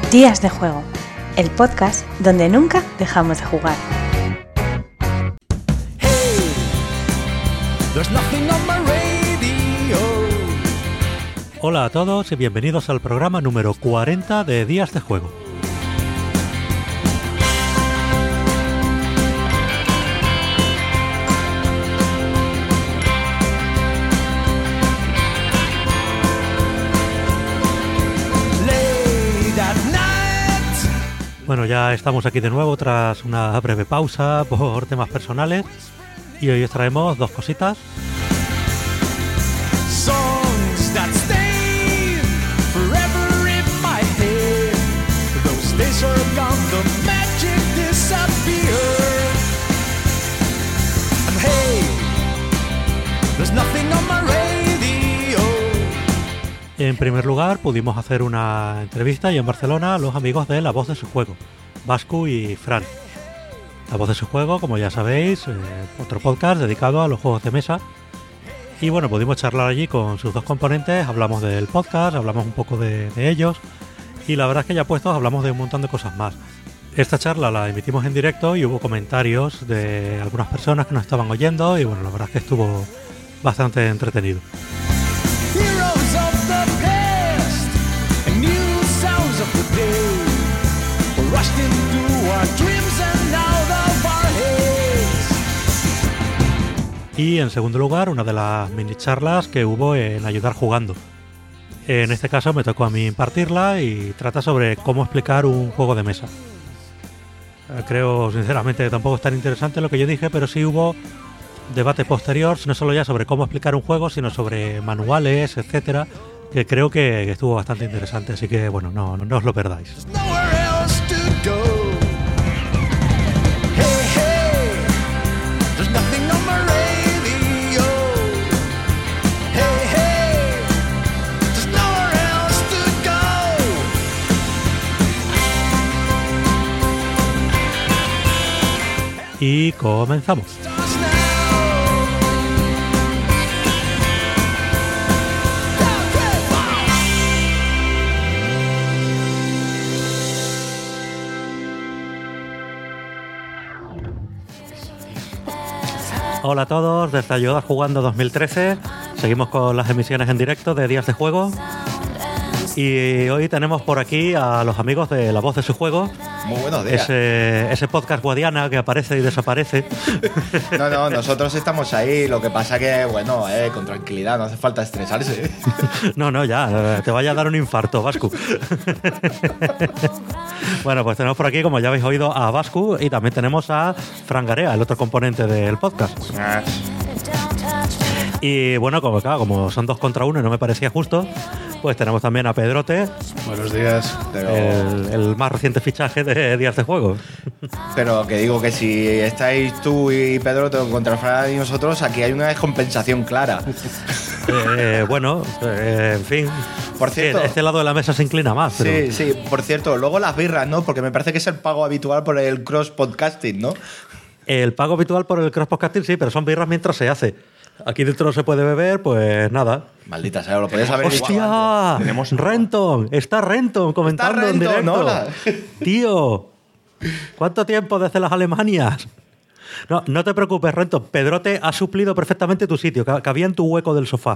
Días de Juego, el podcast donde nunca dejamos de jugar. Hey, there's nothing on my radio. Hola a todos y bienvenidos al programa número 40 de Días de Juego. Bueno, ya estamos aquí de nuevo tras una breve pausa por temas personales y hoy os traemos dos cositas. Songs that stay forever in my head. Those days are gone, the magic disappeared. And hey, there's nothing on my radio. En primer lugar, pudimos hacer una entrevista y en Barcelona a los amigos de La Voz de Su Juego, Vascu y Fran. La Voz de Su Juego, como ya sabéis, otro podcast dedicado a los juegos de mesa. Y bueno, pudimos charlar allí con sus dos componentes, hablamos del podcast, hablamos un poco de ellos y la verdad es que ya puestos hablamos de un montón de cosas más. Esta charla la emitimos en directo y hubo comentarios de algunas personas que nos estaban oyendo y bueno, la verdad es que estuvo bastante entretenido. Heroes of the past and new sounds of the day were rushed into our dreams and out of our heads. Y en segundo lugar, una de las mini charlas que hubo en Ayudar Jugando. En este caso me tocó a mí impartirla y trata sobre cómo explicar un juego de mesa. Creo sinceramente que tampoco es tan interesante lo que yo dije, pero sí hubo debate posterior, no solo ya sobre cómo explicar un juego, sino sobre manuales, etcétera, que creo que estuvo bastante interesante, así que bueno, no os lo perdáis. There's nowhere else to go. Hey, hey, there's nothing on my radio. Hey, hey, there's nowhere else to go. Y comenzamos. Stars now. Okay, wow. Hola a todos, desde Ayudar Jugando 2013, seguimos con las emisiones en directo de Días de Juego y hoy tenemos por aquí a los amigos de La Voz de Su Juego. Muy buenos días. Ese podcast Guadiana que aparece y desaparece. No, nosotros estamos ahí. Lo que pasa que, bueno, con tranquilidad, no hace falta estresarse. No, ya, te vaya a dar un infarto, Vascu. Bueno, pues tenemos por aquí, como ya habéis oído, a Vascu y también tenemos a Fran Garea, el otro componente del podcast. Y bueno, como son 2 contra 1 y no me parecía justo, pues tenemos también a Pedrote. Buenos días. El más reciente fichaje de Días de Juego. Pero que digo que si estáis tú y Pedro contra Fran y nosotros, aquí hay una descompensación clara. En fin. Por cierto, este lado de la mesa se inclina más. Pero... Sí. Por cierto, luego las birras, ¿no? Porque me parece que es el pago habitual por el cross-podcasting, ¿no? El pago habitual por el cross-podcasting, sí, pero son birras mientras se hace. Aquí dentro no se puede beber, pues nada. Maldita sea, lo podías haber dicho antes. ¡Hostia! Tenemos Renton. Está Renton comentando en Renton, directo. hola. Tío, ¿cuánto tiempo desde las Alemanias? No te preocupes, Renton. Pedrote ha suplido perfectamente tu sitio. Cabía en tu hueco del sofá.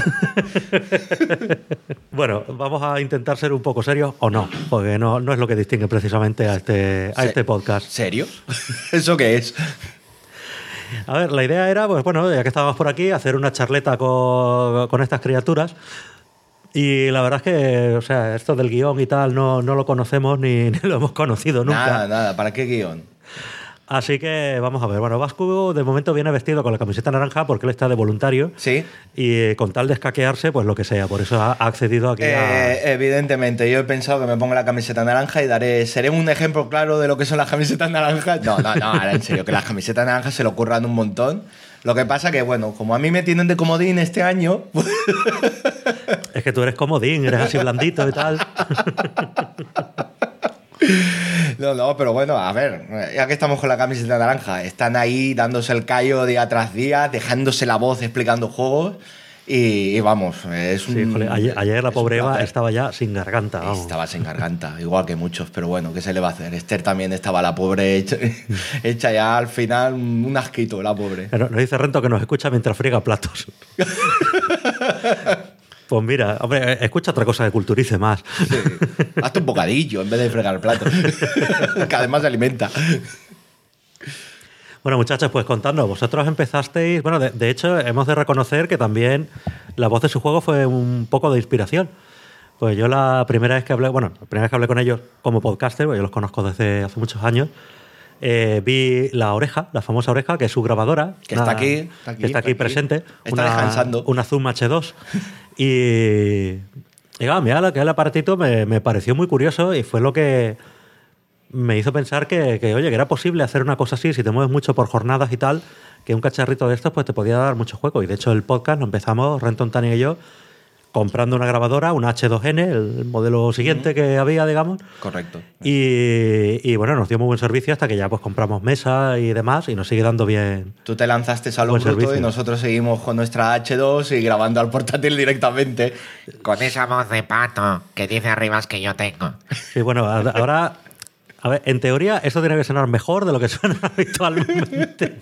Bueno, vamos a intentar ser un poco serios o no, porque no es lo que distingue precisamente a este podcast. ¿Serio? ¿Eso qué es? A ver, la idea era, pues bueno, ya que estábamos por aquí, hacer una charleta con estas criaturas. Y la verdad es que, o sea, esto del guión y tal no lo conocemos ni lo hemos conocido nunca. Nada. ¿Para qué guión? Así que vamos a ver. Bueno, Vascu de momento viene vestido con la camiseta naranja porque él está de voluntario. Sí. Y con tal de escaquearse, pues lo que sea. Por eso ha accedido aquí a... Evidentemente, yo he pensado que me pongo la camiseta naranja y seré un ejemplo claro de lo que son las camisetas naranjas. No, ahora en serio, que las camisetas naranjas se le ocurran un montón. Lo que pasa que, bueno, como a mí me tienen de comodín este año... Es que tú eres comodín, eres así blandito y tal. No, pero bueno, a ver, ya que estamos con la camiseta naranja, están ahí dándose el callo día tras día, dejándose la voz explicando juegos. Y vamos, es un... Sí, joder, ayer la es pobre un Eva placer. estaba ya sin garganta. Vamos. Estaba sin garganta, igual que muchos, pero bueno, ¿qué se le va a hacer? Esther también estaba la pobre hecha ya al final un asquito, la pobre. Nos dice Rento que nos escucha mientras friega platos. Pues mira, hombre, escucha otra cosa que culturice más. Sí. Hazte un bocadillo en vez de fregar el plato, que además se alimenta. Bueno, muchachos, pues contadnos, vosotros empezasteis... Bueno, de hecho, hemos de reconocer que también la voz de su juego fue un poco de inspiración. Pues yo la primera vez que hablé con ellos como podcaster, pues yo los conozco desde hace muchos años, vi La Oreja, la famosa Oreja, que es su grabadora. Que está aquí presente. Está descansando. Una Zoom H2. Y claro, mira, que el aparatito me pareció muy curioso y fue lo que me hizo pensar que, oye, que era posible hacer una cosa así, si te mueves mucho por jornadas y tal, que un cacharrito de estos pues te podía dar mucho juego. Y de hecho el podcast lo empezamos, Renton, Tania y yo, comprando una grabadora, una H2N, el modelo siguiente que había, digamos. Correcto. Y bueno, nos dio muy buen servicio hasta que ya pues compramos mesa y demás y nos sigue dando bien. Tú te lanzaste a lo Buen bruto servicio. y nosotros seguimos con nuestra H2 y grabando al portátil directamente. Con esa voz de pato que dice Arribas que yo tengo. Y bueno, ahora, a ver, en teoría esto tiene que sonar mejor de lo que suena habitualmente.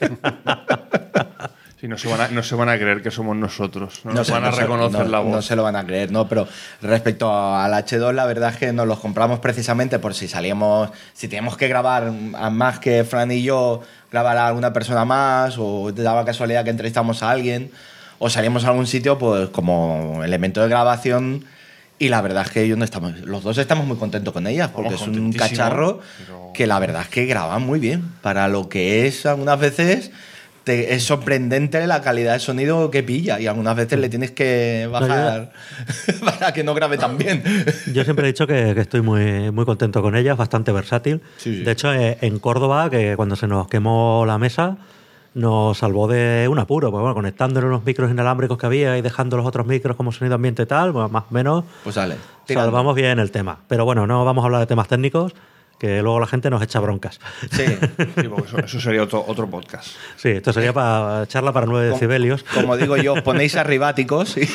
Sí, no se van a creer que somos nosotros. No, se- van a se- reconocer no- la voz. No se lo van a creer, ¿no? Pero respecto al H2, la verdad es que nos los compramos precisamente por si teníamos que grabar a más que Fran y yo, grabar a alguna persona más, o daba casualidad que entrevistamos a alguien, o salíamos a algún sitio, pues como elemento de grabación. Y la verdad es que los dos estamos muy contentos con ellas, porque es Estamos un contentísimos, cacharro pero- que la verdad es que graba muy bien. Para lo que es, algunas veces es sorprendente la calidad de sonido que pilla, y algunas veces le tienes que bajar para que no grabe tan bien. Yo siempre he dicho que estoy muy, muy contento con ellas, bastante versátil. Sí, sí. De hecho, en Córdoba, que cuando se nos quemó la mesa, nos salvó de un apuro, pues bueno, conectándole unos micros inalámbricos que había y dejando los otros micros como sonido ambiente y tal, pues más o menos Pues dale, tirando. salvamos bien el tema. Pero bueno, no vamos a hablar de temas técnicos, que luego la gente nos echa broncas. Sí. Sí, porque eso sería otro podcast. Sí, esto sería para charla para 9 decibelios. Como digo yo, os ponéis arribáticos y...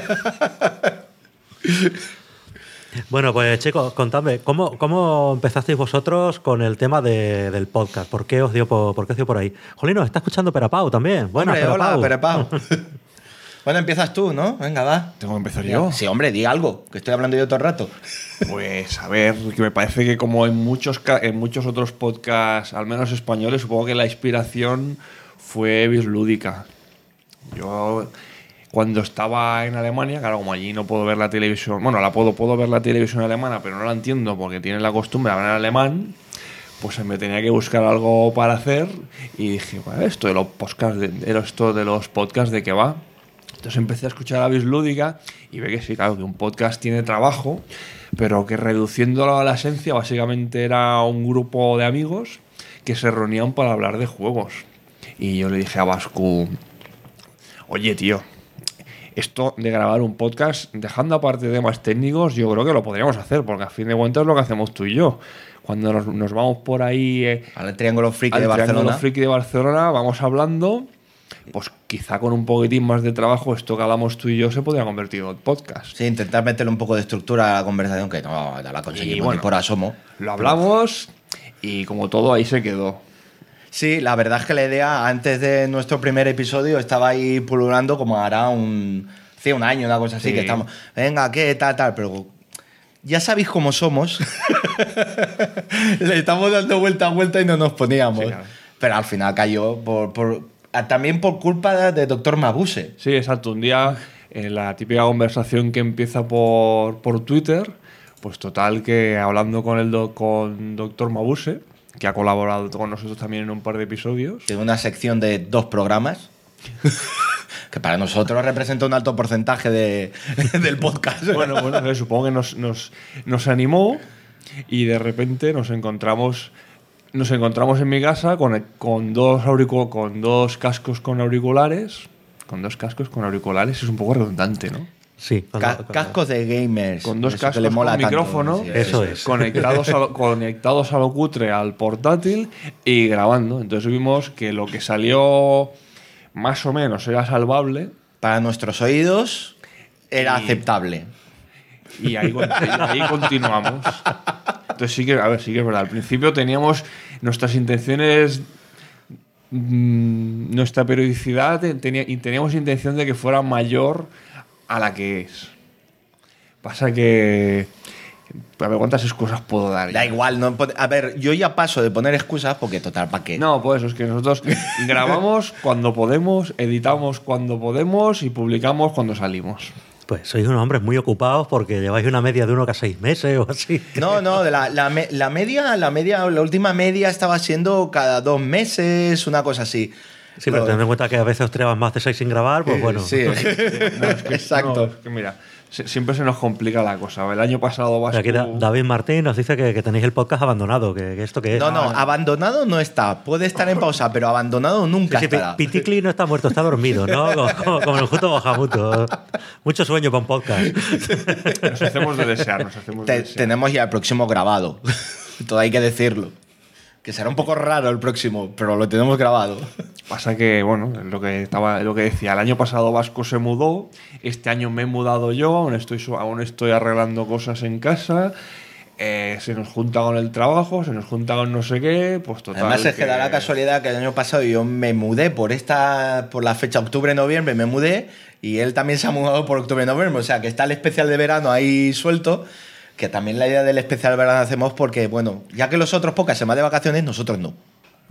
Bueno, pues chicos, contadme, ¿cómo empezasteis vosotros con el tema del podcast? ¿Por qué os dio por ahí? Jolín, nos está escuchando Perapau también. Buenas, Hombre, hola, Perapau. Perepau. Bueno, empiezas tú, ¿no? Venga, va. ¿Tengo que empezar yo? Sí, hombre, di algo, que estoy hablando yo todo el rato. Pues a ver, que me parece que como en muchos otros podcasts, al menos españoles, supongo que la inspiración fue bislúdica. Yo, cuando estaba en Alemania, claro, como allí no puedo ver la televisión, bueno, puedo ver la televisión alemana, pero no la entiendo porque tienen la costumbre de hablar en alemán, pues me tenía que buscar algo para hacer y dije, bueno, esto de los podcasts, ¿de qué va? Entonces empecé a escuchar a Bislúdica y ve que sí, claro, que un podcast tiene trabajo, pero que reduciéndolo a la esencia, básicamente era un grupo de amigos que se reunían para hablar de juegos. Y yo le dije a Bascu, oye, tío, esto de grabar un podcast, dejando aparte temas técnicos, yo creo que lo podríamos hacer, porque a fin de cuentas es lo que hacemos tú y yo. Cuando nos vamos por ahí Al Triángulo Friki al de Triángulo Barcelona. Friki de Barcelona, vamos hablando, pues quizá con un poquitín más de trabajo esto que hablamos tú y yo se podría convertir en un podcast. Sí, intentar meterle un poco de estructura a la conversación, que no la conseguimos Y bueno, ni por asomo. Lo hablamos y como todo ahí se quedó. Sí, la verdad es que la idea, antes de nuestro primer episodio, estaba ahí pululando como hará un año, una cosa así, Sí. que estamos, venga, ¿qué tal? Pero ya sabéis cómo somos. Le estamos dando vuelta a vuelta y no nos poníamos. Sí, claro. Pero al final cayó también por culpa de Dr. Mabuse. Sí, exacto. Un día, en la típica conversación que empieza por Twitter, pues total que hablando con Dr. Mabuse, que ha colaborado con nosotros también en un par de episodios. Tiene una sección de 2 programas. Que para nosotros representa un alto porcentaje del podcast. Bueno, supongo que nos animó y de repente nos encontramos en mi casa con dos cascos con auriculares. Con dos cascos con auriculares es un poco redundante, ¿no? Sí. Cascos de gamers. Con dos Eso que cascos le mola con tanto. micrófono, Sí, Eso es. conectados a lo cutre al portátil y grabando. Entonces vimos que lo que salió más o menos era salvable para nuestros oídos era aceptable. Y ahí continuamos. Entonces sí que es verdad. Al principio teníamos nuestras intenciones, nuestra periodicidad, teníamos intención de que fuera mayor a la que es. Pasa que... A ver, ¿cuántas excusas puedo dar? Da igual, no, a ver, yo ya paso de poner excusas porque total, ¿para qué? No, pues eso es que nosotros grabamos cuando podemos, editamos cuando podemos y publicamos cuando salimos. Pues sois unos hombres muy ocupados porque lleváis una media de 1 cada 6 meses o así. No, la media, la última media estaba siendo cada 2 meses, una cosa así. Sí, pero teniendo en cuenta que a veces os tiraban más de 6 sin grabar, pues bueno. Sí, exacto. No, es que mira, siempre se nos complica la cosa. El año pasado Vasco... Aquí David Martín nos dice que tenéis el podcast abandonado, que esto que es. No, abandonado no está. Puede estar en pausa, pero abandonado nunca estará. Piticli no está muerto, está dormido, ¿no? Como el justo Bajamuto. Mucho sueño para un podcast. Nos hacemos de desear, Tenemos ya el próximo grabado. Todo hay que decirlo. Que será un poco raro el próximo, pero lo tenemos grabado. Pasa que, bueno, lo que decía, el año pasado Vasco se mudó, este año me he mudado yo, aún estoy arreglando cosas en casa, se nos junta con el trabajo, se nos junta con no sé qué, pues total. Además es que da la casualidad que el año pasado yo me mudé por la fecha octubre-noviembre, me mudé, y él también se ha mudado por octubre-noviembre, o sea que está el especial de verano ahí suelto. Que también la idea del especial de verano hacemos porque, bueno, ya que los otros podcasts se van de vacaciones, nosotros no.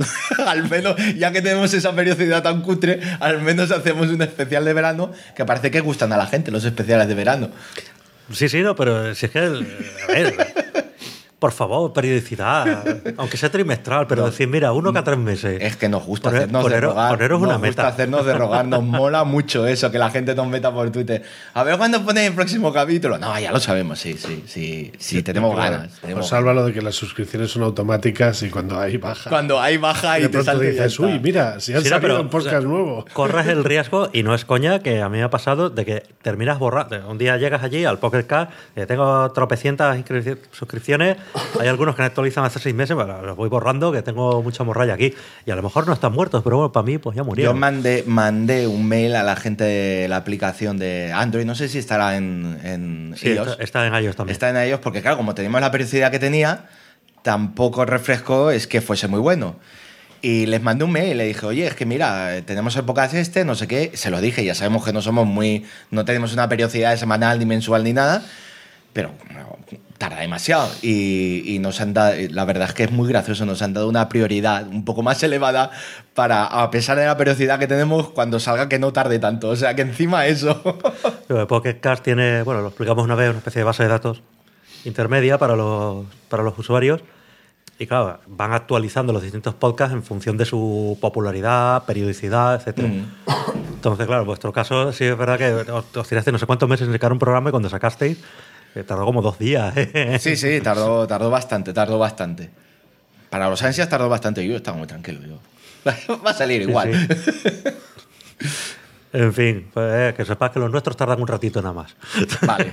Al menos, ya que tenemos esa periodicidad tan cutre, al menos hacemos un especial de verano que parece que gustan a la gente los especiales de verano. Sí, no, pero si es que... A ver, por favor, periodicidad, aunque sea trimestral, pero decir, mira, 1 cada 3 meses. Es que nos gusta hacernos de rogar. Poneros una nos meta. gusta hacernos de rogar, nos mola mucho eso, que la gente nos meta por Twitter. A ver cuándo ponéis el próximo capítulo. No, ya lo sabemos, sí, tenemos ganas. Os salva lo de que las suscripciones son automáticas y cuando hay baja. Cuando hay baja y de te pronto sale dices, uy, mira, si han salido un podcast nuevo. Corres el riesgo, y no es coña, que a mí me ha pasado de que terminas borrando. Un día llegas allí al Pocket Cast, tengo tropecientas suscripciones, hay algunos que actualizan hace 6 meses, bueno, los voy borrando, que tengo mucha morralla aquí. Y a lo mejor no están muertos, pero bueno, para mí pues ya murieron. Yo mandé un mail a la gente de la aplicación de Android, no sé si estará en sí, iOS. Está en iOS también. Está en iOS porque, claro, como teníamos la periodicidad que tenía, tampoco el refresco es que fuese muy bueno. Y les mandé un mail y le dije, oye, es que mira, tenemos el podcast no sé qué. Se lo dije, ya sabemos que no tenemos una periodicidad semanal, ni mensual, ni nada. Pero tarda demasiado y nos han dado, la verdad es que es muy gracioso, nos han dado una prioridad un poco más elevada para, a pesar de la periodicidad que tenemos, cuando salga que no tarde tanto, o sea que encima eso. Pero el Pocket Cast tiene, bueno, lo explicamos una vez, una especie de base de datos intermedia para los usuarios, y claro, van actualizando los distintos podcasts en función de su popularidad, periodicidad, etcétera. Entonces, claro, en vuestro caso sí es verdad que os tiraste no sé cuántos meses en sacar un programa, y cuando sacasteis tardó como 2 días. Sí, tardó bastante. Para los ansias tardó bastante. Yo estaba muy tranquilo. Va a salir igual. Sí. En fin, pues, que sepas que los nuestros tardan un ratito nada más. Vale.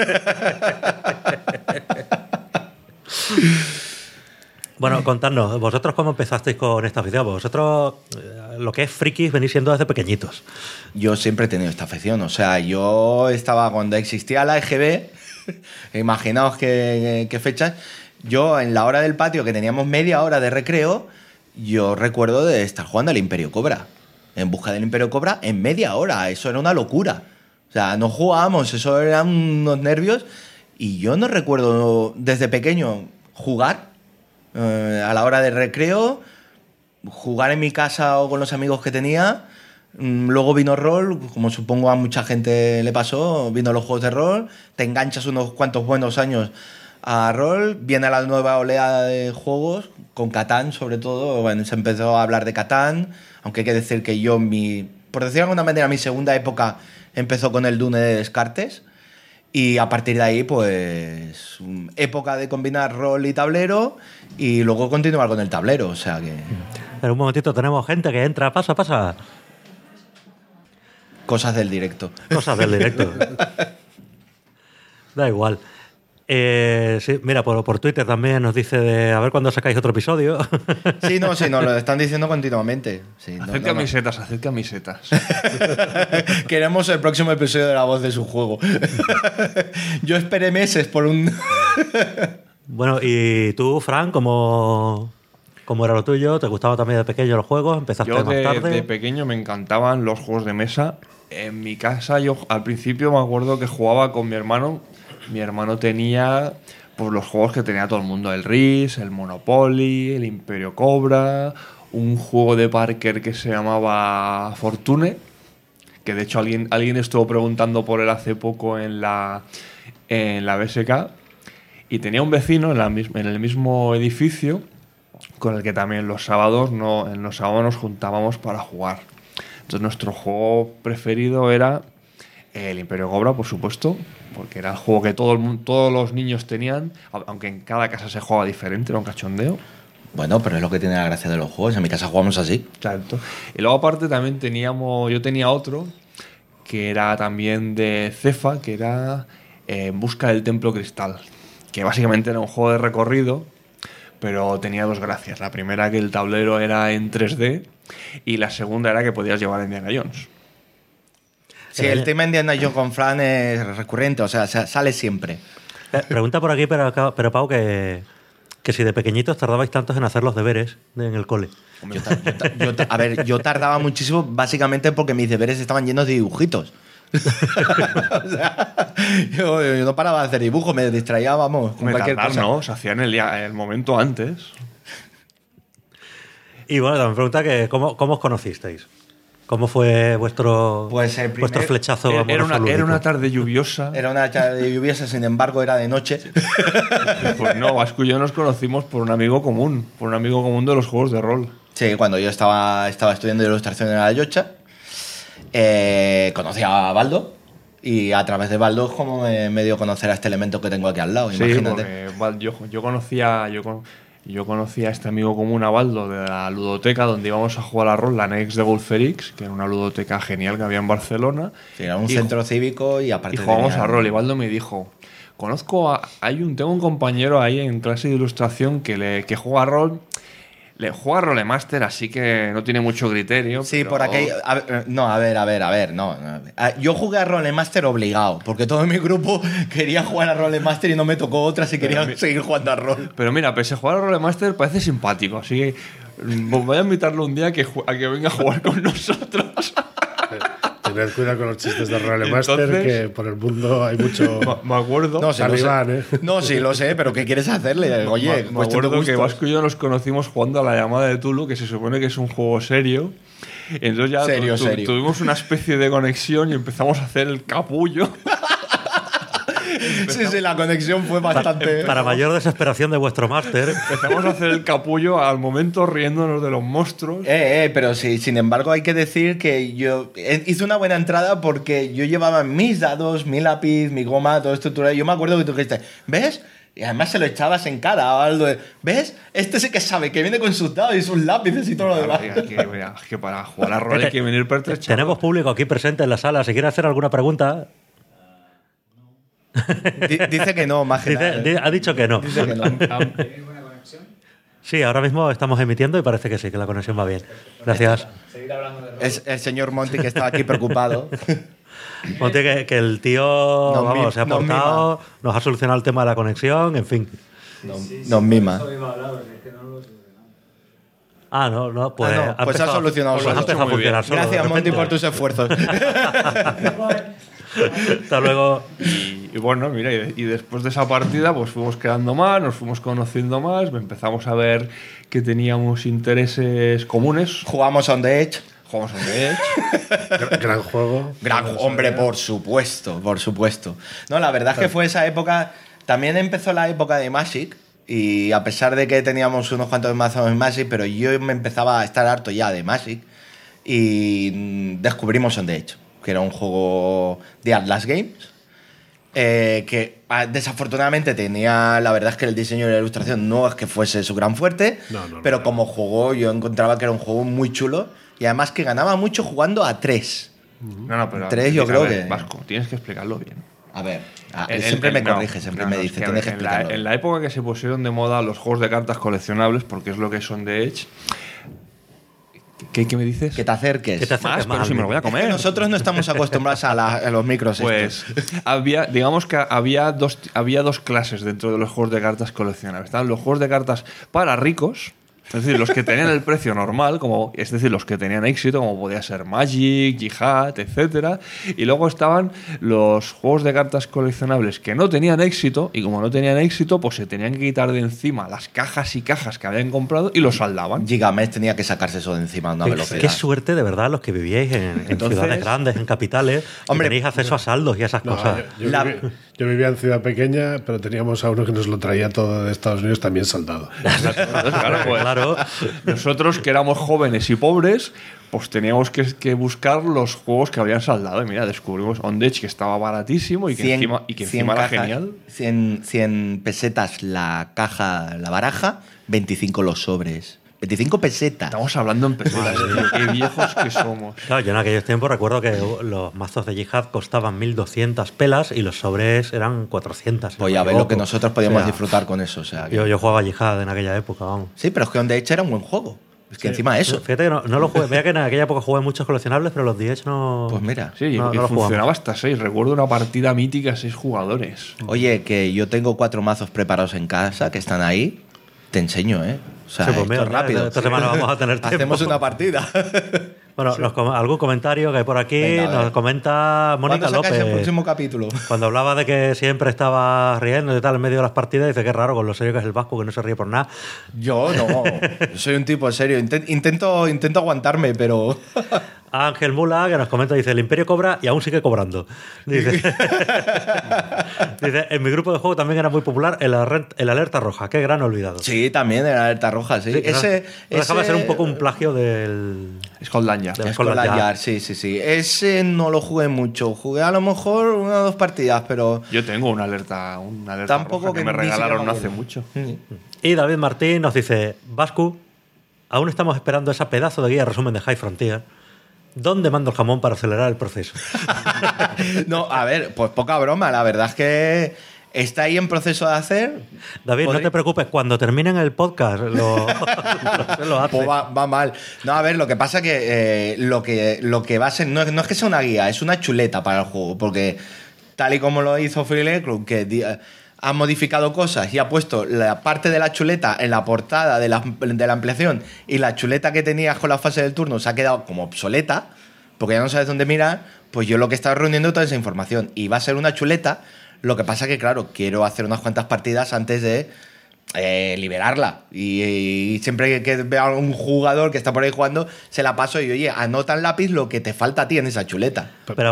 Bueno, contadnos, ¿vosotros cómo empezasteis con esta afición? Vosotros, lo que es frikis, venís siendo desde pequeñitos. Yo siempre he tenido esta afición. O sea, yo estaba cuando existía la EGB, imaginaos qué fechas. Yo, en la hora del patio, que teníamos media hora de recreo, yo recuerdo de estar jugando al Imperio Cobra. En busca del Imperio Cobra en media hora. Eso era una locura. O sea, no jugábamos, eso eran unos nervios. Y yo no recuerdo desde pequeño jugar a la hora de recreo, jugar en mi casa o con los amigos que tenía. Luego vino rol, como supongo a mucha gente le pasó, vino los juegos de rol, te enganchas unos cuantos buenos años a rol, viene la nueva oleada de juegos, con Catán sobre todo, bueno, se empezó a hablar de Catán, aunque hay que decir que yo, por decirlo de alguna manera, mi segunda época empezó con el Dune de Descartes, y a partir de ahí, pues, época de combinar rol y tablero, y luego continuar con el tablero, o sea que... En un momentito tenemos gente que entra, pasa. Cosas del directo. Cosas del directo. Da igual. Sí, mira, por Twitter también nos dice de a ver cuándo sacáis otro episodio. Sí, nos lo están diciendo continuamente. Sí, Haced camisetas, haced camisetas. Queremos el próximo episodio de La Voz de su Juego. Yo esperé meses por un... Bueno, y tú, Fran, ¿cómo era lo tuyo? ¿Te gustaba también de pequeño los juegos? ¿Empezaste Yo más tarde? de pequeño me encantaban los juegos de mesa. En mi casa yo al principio me acuerdo que jugaba con mi hermano. Mi hermano tenía pues, los juegos que tenía todo el mundo. El RIS, el Monopoly, el Imperio Cobra, un juego de Parker que se llamaba Fortune, que de hecho alguien estuvo preguntando por él hace poco en la BSK. Y tenía un vecino en el mismo edificio con el que también los sábados nos juntábamos para jugar. Entonces nuestro juego preferido era el Imperio Cobra, por supuesto, porque era el juego que todos los niños tenían, aunque en cada casa se jugaba diferente, era un cachondeo. Bueno, pero es lo que tiene la gracia de los juegos. En mi casa jugamos así. Exacto. Y luego aparte también yo tenía otro que era también de Cefa, que era En busca del Templo Cristal, que básicamente era un juego de recorrido, pero tenía dos gracias. La primera, que el tablero era en 3D, y la segunda era que podías llevar a Indiana Jones. Sí, el tema Indiana Jones con Fran es recurrente, o sea, sale siempre. Pregunta por aquí, pero Pau, que si de pequeñitos tardabais tantos en hacer los deberes en el cole. Yo tardaba muchísimo, básicamente porque mis deberes estaban llenos de dibujitos. O sea, yo no paraba de hacer dibujos, me distraía, vamos, con cualquier cosa. No, se hacía en el momento antes. Y bueno, también pregunta que ¿cómo os conocisteis? ¿Cómo fue vuestro flechazo amoroso? Era una tarde lluviosa. Era una tarde lluviosa, sin embargo, era de noche. Pues no, Vasco y yo nos conocimos por un amigo común de los juegos de rol. Sí, cuando yo estaba estudiando ilustración en la Yocha, conocí a Baldo, y a través de Baldo es como me dio a conocer a este elemento que tengo aquí al lado, imagínate. Porque yo conocía a este amigo común, a Baldo, de la ludoteca donde íbamos a jugar a rol, la Next de Golferix, que era una ludoteca genial que había en Barcelona. Sí, era un centro cívico y aparte. Y jugábamos a rol, y Baldo me dijo: tengo un compañero ahí en clase de ilustración que juega a rol. Le juega a Rolemaster, así que no tiene mucho criterio. Sí, pero... por aquí. A ver. No. Yo jugué a Rolemaster obligado, porque todo mi grupo quería jugar a Rolemaster y no me tocó otra si quería seguir jugando a rol. Pero mira, pese a jugar a Rolemaster, parece simpático, así que voy a invitarlo un día a que venga a jugar con nosotros. Tener cuidado con los chistes de Rolemaster, que por el mundo hay mucho. Me acuerdo. No, sí, talibán, No, sí, lo sé, pero ¿qué quieres hacerle? Oye, me acuerdo que Vasco y yo nos conocimos jugando a la llamada de Tulu, que se supone que es un juego serio. Entonces ya serio. tuvimos una especie de conexión y empezamos a hacer el capullo. Sí, la conexión fue bastante. Para mayor desesperación de vuestro máster. Empezamos a hacer el capullo al momento riéndonos de los monstruos. Pero sí, sin embargo, hay que decir que yo hice una buena entrada porque yo llevaba mis dados, mi lápiz, mi goma, todo esto. Yo me acuerdo que tú dijiste, ¿ves? Y además se lo echabas en cara a Aldo. ¿Ves? Este sí que sabe, que viene con sus dados y sus lápices y todo lo demás. Que para jugar a rol hay que venir pertrechado. Tenemos público aquí presente en la sala. Si quiere hacer alguna pregunta. Dice que no, más que nada. Ha dicho que no. Dice que no. ¿Tenéis buena conexión? Sí, ahora mismo estamos emitiendo y parece que sí, que la conexión va bien. Gracias. Seguir hablando de rol. Es el señor Monty que estaba aquí preocupado. Monty, que el tío se ha portado, nos ha solucionado el tema de la conexión, en fin. Nos mima. Pues ha solucionado solo. Ha empezado a funcionar solo. Gracias, Monty, por tus esfuerzos. Hasta luego. Y bueno, mira, y después de esa partida pues fuimos quedando más, nos fuimos conociendo más, empezamos a ver que teníamos intereses comunes. Jugamos On The Edge. Gran juego. Hombre, por supuesto. No, la verdad es que fue esa época. También empezó la época de Magic. Y a pesar de que teníamos unos cuantos mazos en Magic, pero yo me empezaba a estar harto ya de Magic. Y descubrimos On The Edge, que era un juego de Atlas Games. Que desafortunadamente tenía, la verdad es que el diseño y la ilustración no es que fuese su gran fuerte, pero como juego yo encontraba que era un juego muy chulo y además que ganaba mucho jugando a 3. No, pero 3 yo creo que... Vasco, tienes que explicarlo bien. A ver, siempre me corrige, siempre me dice, tienes que explicarlo. En la época que se pusieron de moda los juegos de cartas coleccionables, porque es lo que son de Edge. ¿Qué me dices? Que te acerques. Que te acerques Pero si me lo voy a Es que comer. nosotros no estamos acostumbrados a los micros Pues estos. digamos que había dos clases dentro de los juegos de cartas coleccionables. Estaban los juegos de cartas para ricos, es decir, los que tenían el precio normal, es decir, los que tenían éxito, como podía ser Magic, Jihad, etcétera. Y luego estaban los juegos de cartas coleccionables que no tenían éxito, y como no tenían éxito, pues se tenían que quitar de encima las cajas y cajas que habían comprado y los saldaban. Gigamesh tenía que sacarse eso de encima a una velocidad. Qué suerte, de verdad, los que vivíais en Entonces, ciudades grandes, en capitales, hombre, que tenéis acceso a saldos y a esas No, cosas. yo vivía en ciudad pequeña, pero teníamos a uno que nos lo traía todo de Estados Unidos también saldado. Claro, pues, Claro. nosotros que éramos jóvenes y pobres, pues teníamos que buscar los juegos que habían saldado. Y mira, descubrimos On The Edge, que estaba baratísimo y que encima era genial. 100 pesetas la caja, la baraja, 25 los sobres. 25 pesetas. Estamos hablando en pesetas, tío, qué viejos que somos. Claro, yo en aquellos tiempos recuerdo que los mazos de Jihad costaban 1.200 pelas y los sobres eran 400. si Pues no ya me ves lo que equivoco. nosotros podíamos O sea, disfrutar con eso. O sea, que- Yo jugaba Jihad en aquella época, vamos. Sí, pero es que On The Edge era un buen juego. Es que encima de eso. Fíjate que no lo jugué. Mira que en aquella época jugué muchos coleccionables, pero los The Edge no. Pues mira. Sí, No, y no lo funcionaba hasta 6. Recuerdo una partida mítica, 6 jugadores. Oye, que yo tengo 4 mazos preparados en casa que están ahí. Te enseño, ¿eh? O sea, Sí, pues esto mira, es rápido. esta semana vamos a tener tiempo. Hacemos una partida. Bueno, algún comentario que hay por aquí. Venga, a ver. Nos comenta Mónica ¿Cuándo sacáis el López. próximo capítulo? Cuando hablaba de que siempre estaba riendo y tal en medio de las partidas, dice que es raro con lo serio que es el Vasco, que no se ríe por nada. Yo no. Yo soy un tipo serio. Intento aguantarme, pero. Ángel Mula, que nos comenta, dice, el Imperio cobra y aún sigue cobrando. Dice, dice, en mi grupo de juego también era muy popular el Alerta Roja. Qué gran olvidado. Sí, también era alerta roja, sí. Sí, que no dejaba de ser un poco un plagio del... Scotland Yard. Del Scotland Scotland Yard, sí. Ese no lo jugué mucho. Jugué a lo mejor 1 o 2 partidas, pero. Yo tengo una alerta Tampoco roja que me ni se regalaron llama hace bien. mucho. Y David Martín nos dice, Vascu, aún estamos esperando esa pedazo de guía resumen de High Frontier. ¿Dónde mando el jamón para acelerar el proceso? No, a ver, pues poca broma. La verdad es que está ahí en proceso de hacer. David, no te preocupes, cuando terminen el podcast lo hace. Pues va mal. No, a ver, lo que pasa que lo que va a ser. No es que sea una guía, es una chuleta para el juego. Porque tal y como lo hizo Freelance Club, que ha modificado cosas y ha puesto la parte de la chuleta en la portada de la ampliación, y la chuleta que tenías con la fase del turno se ha quedado como obsoleta, porque ya no sabes dónde mirar. Pues yo lo que estaba reuniendo toda esa información. Y va a ser una chuleta. Lo que pasa que, claro, quiero hacer unas cuantas partidas antes de liberarla. Y siempre que vea a un jugador que está por ahí jugando, se la paso y, oye, anota en lápiz lo que te falta a ti en esa chuleta. Pero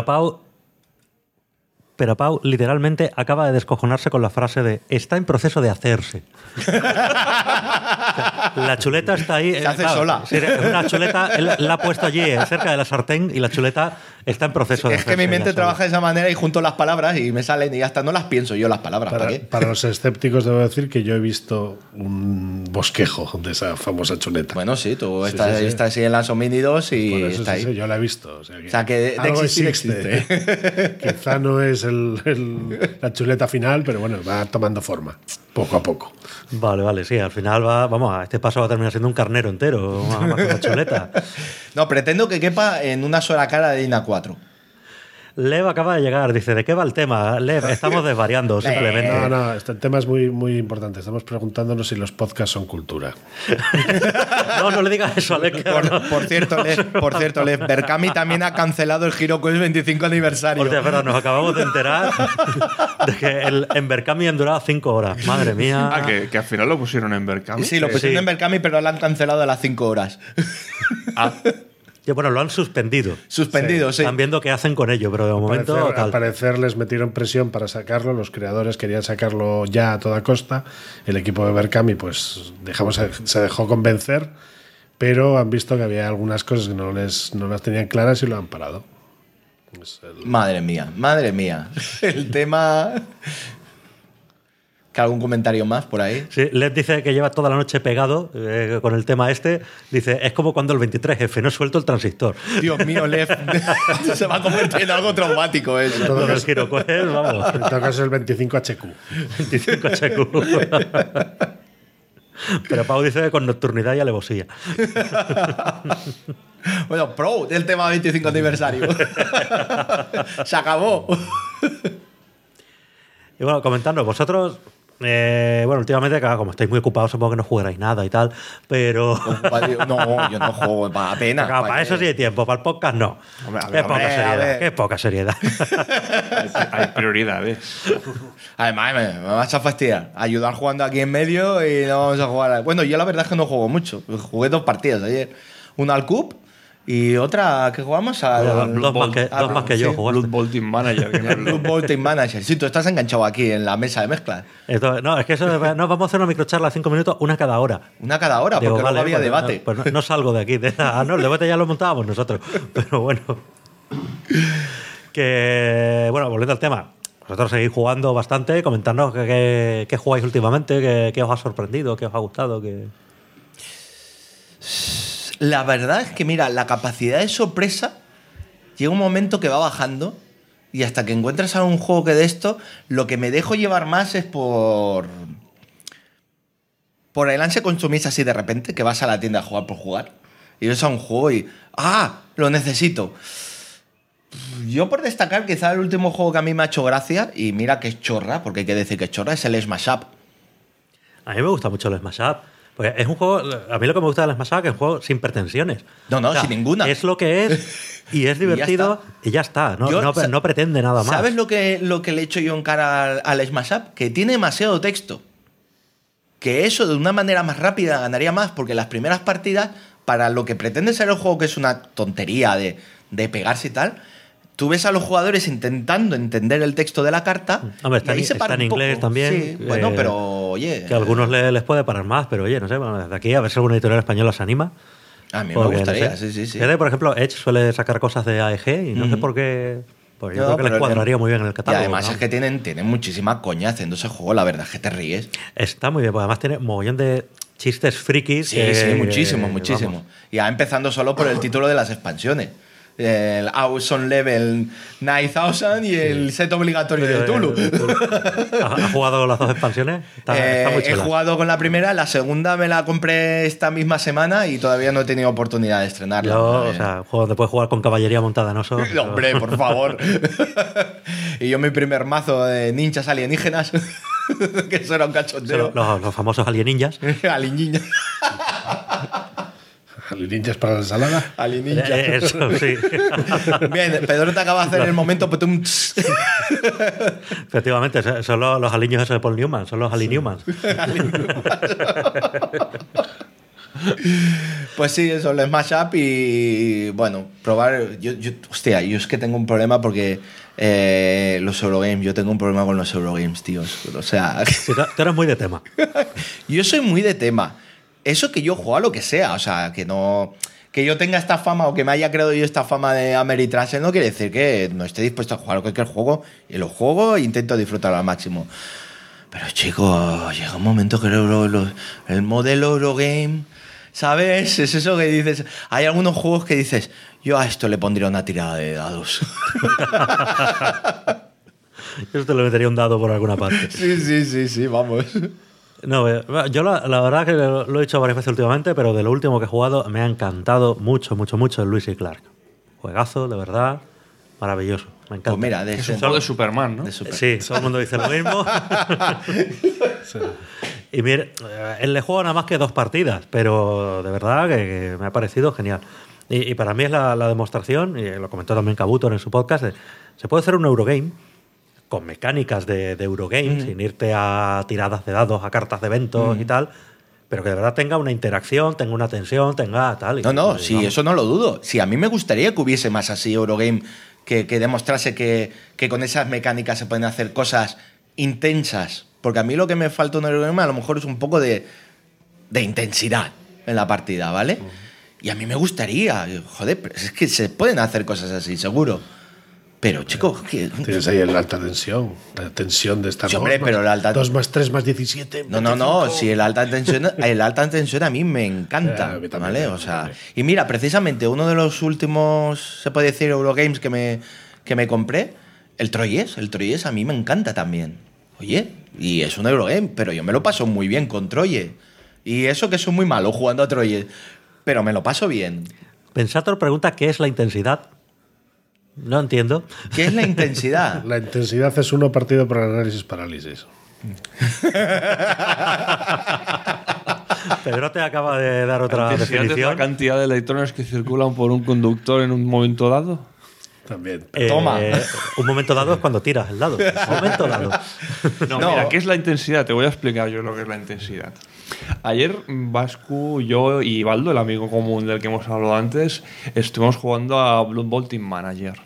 Pau literalmente acaba de descojonarse con la frase de está en proceso de hacerse. O sea, la chuleta está ahí. Se hace sola. Sí, es una chuleta, él la ha puesto allí cerca de la sartén y la chuleta está en proceso de Es que hacerse mi mente ya sola. trabaja de esa manera y junto las palabras y me salen y hasta no las pienso yo las palabras. ¿Para qué? Para los escépticos debo decir que yo he visto un bosquejo de esa famosa chuleta. Bueno, sí, tú Sí, estás, sí, sí. estás ahí en las homínidos y Por eso está sí, ahí. yo la he visto. O sea, que de algo existir existe. Quizá no es la chuleta final, pero bueno, va tomando forma, poco a poco. Vale, sí, al final este paso va a terminar siendo un carnero entero, más que una chuleta. No, pretendo que quepa en una sola cara de Dina 4. Lev acaba de llegar, dice, ¿de qué va el tema? Lev, estamos desvariando simplemente. No, este tema es muy, muy importante. Estamos preguntándonos si los podcasts son cultura. No le digas eso, Lev. Por cierto, Lev, Berkami también ha cancelado el HeroQuest 25 aniversario. Hostia, pero nos acabamos de enterar de que en Berkami han durado 5 horas. Madre mía. Que al final lo pusieron en Berkami. Sí, lo pusieron Sí. en Berkami, pero lo han cancelado a las 5 horas. Y bueno, lo han suspendido. Suspendido, sí. Están viendo qué hacen con ello, pero de momento Al tal. parecer les metieron presión para sacarlo. Los creadores querían sacarlo ya a toda costa. El equipo de Berkami pues se dejó convencer, pero han visto que había algunas cosas que no las tenían claras y lo han parado. Pues Madre mía. El tema. que algún comentario más por ahí. Sí, Led dice que lleva toda la noche pegado con el tema este. Dice, es como cuando el 23F, no suelto el transistor. Dios mío, Lev, se va a convertir en algo traumático eso. Con el girocoel, vamos. En todo caso, el 25HQ. 25 HQ. Pero Pau dice que con nocturnidad y alevosía. Bueno, pro del tema 25 aniversario. Se acabó. Y bueno, comentando, vosotros, bueno, últimamente, claro, como estáis muy ocupados, supongo que no jugaréis nada y tal, pero... No, yo no juego, apenas. Claro, para eso sí hay tiempo, para el podcast no. Hombre, a Qué ver, poca hombre, a seriedad, ver. qué poca seriedad. Hay prioridades. Además, me vas a fastidiar. Ayudar jugando aquí en medio y no vamos a jugar. Bueno, yo la verdad es que no juego mucho. Jugué 2 partidas ayer. Una al Cup y otra que jugamos al... Dos más que yo sí. jugaste. Blood Bowl Team Manager. que no es lo- Blue Bowl Team Manager. Sí, tú estás enganchado aquí en la mesa de mezclas. Entonces, no, es que eso, no, vamos a hacer una microcharla de 5 minutos, una cada hora. Una cada hora, porque Digo, luego vale, había pues, debate. No, pues no salgo de aquí. No, el debate ya lo montábamos nosotros. Pero bueno. Que, bueno, volviendo al tema. Vosotros seguís jugando bastante, comentadnos qué jugáis últimamente, qué os ha sorprendido, qué os ha gustado. La verdad es que, mira, la capacidad de sorpresa llega un momento que va bajando y hasta que encuentras algún juego que de esto, lo que me dejo llevar más es por el ansia consumista así de repente, que vas a la tienda a jugar por jugar y ves a un juego y ¡ah! Lo necesito. Yo por destacar, quizá el último juego que a mí me ha hecho gracia, y mira que es chorra, porque hay que decir que es chorra, es el Smash Up. A mí me gusta mucho el Smash Up. Porque es un juego, a mí lo que me gusta del Smash Up es que es un juego sin pretensiones. No, sin ninguna. Es lo que es y es divertido y ya está. No, Yo, no pretende nada más. ¿Sabes lo que le echo yo en cara al Smash Up? Que tiene demasiado texto. Que eso de una manera más rápida ganaría más, porque las primeras partidas, para lo que pretende ser el juego, que es una tontería de pegarse y tal, tú ves a los jugadores intentando entender el texto de la carta. Hombre, y ahí se para está en un poco. inglés también. Sí, bueno, pero oye. Que a algunos les puede parar más, pero oye, no sé, bueno, desde aquí a ver si alguna editorial española se anima. A mí Porque, me gustaría, no sé. sí. Fíjate, por ejemplo, Edge suele sacar cosas de AEG y no sé por qué. Pues yo No, creo que les pero cuadraría muy bien en el Y catálogo. además ¿no? es que tienen muchísima coña haciendo ese juego, la verdad es que te ríes. Está muy bien, porque además tiene un mogollón de chistes frikis. Sí, muchísimo. vamos. Y ya empezando solo por el título de las expansiones. El Awesome Level 9000 y el set obligatorio de Tulu. ¿Has jugado las dos expansiones? Está muy He chula. jugado con la primera, la segunda me la compré esta misma semana y todavía no he tenido oportunidad de estrenarla. O sea, un juego donde puedes jugar con caballería montada en oso. No, hombre, por favor. Y yo mi primer mazo de ninjas alienígenas, que eso era un cachondeo. Los famosos alieninjas. Alieninja. Ninjas para la ensalada. Alieninja. Eso, sí. Bien, Pedro te acaba de hacer el momento. Putum, tss. Efectivamente, son los aliños esos de Paul Newman, son los Alinewmans. Pues sí, eso, el Smash Up y bueno, probar. Hostia, yo es que tengo un problema porque los Eurogames, yo tengo un problema con los Eurogames, tíos. O sea, Sí, tú eres muy de tema. yo soy muy de tema. Eso que yo juego a lo que sea, o sea, que no. Que yo tenga esta fama o que me haya creado yo esta fama de Ameritrash no quiere decir que no esté dispuesto a jugar a cualquier juego y lo juego e intento disfrutarlo al máximo. Pero chicos, llega un momento que el modelo Eurogame, ¿sabes? Es eso que dices. Hay algunos juegos que dices, yo a esto le pondría una tirada de dados. Yo te lo metería un dado por alguna parte. Sí, vamos. No, yo la verdad que lo he hecho varias veces últimamente, pero de lo último que he jugado me ha encantado mucho el Lewis y Clark. Juegazo, de verdad, maravilloso. Me encanta. Pues mira, Es un juego de Superman, ¿no? de Super- Sí, todo el mundo dice lo mismo. Y mire, él le juega nada más que 2 partidas, pero de verdad que me ha parecido genial. Y para mí es la demostración, y lo comentó también Kabuto en su podcast, se puede hacer un Eurogame con mecánicas de Eurogame, sin irte a tiradas de dados, a cartas de eventos y tal, pero que de verdad tenga una interacción, tenga una tensión, tenga tal. No, sí, eso no lo dudo. Sí, a mí me gustaría que hubiese más así Eurogame, que demostrase que con esas mecánicas se pueden hacer cosas intensas. Porque a mí lo que me falta en Eurogame a lo mejor es un poco de intensidad en la partida, ¿vale? Y a mí me gustaría, joder, pero es que se pueden hacer cosas así, seguro. Pero, chicos, que... Tienes ahí la alta tensión, la tensión de estar Sí, hombre, pero la alta- 2 más 3 más 17. No, 25. si el alta tensión a mí me encanta, A mí también, ¿vale? a mí O sea, también. y mira, precisamente uno de los últimos, se puede decir, Eurogames que me compré, el Troyes a mí me encanta también. Oye, y es un Eurogame, pero yo me lo paso muy bien con Troyes. Y eso que soy muy malo jugando a Troyes, pero me lo paso bien. Pensator pregunta qué es la intensidad. No entiendo. ¿Qué es la intensidad? La intensidad es 1 partido por análisis parálisis. Pedro te acaba de dar otra ¿Intensidad es la definición. cantidad de electrones que circulan por un conductor en un momento dado? También. Toma. Un momento dado es cuando tiras el dado. Un momento dado. No, No. mira, ¿qué es la intensidad? Te voy a explicar yo lo que es la intensidad. Ayer, Vascu, yo y Baldo, el amigo común del que hemos hablado antes, estuvimos jugando a Blood Bowl Team Manager.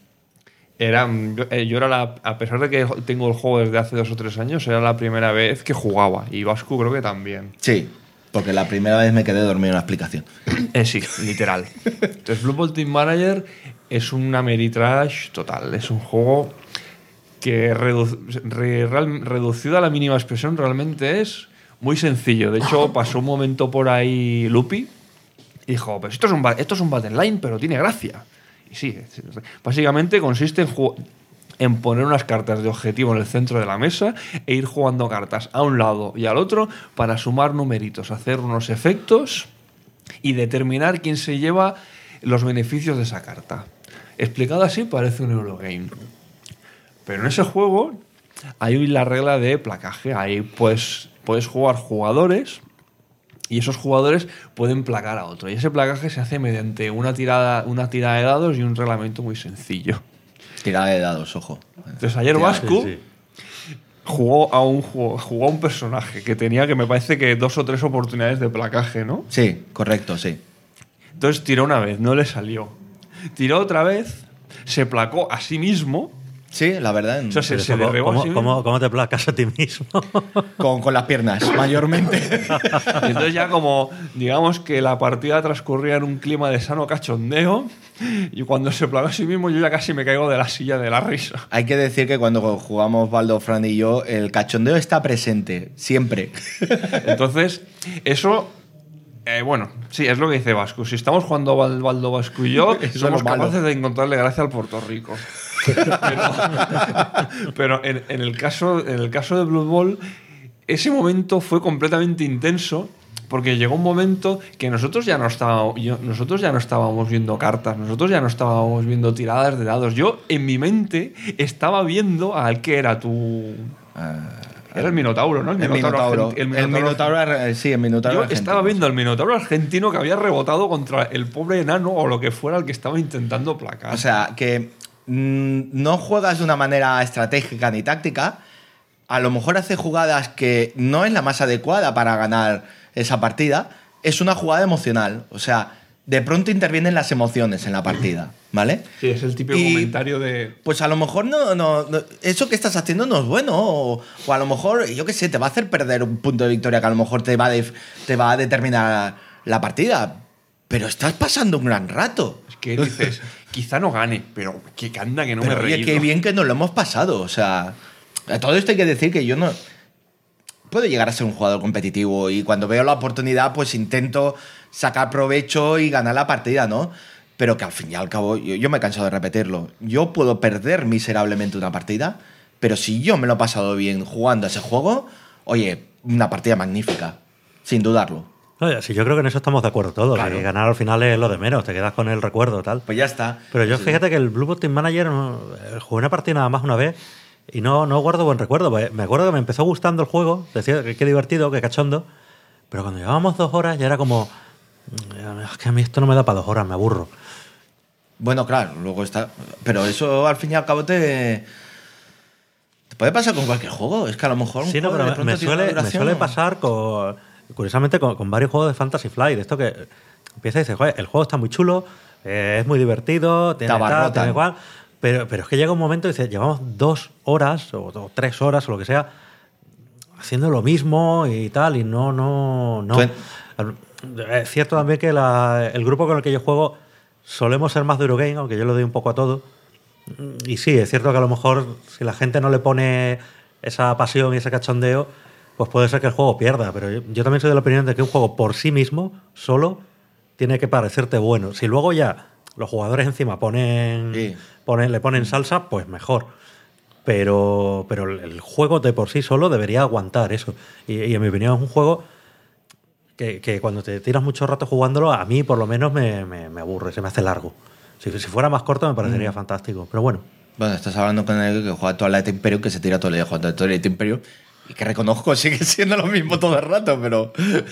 Yo era a pesar de que tengo el juego desde hace 2 o 3 años, era la primera vez que jugaba. Y Vascu creo que también. Sí, porque la primera vez me quedé dormido en la explicación. Sí, literal. Entonces, Blood Bowl Team Manager es un Ameritrash total. Es un juego que reducido a la mínima expresión realmente es muy sencillo. De hecho, pasó un momento por ahí Lupi y dijo, pues esto es un Battle Line, pero tiene gracia. Y sí, básicamente consiste en poner unas cartas de objetivo en el centro de la mesa e ir jugando cartas a un lado y al otro para sumar numeritos, hacer unos efectos y determinar quién se lleva los beneficios de esa carta. Explicado así parece un Eurogame. Pero en ese juego hay la regla de placaje. Ahí puedes jugar jugadores y esos jugadores pueden placar a otro. Y ese placaje se hace mediante una tirada de dados y un reglamento muy sencillo. Tirada de dados, ojo. Entonces ayer Tirada, Vascu sí. jugó a un personaje que tenía, que me parece que 2 o 3 oportunidades de placaje, ¿no? Sí, correcto, sí. Entonces tiró una vez, no le salió. Tiró otra vez, se placó a sí mismo. Sí, la verdad. O sea, se derribó a sí mismo. ¿Cómo te placas a ti mismo? Con las piernas, mayormente. Y entonces ya como, digamos que la partida transcurría en un clima de sano cachondeo y cuando se placó a sí mismo yo ya casi me caigo de la silla de la risa. Hay que decir que cuando jugamos Baldo, Fran y yo, el cachondeo está presente, siempre. Entonces, eso... bueno, sí, es lo que dice Vasco. Si estamos jugando Baldo, Vasco y yo, Eso somos es lo malo. capaces de encontrarle gracia al Puerto Rico. Pero en el caso de Blood Bowl, ese momento fue completamente intenso porque llegó un momento que nosotros ya no estábamos viendo cartas, nosotros ya no estábamos viendo tiradas de dados. Yo, en mi mente, estaba viendo al que era tu... Era el Minotauro, ¿no? El Minotauro. El Minotauro. Sí, el Minotauro. Yo argentino. estaba viendo al Minotauro argentino que había rebotado contra el pobre enano o lo que fuera el que estaba intentando placar. O sea, que no juegas de una manera estratégica ni táctica. A lo mejor hace jugadas que no es la más adecuada para ganar esa partida. Es una jugada emocional. O sea, de pronto intervienen las emociones en la partida, ¿vale? Sí, es el típico Y- comentario de... Pues a lo mejor no, eso que estás haciendo no es bueno. O a lo mejor, yo qué sé, te va a hacer perder un punto de victoria que a lo mejor te va a determinar la partida. Pero estás pasando un gran rato. Es que dices, quizá no gane, pero que anda que no Pero me he oye, reído. qué bien que nos lo hemos pasado. O sea, a todo esto hay que decir que yo no... Puedo llegar a ser un jugador competitivo y cuando veo la oportunidad pues intento sacar provecho y ganar la partida, ¿no? Pero que al fin y al cabo, yo me he cansado de repetirlo. Yo puedo perder miserablemente una partida, pero si yo me lo he pasado bien jugando a ese juego, oye, una partida magnífica, sin dudarlo. Oye, sí, yo creo que en eso estamos de acuerdo todos. Claro. Que ganar al final es lo de menos, te quedas con el recuerdo tal. Pues ya está. Pero yo Sí. fíjate que el Blue Bolt Team Manager jugué una partida nada más una vez y no guardo buen recuerdo. Pues me acuerdo que me empezó gustando el juego, decía que qué divertido, qué cachondo, pero cuando llevábamos 2 horas ya era como, es que a mí esto no me da para 2 horas, me aburro. Bueno, claro, luego está... Pero eso al fin y al cabo te puede pasar con cualquier juego. Es que a lo mejor un Sí, no, juego de pero pronto me tiene una suele duración- pasar curiosamente con varios juegos de Fantasy Flight. Esto que empieza y dices, joder, el juego está muy chulo, es muy divertido, tiene Te tal, abarrotan. tiene cual. Pero es que llega un momento y dices, llevamos 2 horas o 3 horas o lo que sea haciendo lo mismo y tal, y no. Es cierto también que el grupo con el que yo juego solemos ser más de Eurogame, aunque yo le doy un poco a todo. Y sí, es cierto que a lo mejor si la gente no le pone esa pasión y ese cachondeo, pues puede ser que el juego pierda. Pero yo también soy de la opinión de que un juego por sí mismo, solo, tiene que parecerte bueno. Si luego ya los jugadores encima le ponen salsa, pues mejor. Pero el juego de por sí solo debería aguantar eso. Y en mi opinión es un juego que cuando te tiras mucho rato jugándolo, a mí por lo menos me aburre, se me hace largo. Si fuera más corto me parecería fantástico, pero bueno. Bueno, estás hablando con el que juega Twilight Imperium, que se tira todo el día jugando Twilight Imperium, y que reconozco sigue siendo lo mismo todo el rato, pero...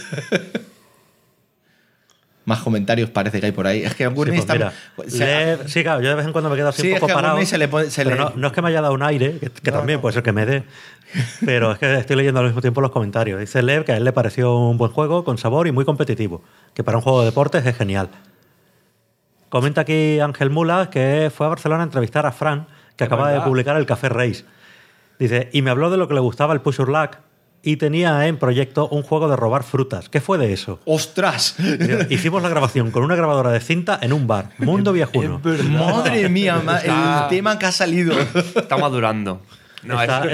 Más comentarios parece que hay por ahí. Es que Gurney Sí, pues mira, sí, claro, yo de vez en cuando me quedo así un poco parado. No es que me haya dado un aire, que también puede ser que me dé, pero es que estoy leyendo al mismo tiempo los comentarios. Dice Lev que a él le pareció un buen juego, con sabor y muy competitivo, que para un juego de deportes es genial. Comenta aquí Ángel Mula que fue a Barcelona a entrevistar a Fran, que acaba de publicar el Café Race. Dice, y me habló de lo que le gustaba el Push Your Luck, y tenía en proyecto un juego de robar frutas. ¿Qué fue de eso? ¡Ostras! Hicimos la grabación con una grabadora de cinta en un bar, Mundo Viejuno. ¡Madre mía! El tema que ha salido. Está madurando. No, está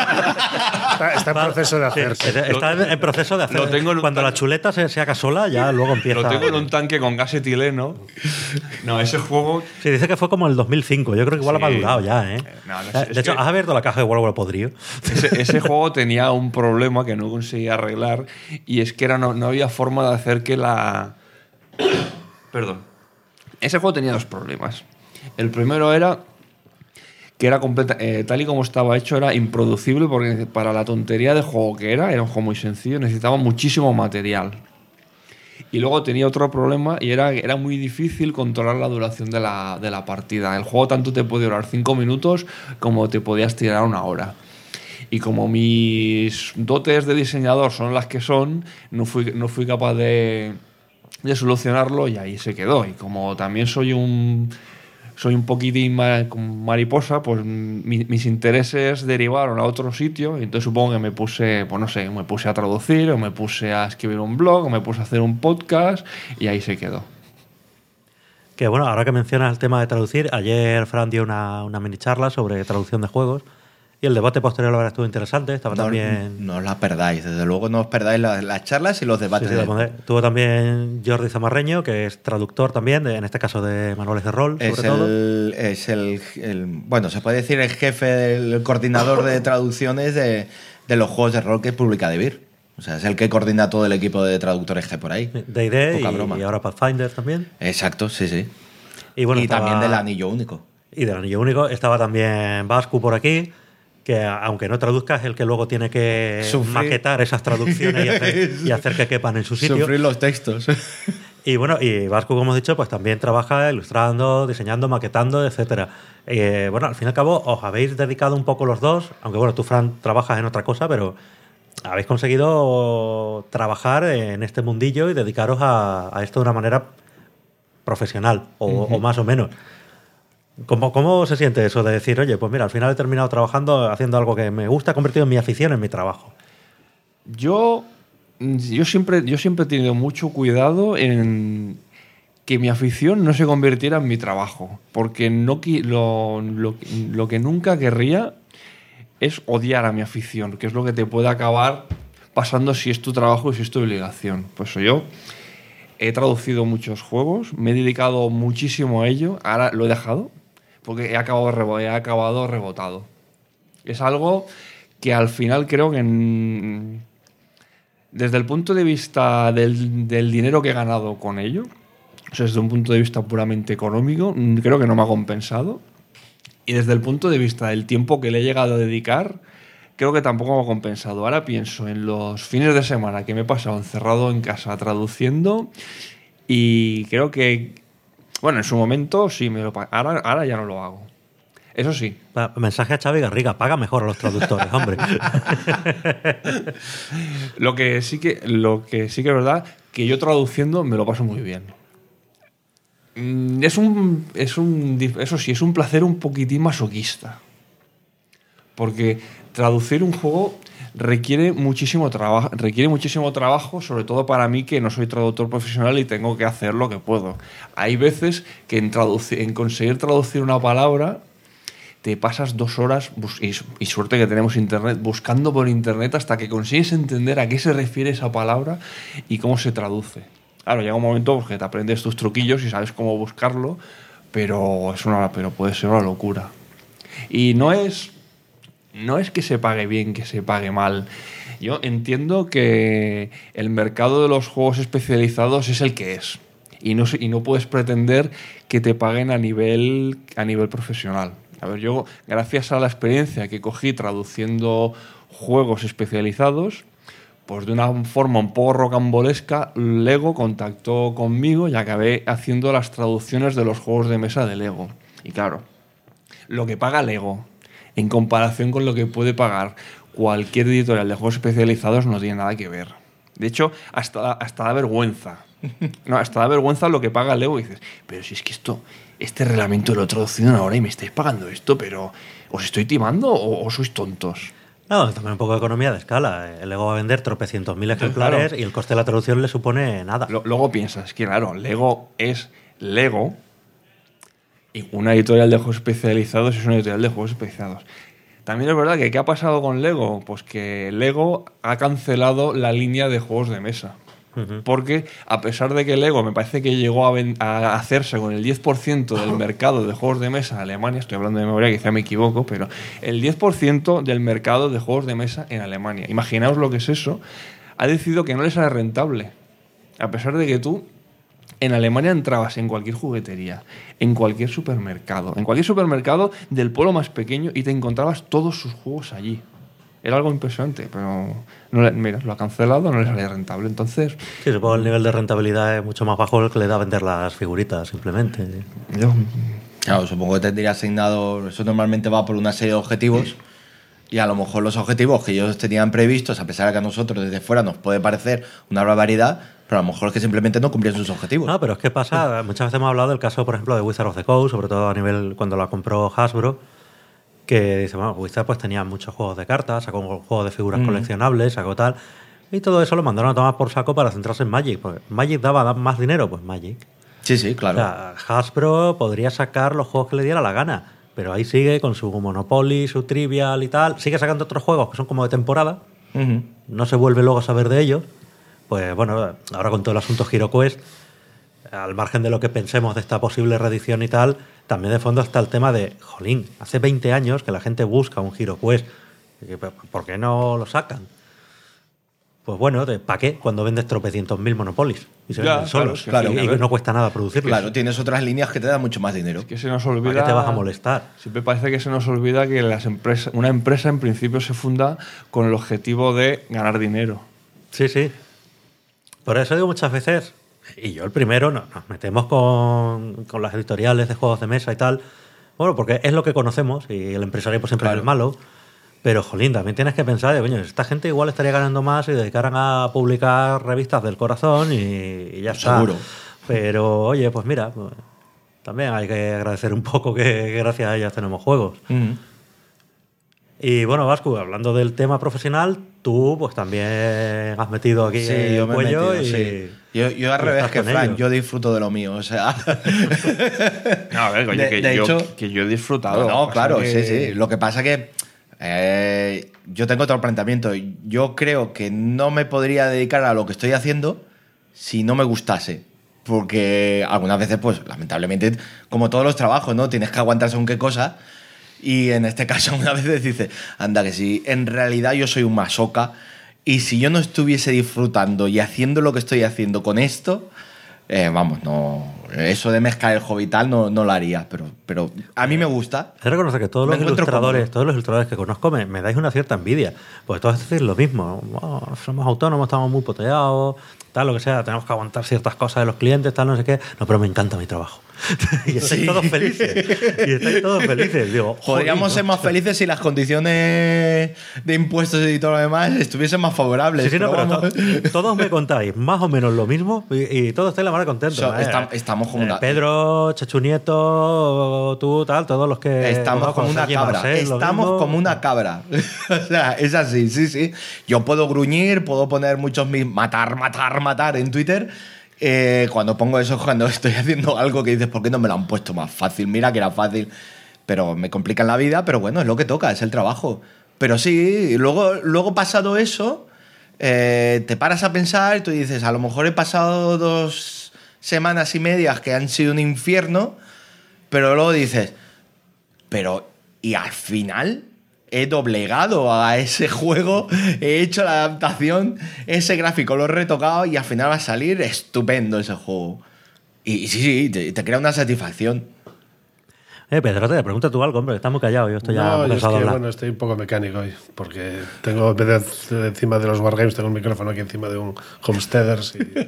en proceso de hacerse. Sí, está en proceso de hacer. Cuando la chuleta se haga sola, ya luego empieza. Lo tengo en un tanque con gas etileno. No, ese juego. Sí, dice que fue como el 2005. Yo creo que igual ha madurado ya, ¿eh? De hecho, has abierto la caja de Huevo Podrido. Ese juego tenía un problema que no conseguía arreglar, y es que no había forma de hacer que la. Perdón. Ese juego tenía dos problemas. El primero era que era tal y como estaba hecho, era improducible, porque para la tontería de juego que era un juego muy sencillo, necesitaba muchísimo material. Y luego tenía otro problema, y era muy difícil controlar la duración de la partida. El juego tanto te puede durar 5 minutos como te podías tirar 1 hora. Y como mis dotes de diseñador son las que son, no fui capaz de solucionarlo, y ahí se quedó. Y como también soy un poquitín mariposa, pues mis intereses derivaron a otro sitio, y entonces supongo que me puse a traducir, o me puse a escribir un blog, o me puse a hacer un podcast, y ahí se quedó. Que bueno, ahora que mencionas el tema de traducir, ayer Fran dio una mini charla sobre traducción de juegos, y el debate posterior la verdad estuvo interesante. Estaba también... No os la perdáis, desde luego no os perdáis las charlas y los debates. Sí, tuvo también Jordi Zamarreño, que es traductor también, en este caso de manuales de rol, sobre todo. Es bueno, se puede decir el jefe, el coordinador de traducciones de los juegos de rol que publica DeVir. O sea, es el que coordina todo el equipo de traductores que hay por ahí. D&D y ahora Pathfinder también. Exacto, sí. Y, bueno, también del Anillo Único. Y del Anillo Único. Estaba también Vascu por aquí, que aunque no traduzca es el que luego tiene que maquetar esas traducciones y hacer que quepan en su sitio. Sufrir los textos. Y bueno, y Vasco, como hemos dicho, pues también trabaja ilustrando, diseñando, maquetando, etcétera. Bueno, al fin y al cabo os habéis dedicado un poco los dos, aunque bueno, tú, Fran, trabajas en otra cosa, pero habéis conseguido trabajar en este mundillo y dedicaros a esto de una manera profesional, o más o menos. ¿Cómo se siente eso de decir, oye, pues mira, al final he terminado trabajando, haciendo algo que me gusta, convertido en mi afición, en mi trabajo? Yo siempre he tenido mucho cuidado en que mi afición no se convirtiera en mi trabajo, porque lo que nunca querría es odiar a mi afición, que es lo que te puede acabar pasando si es tu trabajo y si es tu obligación. Pues yo he traducido muchos juegos, me he dedicado muchísimo a ello, ahora lo he dejado porque he acabado rebotado. Es algo que al final creo que desde el punto de vista del dinero que he ganado con ello, o sea, desde un punto de vista puramente económico, creo que no me ha compensado. Y desde el punto de vista del tiempo que le he llegado a dedicar, creo que tampoco me ha compensado. Ahora pienso en los fines de semana que me he pasado encerrado en casa traduciendo, y creo que, bueno, en su momento sí, ahora ya no lo hago. Eso sí. Mensaje a Xavi Garriga, paga mejor a los traductores, hombre. Lo que sí que es verdad, que yo traduciendo me lo paso muy bien. Eso sí, es un placer un poquitín masoquista. Porque traducir un juego requiere muchísimo trabajo, sobre todo para mí, que no soy traductor profesional y tengo que hacer lo que puedo. Hay veces que en conseguir traducir una palabra te pasas 2 horas, y suerte que tenemos internet, buscando por internet hasta que consigues entender a qué se refiere esa palabra y cómo se traduce. Claro, llega un momento pues, que te aprendes tus truquillos y sabes cómo buscarlo, pero puede ser una locura. Y no es que se pague bien, que se pague mal. Yo entiendo que el mercado de los juegos especializados es el que es. Y no puedes pretender que te paguen a nivel profesional. A ver, yo, gracias a la experiencia que cogí traduciendo juegos especializados, pues de una forma un poco rocambolesca, Lego contactó conmigo y acabé haciendo las traducciones de los juegos de mesa de Lego. Y claro, lo que paga Lego en comparación con lo que puede pagar cualquier editorial de juegos especializados no tiene nada que ver. De hecho, hasta da vergüenza. No, hasta da vergüenza lo que paga Lego y dices, pero si es que este reglamento lo he traducido en una hora y me estáis pagando esto, pero ¿os estoy timando o sois tontos? No, también un poco de economía de escala. El Lego va a vender tropecientos mil ejemplares, claro, y el coste de la traducción le supone nada. Luego piensas que, claro, Lego es Lego y una editorial de juegos especializados es una editorial de juegos especializados. También es verdad que ¿qué ha pasado con Lego? Pues que Lego ha cancelado la línea de juegos de mesa. Porque a pesar de que Lego me parece que llegó a hacerse con el 10% del mercado de juegos de mesa en Alemania, estoy hablando de memoria, quizá me equivoco, pero el 10% del mercado de juegos de mesa en Alemania, imaginaos lo que es eso, ha decidido que no les sale rentable. A pesar de que tú en Alemania entrabas en cualquier juguetería, en cualquier supermercado del pueblo más pequeño y te encontrabas todos sus juegos allí. Era algo impresionante, pero mira, lo ha cancelado, no le sale rentable. Entonces, sí, supongo que el nivel de rentabilidad es mucho más bajo el que le da vender las figuritas, simplemente. Claro, supongo que tendría asignado, eso normalmente va por una serie de objetivos, y a lo mejor los objetivos que ellos tenían previstos, a pesar de que a nosotros desde fuera nos puede parecer una barbaridad, pero a lo mejor es que simplemente no cumplían sus objetivos. No, pero es que pasa, muchas veces hemos hablado del caso, por ejemplo, de Wizard of the Coast, sobre todo a nivel cuando la compró Hasbro, que dice, bueno, Wizard pues tenía muchos juegos de cartas, sacó un juego de figuras coleccionables, sacó tal, y todo eso lo mandaron a tomar por saco para centrarse en Magic, porque Magic daba más dinero, pues Magic. Sí, sí, claro. O sea, Hasbro podría sacar los juegos que le diera la gana, pero ahí sigue con su Monopoly, su Trivial y tal, sigue sacando otros juegos que son como de temporada, no se vuelve luego a saber de ellos. Pues bueno, ahora con todo el asunto HeroQuest, al margen de lo que pensemos de esta posible reedición y tal, también de fondo está el tema de, jolín, hace 20 años que la gente busca un HeroQuest, ¿por qué no lo sacan? Pues bueno, ¿para qué? Cuando vendes tropecientos mil Monopolies y se venden solos, claro, y no cuesta nada producirlos. Claro, tienes otras líneas que te dan mucho más dinero. Es que se nos olvida. ¿Para qué te vas a molestar? Siempre parece que se nos olvida que una empresa en principio se funda con el objetivo de ganar dinero. Sí, sí. Por eso digo muchas veces, y yo el primero, nos metemos con las editoriales de juegos de mesa y tal, bueno, porque es lo que conocemos y el empresario pues siempre es el malo, pero jolín, también tienes que pensar, coño, esta gente igual estaría ganando más si dedicaran a publicar revistas del corazón y ya está. Seguro. Pero oye, pues mira, pues, también hay que agradecer un poco que gracias a ellas tenemos juegos. Y bueno, Vasco, hablando del tema profesional, tú pues también has metido aquí el cuello y... Yo al revés que Frank, yo disfruto de lo mío, o sea... No, a ver, oye, que yo he disfrutado. No, claro, sí. Lo que pasa que yo tengo otro planteamiento. Yo creo que no me podría dedicar a lo que estoy haciendo si no me gustase. Porque algunas veces, pues, lamentablemente, como todos los trabajos, ¿no? Tienes que aguantar según qué cosa. Y en este caso, una vez dices, anda, que si en realidad yo soy un masoca y si yo no estuviese disfrutando y haciendo lo que estoy haciendo con esto, vamos, no, eso de mezclar el hobby y tal no lo haría, pero a mí me gusta. He reconocido que todos los ilustradores que conozco me dais una cierta envidia, porque todos decís lo mismo, somos autónomos, estamos muy poteados, tal, lo que sea, tenemos que aguantar ciertas cosas de los clientes, tal, no sé qué, no, pero me encanta mi trabajo. Y estáis todos felices. Digo, podríamos ser más felices si las condiciones de impuestos y todo lo demás estuviesen más favorables. Sí, pero todos me contáis más o menos lo mismo y todos estáis la mar contentos. Estamos como una... Pedro, Chachu Nieto, tú, tal, todos los que... Estamos como una cabra. Estamos como una cabra. O sea, es así, sí. Yo puedo gruñir, puedo poner muchos matar en Twitter. Cuando pongo eso, cuando estoy haciendo algo que dices, ¿por qué no me lo han puesto más fácil? Mira que era fácil. pero me complican la vida, pero bueno, es lo que toca, es el trabajo. Pero sí, y luego pasado eso, te paras a pensar y tú dices, a lo mejor he pasado 2 semanas y medias que han sido un infierno, pero luego dices, pero y al final he doblegado a ese juego, he hecho la adaptación, ese gráfico lo he retocado y al final va a salir estupendo ese juego. Y sí, te crea una satisfacción. Pedro, te pregunta tú algo, hombre, estás muy callado, yo estoy ya No, yo es cansado de que, hablar. bueno, estoy un poco mecánico hoy, porque tengo, en vez de encima de los Wargames, tengo un micrófono aquí encima de un Homesteaders y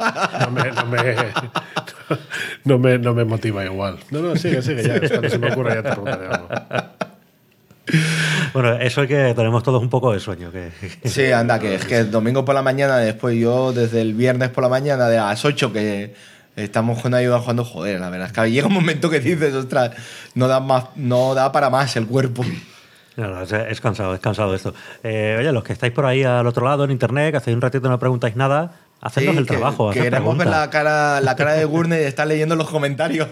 no me motiva igual. No, sigue, ya, cuando se me ocurra ya te preguntaré algo. Bueno, eso es que tenemos todos un poco de sueño. Sí, anda, que es que el domingo por la mañana, después yo desde el viernes por la mañana de las 8 que estamos con ayuda jugando, joder, la verdad es que llega un momento que dices, ostras, no da para más el cuerpo. No, es cansado esto. Oye, los que estáis por ahí al otro lado en internet, que hacéis un ratito y no preguntáis nada, hacednos el trabajo. Que queremos ver la cara de Gurney y estar leyendo los comentarios.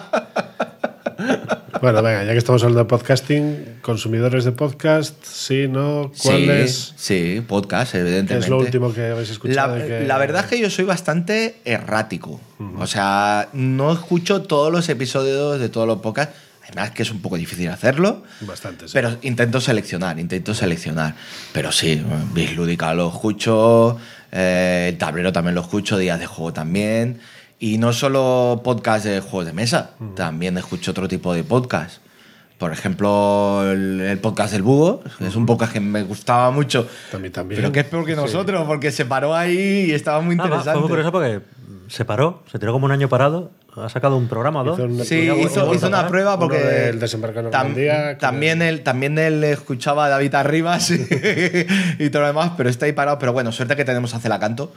Bueno, venga, ya que estamos hablando de podcasting, consumidores de podcast, sí, ¿no? ¿Cuál es? Sí, podcast, evidentemente. ¿Qué es lo último que habéis escuchado? La verdad es que yo soy bastante errático. O sea, no escucho todos los episodios de todos los podcasts. Además que es un poco difícil hacerlo. Bastante, sí. Pero intento seleccionar. Pero sí, Bis Lúdica lo escucho, el tablero también lo escucho, Días de Juego también. Y no solo podcast de juegos de mesa, también escucho otro tipo de podcast. Por ejemplo, el podcast del Búho, es un podcast que me gustaba mucho. También. Pero que es peor que nosotros, porque se paró ahí y estaba muy interesante. Fue muy curioso porque se paró, se tiró como un año parado, ha sacado un programa, ¿no? Hizo una prueba porque el desembarco en Normandía. También él escuchaba a David Arribas y todo lo demás, pero está ahí parado. Pero bueno, suerte que tenemos a Celacanto.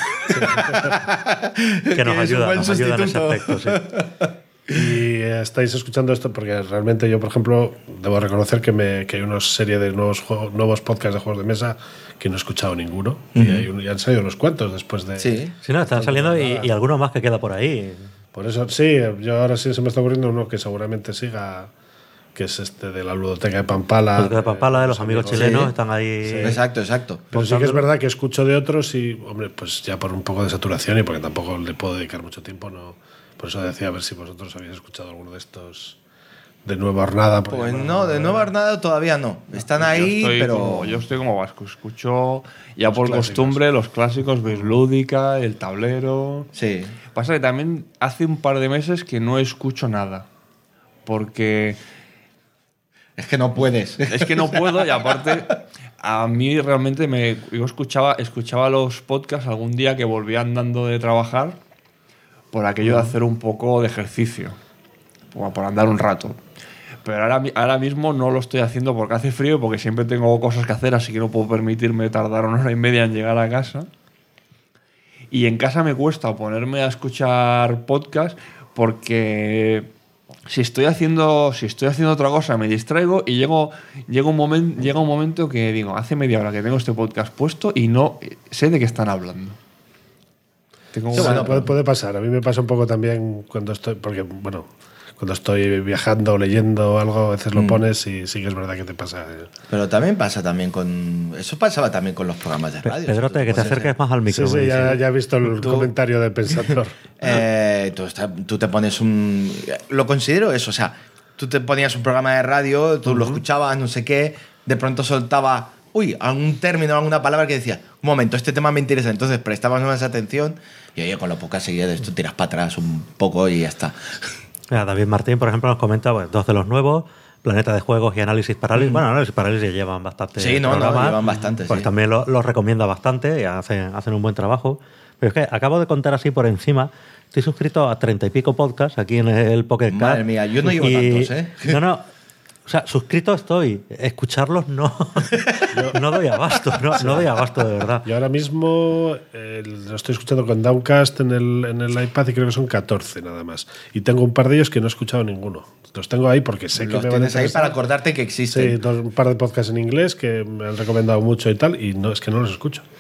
que nos ayuda en ese sustituto. aspecto, sí. Y estáis escuchando esto porque realmente yo, por ejemplo, debo reconocer que hay una serie de nuevos podcasts de juegos de mesa que no he escuchado ninguno. Y han salido unos cuantos después de... Sí. Sí, no, están saliendo y alguno más que queda por ahí. Por eso, sí, yo ahora sí se me está ocurriendo uno que seguramente siga, que es este de la Ludoteca de Pampala. De Pampala, de los amigos chilenos, están ahí. Sí. Exacto. Pero sí que es verdad que escucho de otros y, hombre, pues ya por un poco de saturación y porque tampoco le puedo dedicar mucho tiempo, no. Por eso decía a ver si vosotros habéis escuchado alguno de estos de Nueva Hornada. Pues no, de Nueva Hornada todavía no. Están ahí, pero... Yo estoy como Vasco. Escucho ya por costumbre los clásicos, Bis Lúdica, el tablero. Sí. Pasa que también hace un par de meses que no escucho nada. Porque... Es que no puedes. Es que no puedo y aparte... A mí realmente yo escuchaba los podcasts algún día que volvía andando de trabajar por aquello de hacer un poco de ejercicio, por andar un rato. Pero ahora mismo no lo estoy haciendo porque hace frío y porque siempre tengo cosas que hacer, así que no puedo permitirme tardar 1 hora y media en llegar a casa. Y en casa me cuesta ponerme a escuchar podcast porque si estoy haciendo otra cosa me distraigo y llega un momento que digo, hace media hora que tengo este podcast puesto y no sé de qué están hablando. Puede pasar. A mí me pasa un poco también cuando estoy... Porque, bueno, cuando estoy viajando o leyendo algo, a veces lo pones y sí que es verdad que te pasa. Pero también pasa también con... Eso pasaba también con los programas de radio. Pedrote, que te acerques más al micro. Sí, ya he visto el comentario del Pensador. Tú te pones un... Lo considero eso, o sea, tú te ponías un programa de radio, tú lo escuchabas, no sé qué, de pronto soltaba... algún término, alguna palabra que decía, un momento, este tema me interesa, entonces prestabas más atención y oye, con lo poca seguida de esto tiras para atrás un poco y ya está. Mira, David Martín, por ejemplo, nos comenta 2 de los nuevos, Planeta de Juegos y Análisis Parálisis. Bueno, Análisis Parálisis llevan bastante. Sí, llevan bastante. Pues sí. también los recomienda bastante y hacen un buen trabajo. Pero es que acabo de contar así por encima, estoy suscrito a 30 y pico podcasts aquí en el Pocket Cast. Madre mía, yo no llevo tantos, ¿eh? No. O sea, suscrito estoy. Escucharlos no doy abasto. No doy abasto, de verdad. Yo ahora mismo lo estoy escuchando con Downcast en el iPad y creo que son 14 nada más. Y tengo un par de ellos que no he escuchado ninguno. Los tengo ahí porque sé que los me van a tienes ahí interesar. para acordarte que existen. Sí, un par de podcasts en inglés que me han recomendado mucho y tal, y no es que no los escucho.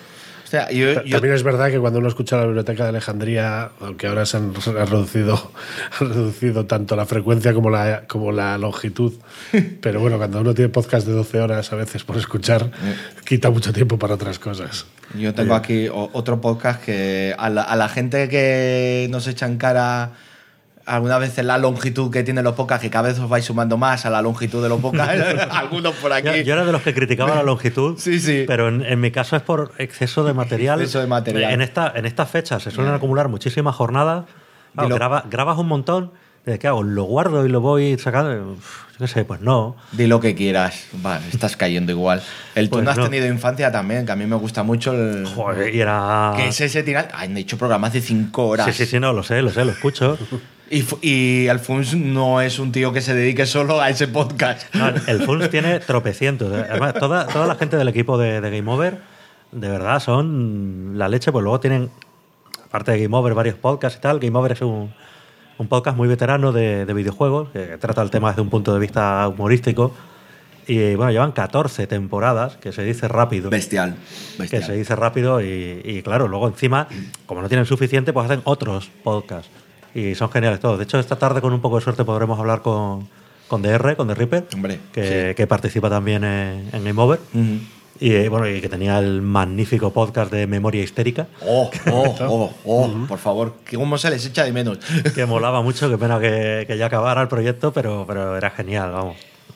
Hostia, yo- También es verdad que cuando uno escucha la biblioteca de Alejandría, aunque ahora se han reducido tanto la frecuencia como la longitud, pero bueno, cuando uno tiene podcast de 12 horas a veces por escuchar, quita mucho tiempo para otras cosas. Yo tengo aquí otro podcast que a la gente que nos echa en cara algunas veces la longitud que tienen los podcasts, que cada vez os vais sumando más a la longitud de los podcasts, algunos por aquí. Yo era de los que criticaba la longitud, Sí. pero en mi caso es por exceso de material. Exceso de material. En estas fechas se suelen acumular muchísimas jornadas. Claro, Dilo. grabas un montón. ¿Qué hago? ¿Lo guardo y lo voy sacando? Yo qué sé, pues no. Di lo que quieras. Va, estás cayendo igual. Tú Pues no has no. tenido infancia también, que a mí me gusta mucho el... Joder, y era... Que es ese tirar... Han hecho programas de 5 horas. Sí, no, lo sé, lo escucho. Y Alfons no es un tío que se dedique solo a ese podcast. No, el Funs tiene tropecientos. Además, toda la gente del equipo de Game Over, de verdad, son la leche. Pues luego tienen, aparte de Game Over, varios podcasts y tal. Game Over es un podcast muy veterano de videojuegos, que trata el tema desde un punto de vista humorístico. Y bueno, llevan 14 temporadas, que se dice rápido. Bestial. Que se dice rápido y claro, luego encima, como no tienen suficiente, pues hacen otros podcasts. Y son geniales todos. De hecho, esta tarde, con un poco de suerte, podremos hablar con DR, con The Reaper, Hombre, que participa también en Game Over. Ujú. Y bueno, y que tenía el magnífico podcast de Memoria Histérica, Por favor, que cómo se les echa de menos. que molaba mucho. Qué pena que ya acabara el proyecto, pero era genial, vamos.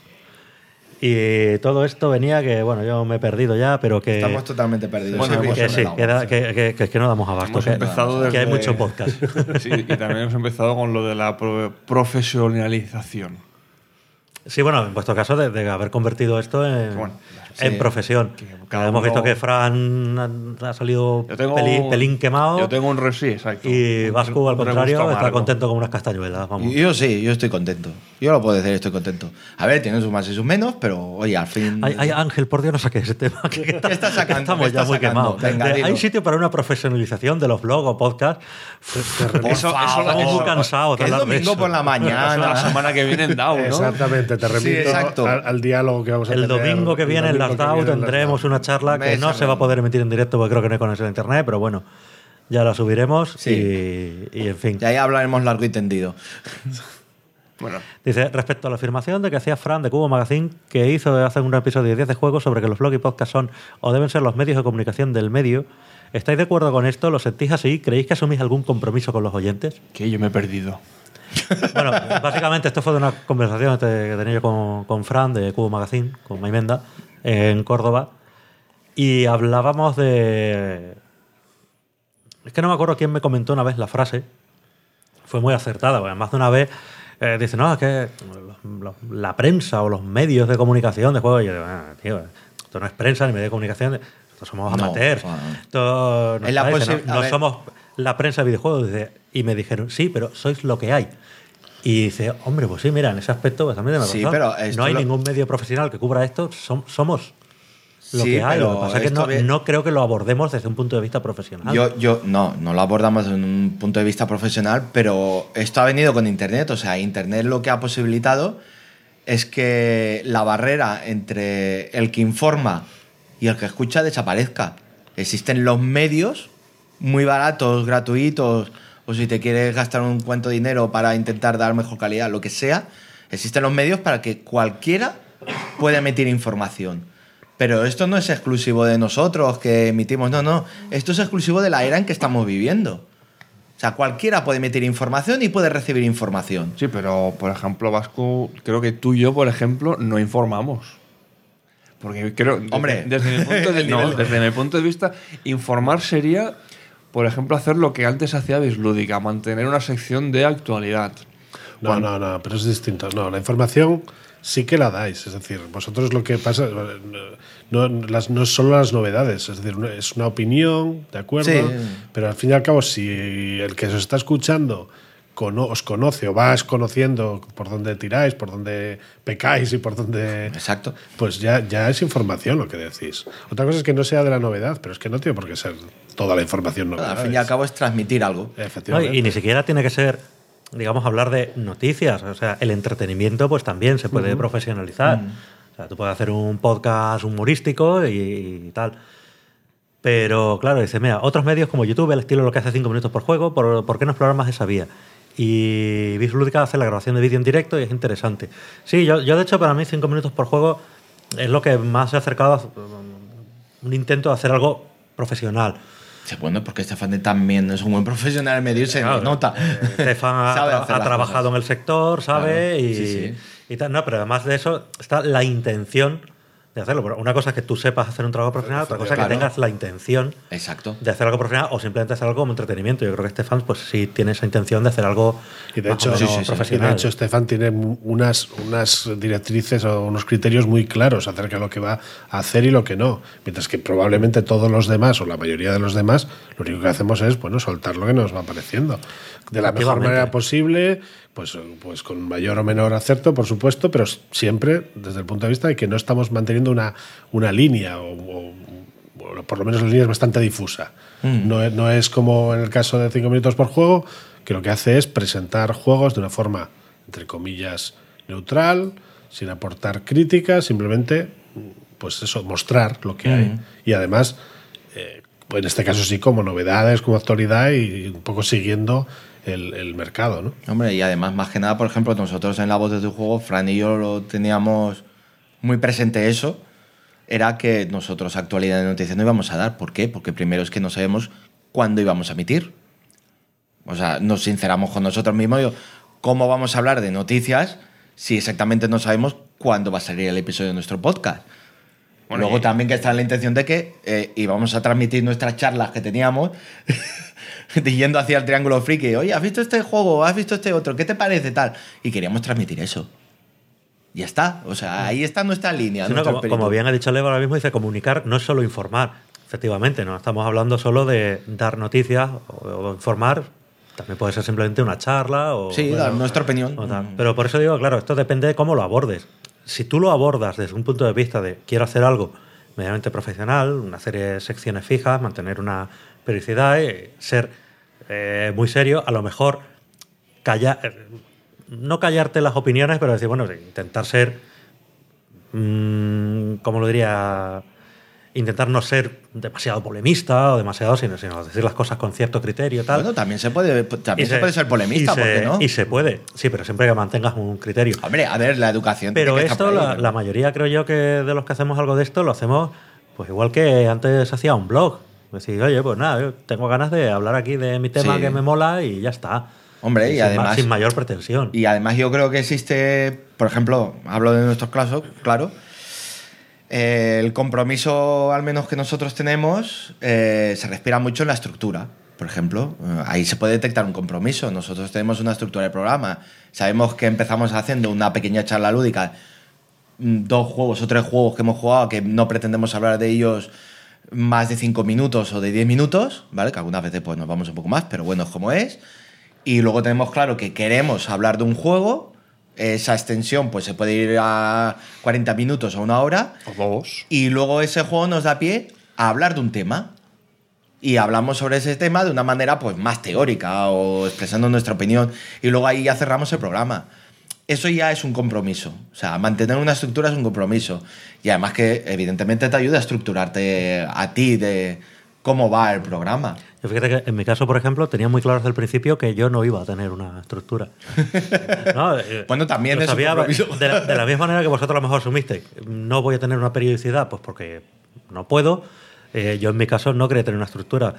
Y todo esto venía que, bueno, yo me he perdido ya, pero que... Estamos totalmente perdidos. Bueno, Seguimos que en sí, el agua. que no damos abasto. Hemos empezado que hay desde- mucho podcast. Sí, y también hemos empezado con lo de la profesionalización. Sí, bueno, en vuestro caso, de haber convertido esto en, Bueno, en sí. profesión. cada Hemos visto uno- que Fran ha salido Yo tengo pelín quemado Yo tengo un sí, exacto. y Vasco, al Un contrario, regusto está amargo. contento con unas castañuelas. Vamos. Yo sí, yo estoy contento. Yo lo puedo decir, estoy contento. A ver, tiene sus más y sus menos, pero oye, al fin... Ay, Ángel, por Dios, no saques ese tema. Que ¿Qué estás sacando? Estamos ¿Qué ya estás muy sacando? quemados. Venga, dilo. Hay sitio para una profesionalización de los blogs o podcasts. Estamos muy cansados de que es hablar de domingo eso. por la La mañana. semana que viene en DAO, ¿no? Exactamente, te remito exacto. al diálogo que vamos a El tener. domingo que viene en las DAO viene en las tendremos DAO. una charla que no Mes, se va a poder emitir en directo porque creo que no hay conexión a internet, pero bueno, ya la subiremos Sí. y en fin. Y ahí hablaremos largo y tendido. Bueno, Dice, respecto a la afirmación de que hacía Fran de Cubo Magazine, que hizo hace un episodio de 10 de juegos sobre que los blogs y podcasts son o deben ser los medios de comunicación del medio, ¿estáis de acuerdo con esto? ¿Lo sentís así? ¿Creéis que asumís algún compromiso con los oyentes? que yo me he perdido. Bueno, básicamente esto fue de una conversación que tenía yo con Fran de Cubo Magazine, con Maimenda, en Córdoba, y hablábamos de... Es que no me acuerdo quién me comentó una vez la frase, fue muy acertada, porque más de una vez dice, no, es que la prensa o los medios de comunicación de juegos, y yo digo, tío, esto no es prensa ni medio de comunicación, esto somos No, amateurs, esto no, Es la ¿sabes? posi- a no ver. somos la prensa de videojuegos. Dice, y me dijeron, sí, pero sois lo que hay. Y dice, hombre, pues sí, mira, en ese aspecto pues también me Sí, razón. pero esto no hay lo- ningún medio profesional que cubra esto, somos lo Sí, que hay. Lo pero que pasa es que esto bien- no creo que lo abordemos desde un punto de vista profesional. Yo no lo abordamos desde un punto de vista profesional, pero esto ha venido con Internet. O sea, Internet lo que ha posibilitado es que la barrera entre el que informa y el que escucha desaparezca. Existen los medios muy baratos, gratuitos, o si te quieres gastar un cuento de dinero para intentar dar mejor calidad, lo que sea, existen los medios para que cualquiera pueda emitir información. Pero esto no es exclusivo de nosotros que emitimos, no. Esto es exclusivo de la era en que estamos viviendo. O sea, cualquiera puede emitir información y puede recibir información. Sí, pero por ejemplo, Vasco, creo que tú y yo, por ejemplo, no informamos. Porque creo, Hombre, desde mi punto de, el no, nivel- desde mi punto de vista, informar sería, por ejemplo, hacer lo que antes hacía Bislúdica, mantener una sección de actualidad. No, pero es distinto. No, la información sí que la dais. Es decir, vosotros lo que pasa no es solo las novedades. Es decir, es una opinión, ¿de acuerdo? Sí. Pero al fin y al cabo, si el que os está escuchando os conoce o vas conociendo por dónde tiráis, por dónde pecáis y por dónde... Exacto. Pues ya es información lo que decís. Otra cosa es que no sea de la novedad, pero es que no tiene por qué ser toda la información novedad. Al fin y al cabo es transmitir algo. No, Efectivamente. y ni siquiera tiene que ser, digamos, hablar de noticias. O sea, el entretenimiento pues también se puede profesionalizar. O sea, tú puedes hacer un podcast humorístico y tal. Pero claro, dice, mira, otros medios como YouTube, el estilo lo que hace 5 minutos por juego, ¿por qué no explorar más esa vía? Y Vis Lúdica hace la grabación de vídeo en directo y es interesante. Sí, yo de hecho para mí 5 minutos por juego es lo que más se ha acercado a un intento de hacer algo profesional. Sí, bueno, porque Estefan también es un buen profesional en medio y se nota. Estefan Sabe ha hacer las trabajado cosas. en el sector, sabe, Claro, y, sí. y tal. No, pero además de eso está la intención de hacerlo. Pero una cosa es que tú sepas hacer un trabajo profesional, otra cosa es que Claro. tengas la intención Exacto. de hacer algo profesional o simplemente hacer algo como entretenimiento. Yo creo que Estefan pues sí tiene esa intención de hacer algo Y de más o hecho, menos y de profesional. hecho, Estefan tiene unas directrices o unos criterios muy claros acerca de lo que va a hacer y lo que no. Mientras que probablemente todos los demás, o la mayoría de los demás, lo único que hacemos es soltar lo que nos va apareciendo. De la mejor Efectivamente. manera posible, pues con mayor o menor acierto, por supuesto, pero siempre desde el punto de vista de que no estamos manteniendo una línea o por lo menos la línea es bastante difusa. No es como en el caso de 5 minutos por juego, que lo que hace es presentar juegos de una forma, entre comillas, neutral, sin aportar críticas, simplemente, pues eso, mostrar lo que hay. Y además, en este caso sí, como novedades, como actualidad y un poco siguiendo el mercado, ¿no? Hombre, y además, más que nada, por ejemplo, nosotros en La Voz de tu Juego, Fran y yo lo teníamos muy presente eso, era que nosotros actualidad de noticias no íbamos a dar. ¿Por qué? Porque primero es que no sabemos cuándo íbamos a emitir. O sea, nos sinceramos con nosotros mismos. ¿Cómo vamos a hablar de noticias si exactamente no sabemos cuándo va a salir el episodio de nuestro podcast? Bueno, Luego y- también que está la intención de que íbamos a transmitir nuestras charlas que teníamos yendo hacia el Triángulo Friki. Oye, ¿has visto este juego? ¿Has visto este otro? ¿Qué te parece tal? Y queríamos transmitir eso. Ya está. O sea, ahí está nuestra línea. Sí, no, nuestro como espíritu. bien ha dicho Levo ahora mismo, dice comunicar no es solo informar. Efectivamente, no estamos hablando solo de dar noticias o informar. También puede ser simplemente una charla o... Sí, dar nuestra opinión. o tal. Pero por eso digo, claro, esto depende de cómo lo abordes. Si tú lo abordas desde un punto de vista de quiero hacer algo medianamente profesional, una serie de secciones fijas, mantener una periodicidad, ser muy serio, a lo mejor no callarte las opiniones, pero decir, bueno, intentar ser, ¿cómo lo diría? Intentar no ser demasiado polemista o demasiado, sino decir las cosas con cierto criterio y tal. Bueno, también se puede ser polemista, ¿por qué no? Y se puede, sí, pero siempre que mantengas un criterio. Hombre, a ver, la educación. Pero tiene que estar esto, por ahí, ¿no? la mayoría creo yo que de los que hacemos algo de esto lo hacemos pues igual que antes hacía un blog. Decir, oye, pues nada, yo tengo ganas de hablar aquí de mi tema Sí. que me mola y ya está. Hombre, y sin además- sin mayor pretensión. Y además yo creo que existe, por ejemplo, hablo de nuestros casos, claro, el compromiso al menos que nosotros tenemos se respira mucho en la estructura. Por ejemplo, ahí se puede detectar un compromiso. Nosotros tenemos una estructura de programa. Sabemos que empezamos haciendo una pequeña charla lúdica, 2 juegos o 3 juegos que hemos jugado que no pretendemos hablar de ellos más de 5 minutos o de 10 minutos, ¿vale? Que algunas veces pues, nos vamos un poco más, pero bueno, es como es. Y luego tenemos claro que queremos hablar de un juego. Esa extensión pues se puede ir a 40 minutos o 1 hora. O 2. Y luego ese juego nos da pie a hablar de un tema. Y hablamos sobre ese tema de una manera pues más teórica o expresando nuestra opinión. Y luego ahí ya cerramos el programa. Eso ya es un compromiso. O sea, mantener una estructura es un compromiso. Y además que evidentemente te ayuda a estructurarte a ti de cómo va el programa. Yo fíjate que en mi caso, por ejemplo, tenía muy claro desde el principio que yo no iba a tener una estructura. ¿No? Bueno, también Lo es un sabía compromiso. de la misma manera que vosotros a lo mejor asumisteis. No voy a tener una periodicidad, pues porque no puedo. Yo en mi caso no quería tener una estructura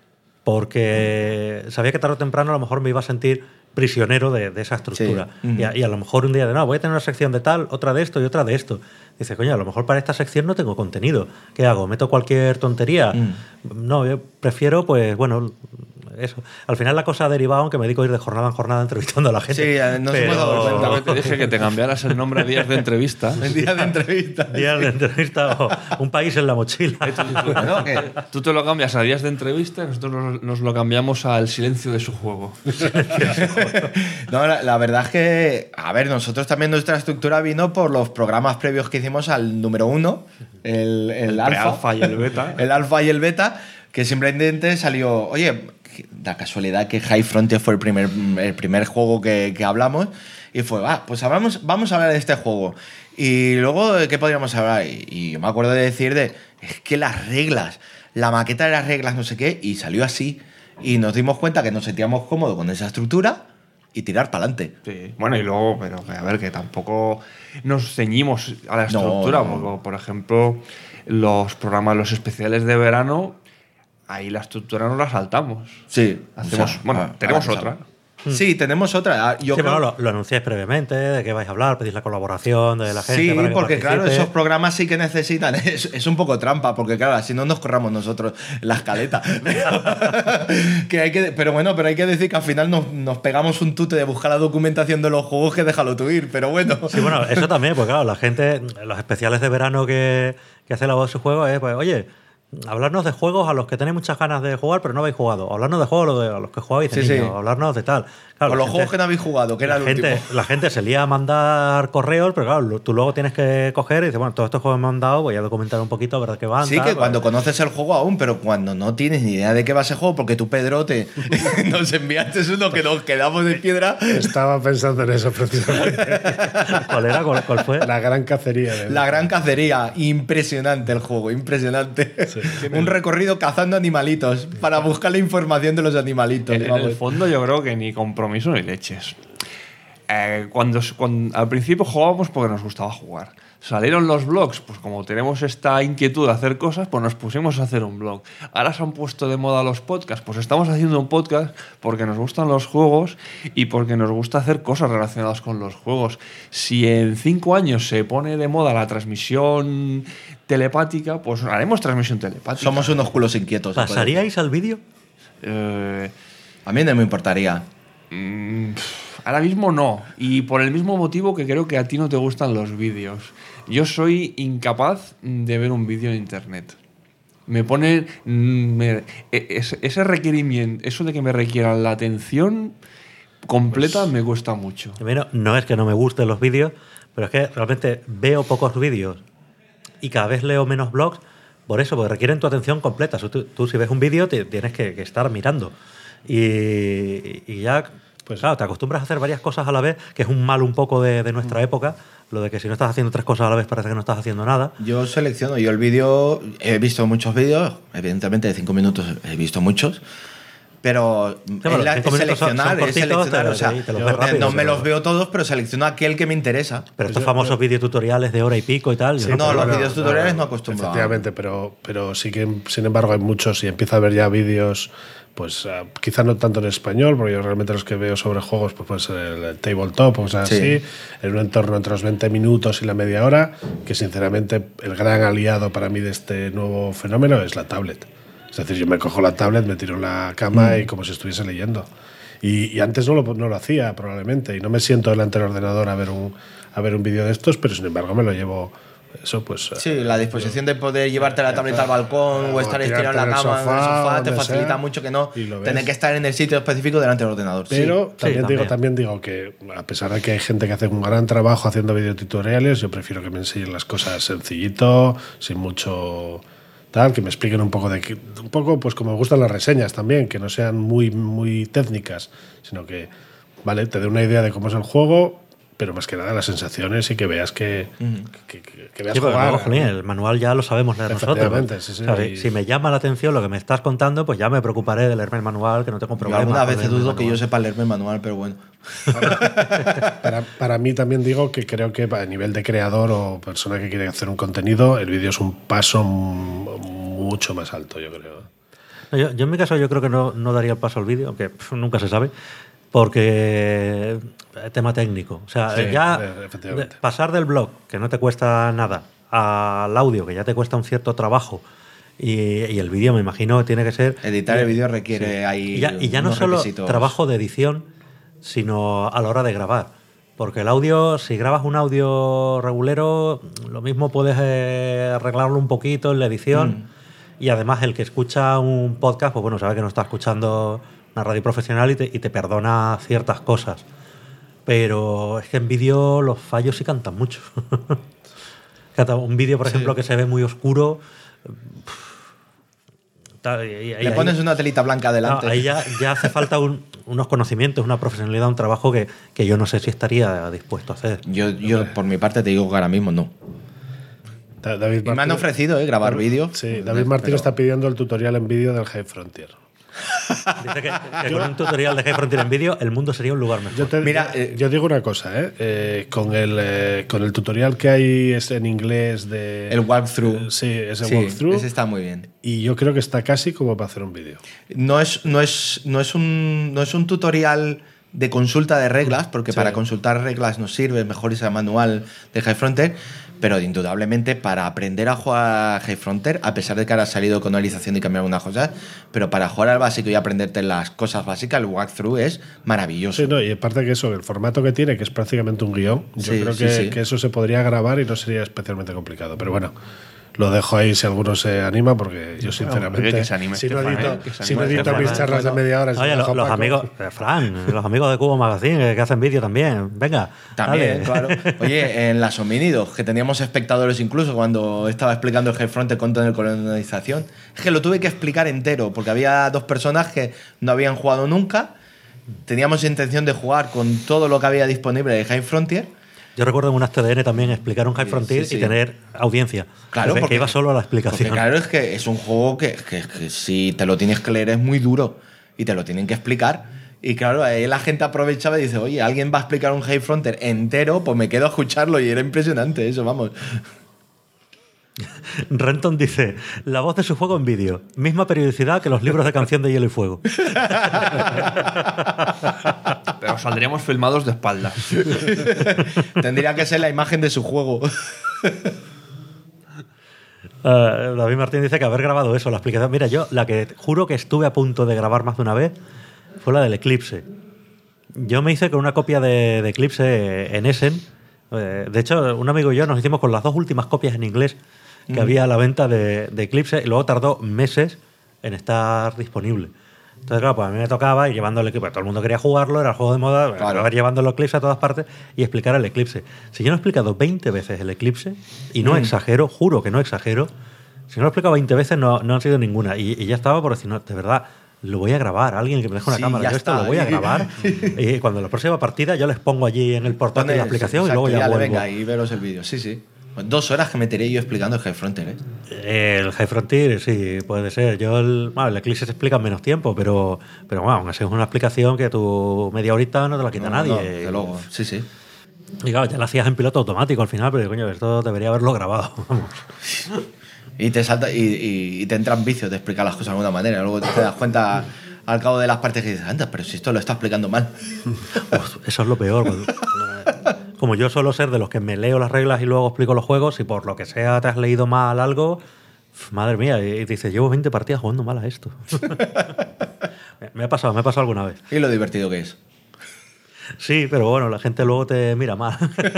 porque sabía que tarde o temprano a lo mejor me iba a sentir prisionero de esa estructura. Sí. Ujú. Y a lo mejor un día de no, voy a tener una sección de tal, otra de esto y otra de esto. Dice, coño, a lo mejor para esta sección no tengo contenido. ¿Qué hago? ¿Meto cualquier tontería? No, yo prefiero, pues, bueno, eso. Al final la cosa ha derivado, aunque me dedico a ir de jornada en jornada entrevistando a la gente. Sí, nos hemos dado cuenta. Te dije que te cambiaras el nombre a días de entrevista. El día de entrevista. Días de entrevista o un país en la mochila. Bueno, que Tú te lo cambias a días de entrevista y nosotros nos lo cambiamos al silencio de su juego. No, la verdad es que, a ver, nosotros también nuestra estructura vino por los programas previos que hicimos al número 1, el alfa. Prealfa y el beta. El alfa y el beta, que simplemente salió, oye, da casualidad que High Frontier fue el primer juego que hablamos, y fue, pues vamos a hablar de este juego. Y luego, ¿de qué podríamos hablar? Y yo me acuerdo de decir es que las reglas la maqueta de las reglas, no sé qué, y salió así. Y nos dimos cuenta que nos sentíamos cómodos con esa estructura y tirar para adelante. Sí. Bueno, y luego, pero que, a ver, que tampoco nos ceñimos a la estructura. No. Porque, por ejemplo, los programas, los especiales de verano, ahí la estructura no la saltamos. Sí. Hacemos, o sea, bueno, ahora tenemos que otra. sabes. Sí, tenemos otra. Yo Sí, creo- bueno, lo anunciáis previamente, de qué vais a hablar, pedís la colaboración de la gente. Sí, para que porque claro, participe. esos programas sí que necesitan. Es un poco trampa, porque claro, así no nos corramos nosotros la escaleta. Pero bueno, pero hay que decir que al final nos pegamos un tute de buscar la documentación de los juegos que déjalo tú ir, pero bueno. Sí, bueno, eso también, porque claro, la gente, los especiales de verano que hace la voz de su juego es, pues, oye, hablarnos de juegos a los que tenéis muchas ganas de jugar, pero no habéis jugado. Hablarnos de juegos a los que jugabais de Sí, niños. sí. Hablarnos de tal. Claro, Con la los juegos que no habéis jugado, que era el último. La gente se lía a mandar correos, pero claro, tú luego tienes que coger y dices, bueno, todos estos juegos me han dado, voy a documentar un poquito, ¿verdad? Que van. Sí, tal, que pues. cuando conoces el juego aún, pero cuando no tienes ni idea de qué va ese juego, porque tú, Pedrote, nos enviaste uno que nos quedamos de piedra. Estaba pensando en eso precisamente. ¿Cuál era? ¿Cuál fue? La gran cacería. La gran cacería. Impresionante el juego, impresionante. Un recorrido cazando animalitos para buscar la información de los animalitos. En vamos. el fondo yo creo que ni compromiso ni leches. Cuando al principio jugábamos porque nos gustaba jugar. Salieron los blogs, pues como tenemos esta inquietud de hacer cosas, pues nos pusimos a hacer un blog. Ahora se han puesto de moda los podcasts, pues estamos haciendo un podcast porque nos gustan los juegos y porque nos gusta hacer cosas relacionadas con los juegos. Si en 5 años se pone de moda la transmisión telepática, pues haremos transmisión telepática. Somos unos culos inquietos. se puede ¿Pasaríais al vídeo? Eh, decir. A mí no me importaría. Ahora mismo no. Y por el mismo motivo que creo que a ti no te gustan los vídeos. Yo soy incapaz de ver un vídeo en internet. Me pone. Ese requerimiento, eso de que me requieran la atención completa, me cuesta mucho. Primero, no es que no me gusten los vídeos, pero es que realmente veo pocos vídeos y cada vez leo menos blogs por eso, porque requieren tu atención completa. Tú si ves un vídeo tienes que estar mirando. Y ya, pues claro, te acostumbras a hacer varias cosas a la vez, que es un mal un poco de nuestra época, lo de que si no estás haciendo 3 cosas a la vez parece que no estás haciendo nada. Yo selecciono, yo el vídeo, he visto muchos vídeos, evidentemente de 5 minutos he visto muchos, pero bueno, es 5 minutos son cortitos, o sea, te los ves rápido, no me pero- los veo todos, pero selecciono aquel que me interesa. Pero estos famosos videotutoriales de hora y pico y tal. yo no, pero los bueno, vídeos tutoriales no acostumbro. Efectivamente, pero sí que, sin embargo, hay muchos y empieza a haber ya vídeos, pues quizás no tanto en español, porque yo realmente los que veo sobre juegos, pues puede ser el tabletop o cosas Sí. así, en un entorno entre los 20 minutos y la media hora, que sinceramente el gran aliado para mí de este nuevo fenómeno es la tablet. Es decir, yo me cojo la tablet, me tiro en la cama y como si estuviese leyendo. Y antes no lo hacía probablemente, y no me siento delante del ordenador a ver un vídeo de estos, pero sin embargo me lo llevo. Eso pues. Sí, la disposición de poder llevarte la tableta al balcón o estar estirado en la tirarte cama, en en el el sofá, sofá, te donde facilita sea, mucho que no y lo ves. tener que estar en el sitio específico delante del ordenador. Pero Sí, también también. digo que a pesar de que hay gente que hace un gran trabajo haciendo videotutoriales, yo prefiero que me enseñen las cosas sencillito, sin mucho tal, que me expliquen un poco pues como me gustan las reseñas también, que no sean muy técnicas, sino que vale, te dé una idea de cómo es el juego, pero más que nada las sensaciones y que veas que veas Sí, porque jugar. luego, jolín, el manual ya lo sabemos leer nosotros. Efectivamente, sí, sí. O sea, si me llama la atención lo que me estás contando, pues ya me preocuparé de leerme el manual, que no tengo Yo problema. algunas con veces leerme el dudo que yo manual. sepa leerme el manual, pero bueno. Para mí también digo que creo que a nivel de creador o persona que quiere hacer un contenido, el vídeo es un paso mucho más alto, yo creo. No, yo en mi caso yo creo que no daría el paso al vídeo, aunque nunca se sabe, porque tema técnico. O sea, Sí, ya efectivamente. pasar del blog, que no te cuesta nada, al audio, que ya te cuesta un cierto trabajo, y el vídeo me imagino que tiene que ser... Editar el vídeo requiere ahí Y ya no unos solo requisitos. trabajo de edición, sino a la hora de grabar. Porque el audio, si grabas un audio regulero, lo mismo puedes arreglarlo un poquito en la edición. Y además el que escucha un podcast, pues bueno, sabe que no está escuchando una radio profesional y te perdona ciertas cosas. Pero es que en vídeo los fallos sí cantan mucho. Un vídeo, por ejemplo, que se ve muy oscuro... Le pones una telita blanca delante. No, ahí ya hace falta unos conocimientos, una profesionalidad, un trabajo que yo no sé si estaría dispuesto a hacer. Yo por mi parte te digo que ahora mismo no. David Y me han Martín- ofrecido grabar vídeos. Sí, David Martín Pero- está pidiendo el tutorial en vídeo del High Frontier. Dice que con un tutorial de High Frontier en vídeo el mundo sería un lugar mejor. Yo digo una cosa, con el tutorial que hay es en inglés de... El walkthrough. Sí, ese Sí, walkthrough. ese está muy bien. Y yo creo que está casi como para hacer un vídeo. No es un tutorial de consulta de reglas, porque Sí. para consultar reglas nos sirve mejor ese manual de High Frontier, pero indudablemente para aprender a jugar a High Frontier, a pesar de que ahora ha salido con actualización y cambiar algunas cosas, pero para jugar al básico y aprenderte las cosas básicas, el walkthrough es maravilloso. Sí, no, y aparte que eso, el formato que tiene, que es prácticamente un guión, yo Sí, creo sí, sí. que eso se podría grabar y no sería especialmente complicado. Pero bueno, lo dejo ahí si alguno se anima, porque yo sinceramente, que se anime si no Estefan, edito, que se si no anime edito Estefan. mis charlas de media hora, si Oye, lo dejo a los Paco. amigos, Fran, los amigos de Cubo Magazine que hacen vídeo también. Venga, También, dale. claro. Oye, en las homínidos, que teníamos espectadores incluso cuando estaba explicando el High Frontier contra la colonización, es que lo tuve que explicar entero, porque había dos personas que no habían jugado nunca, teníamos intención de jugar con todo lo que había disponible de High Frontier. Yo recuerdo en unas TDN también explicar un High Sí, Frontier sí, sí. y tener audiencia. Claro, que iba solo a la explicación. Porque claro, es que es un juego que si te lo tienes que leer es muy duro y te lo tienen que explicar. Y claro, ahí la gente aprovechaba y dice, oye, ¿alguien va a explicar un High Frontier entero? Pues me quedo a escucharlo y era impresionante eso, vamos. Renton dice, la voz de su juego en vídeo, misma periodicidad que los libros de Canción de Hielo y Fuego. Pero saldríamos filmados de espaldas. Tendría que ser la imagen de su juego. David Martín dice que haber grabado eso, la explicación. Mira, yo la que juro que estuve a punto de grabar más de una vez fue la del Eclipse. Yo me hice con una copia de Eclipse en Essen. De hecho, un amigo y yo nos hicimos con las dos últimas copias en inglés que había a la venta de Eclipse y luego tardó meses en estar disponible. Entonces, claro, pues a mí me tocaba ir llevando el equipo. Todo el mundo quería jugarlo, era el juego de moda, Claro. llevando el Eclipse a todas partes y explicar el Eclipse. Si yo no he explicado 20 veces el Eclipse, y no exagero, juro que no exagero, si no lo he explicado 20 veces no han sido ninguna. Y ya estaba por decir, no, de verdad, lo voy a grabar. Alguien que me deje una Sí, cámara, ya yo esto está. lo voy a grabar. Y cuando la próxima partida yo les pongo allí en el portátil Pones- la explicación y exacto, luego ya vuelvo. venga y veros el vídeo. Sí, sí. 2 horas que meteré yo explicando el High Frontier, ¿eh? El High Frontier, sí, puede ser. Yo el Eclipse se explica en menos tiempo, pero bueno, aún así es una explicación que tu media horita no te la quita nadie. No, desde luego. Sí, sí. Y claro, ya la hacías en piloto automático al final, pero coño, esto debería haberlo grabado. Vamos. Y te salta y te entran vicios de explicar las cosas de alguna manera. Luego te das cuenta al cabo de las partes que dices, anda, pero si esto lo está explicando mal. Uf, eso es lo peor. Como yo suelo ser de los que me leo las reglas y luego explico los juegos, si por lo que sea te has leído mal algo, madre mía, y dices, llevo 20 partidas jugando mal a esto. me ha pasado alguna vez. Y lo divertido que es. Sí, pero bueno, la gente luego te mira mal.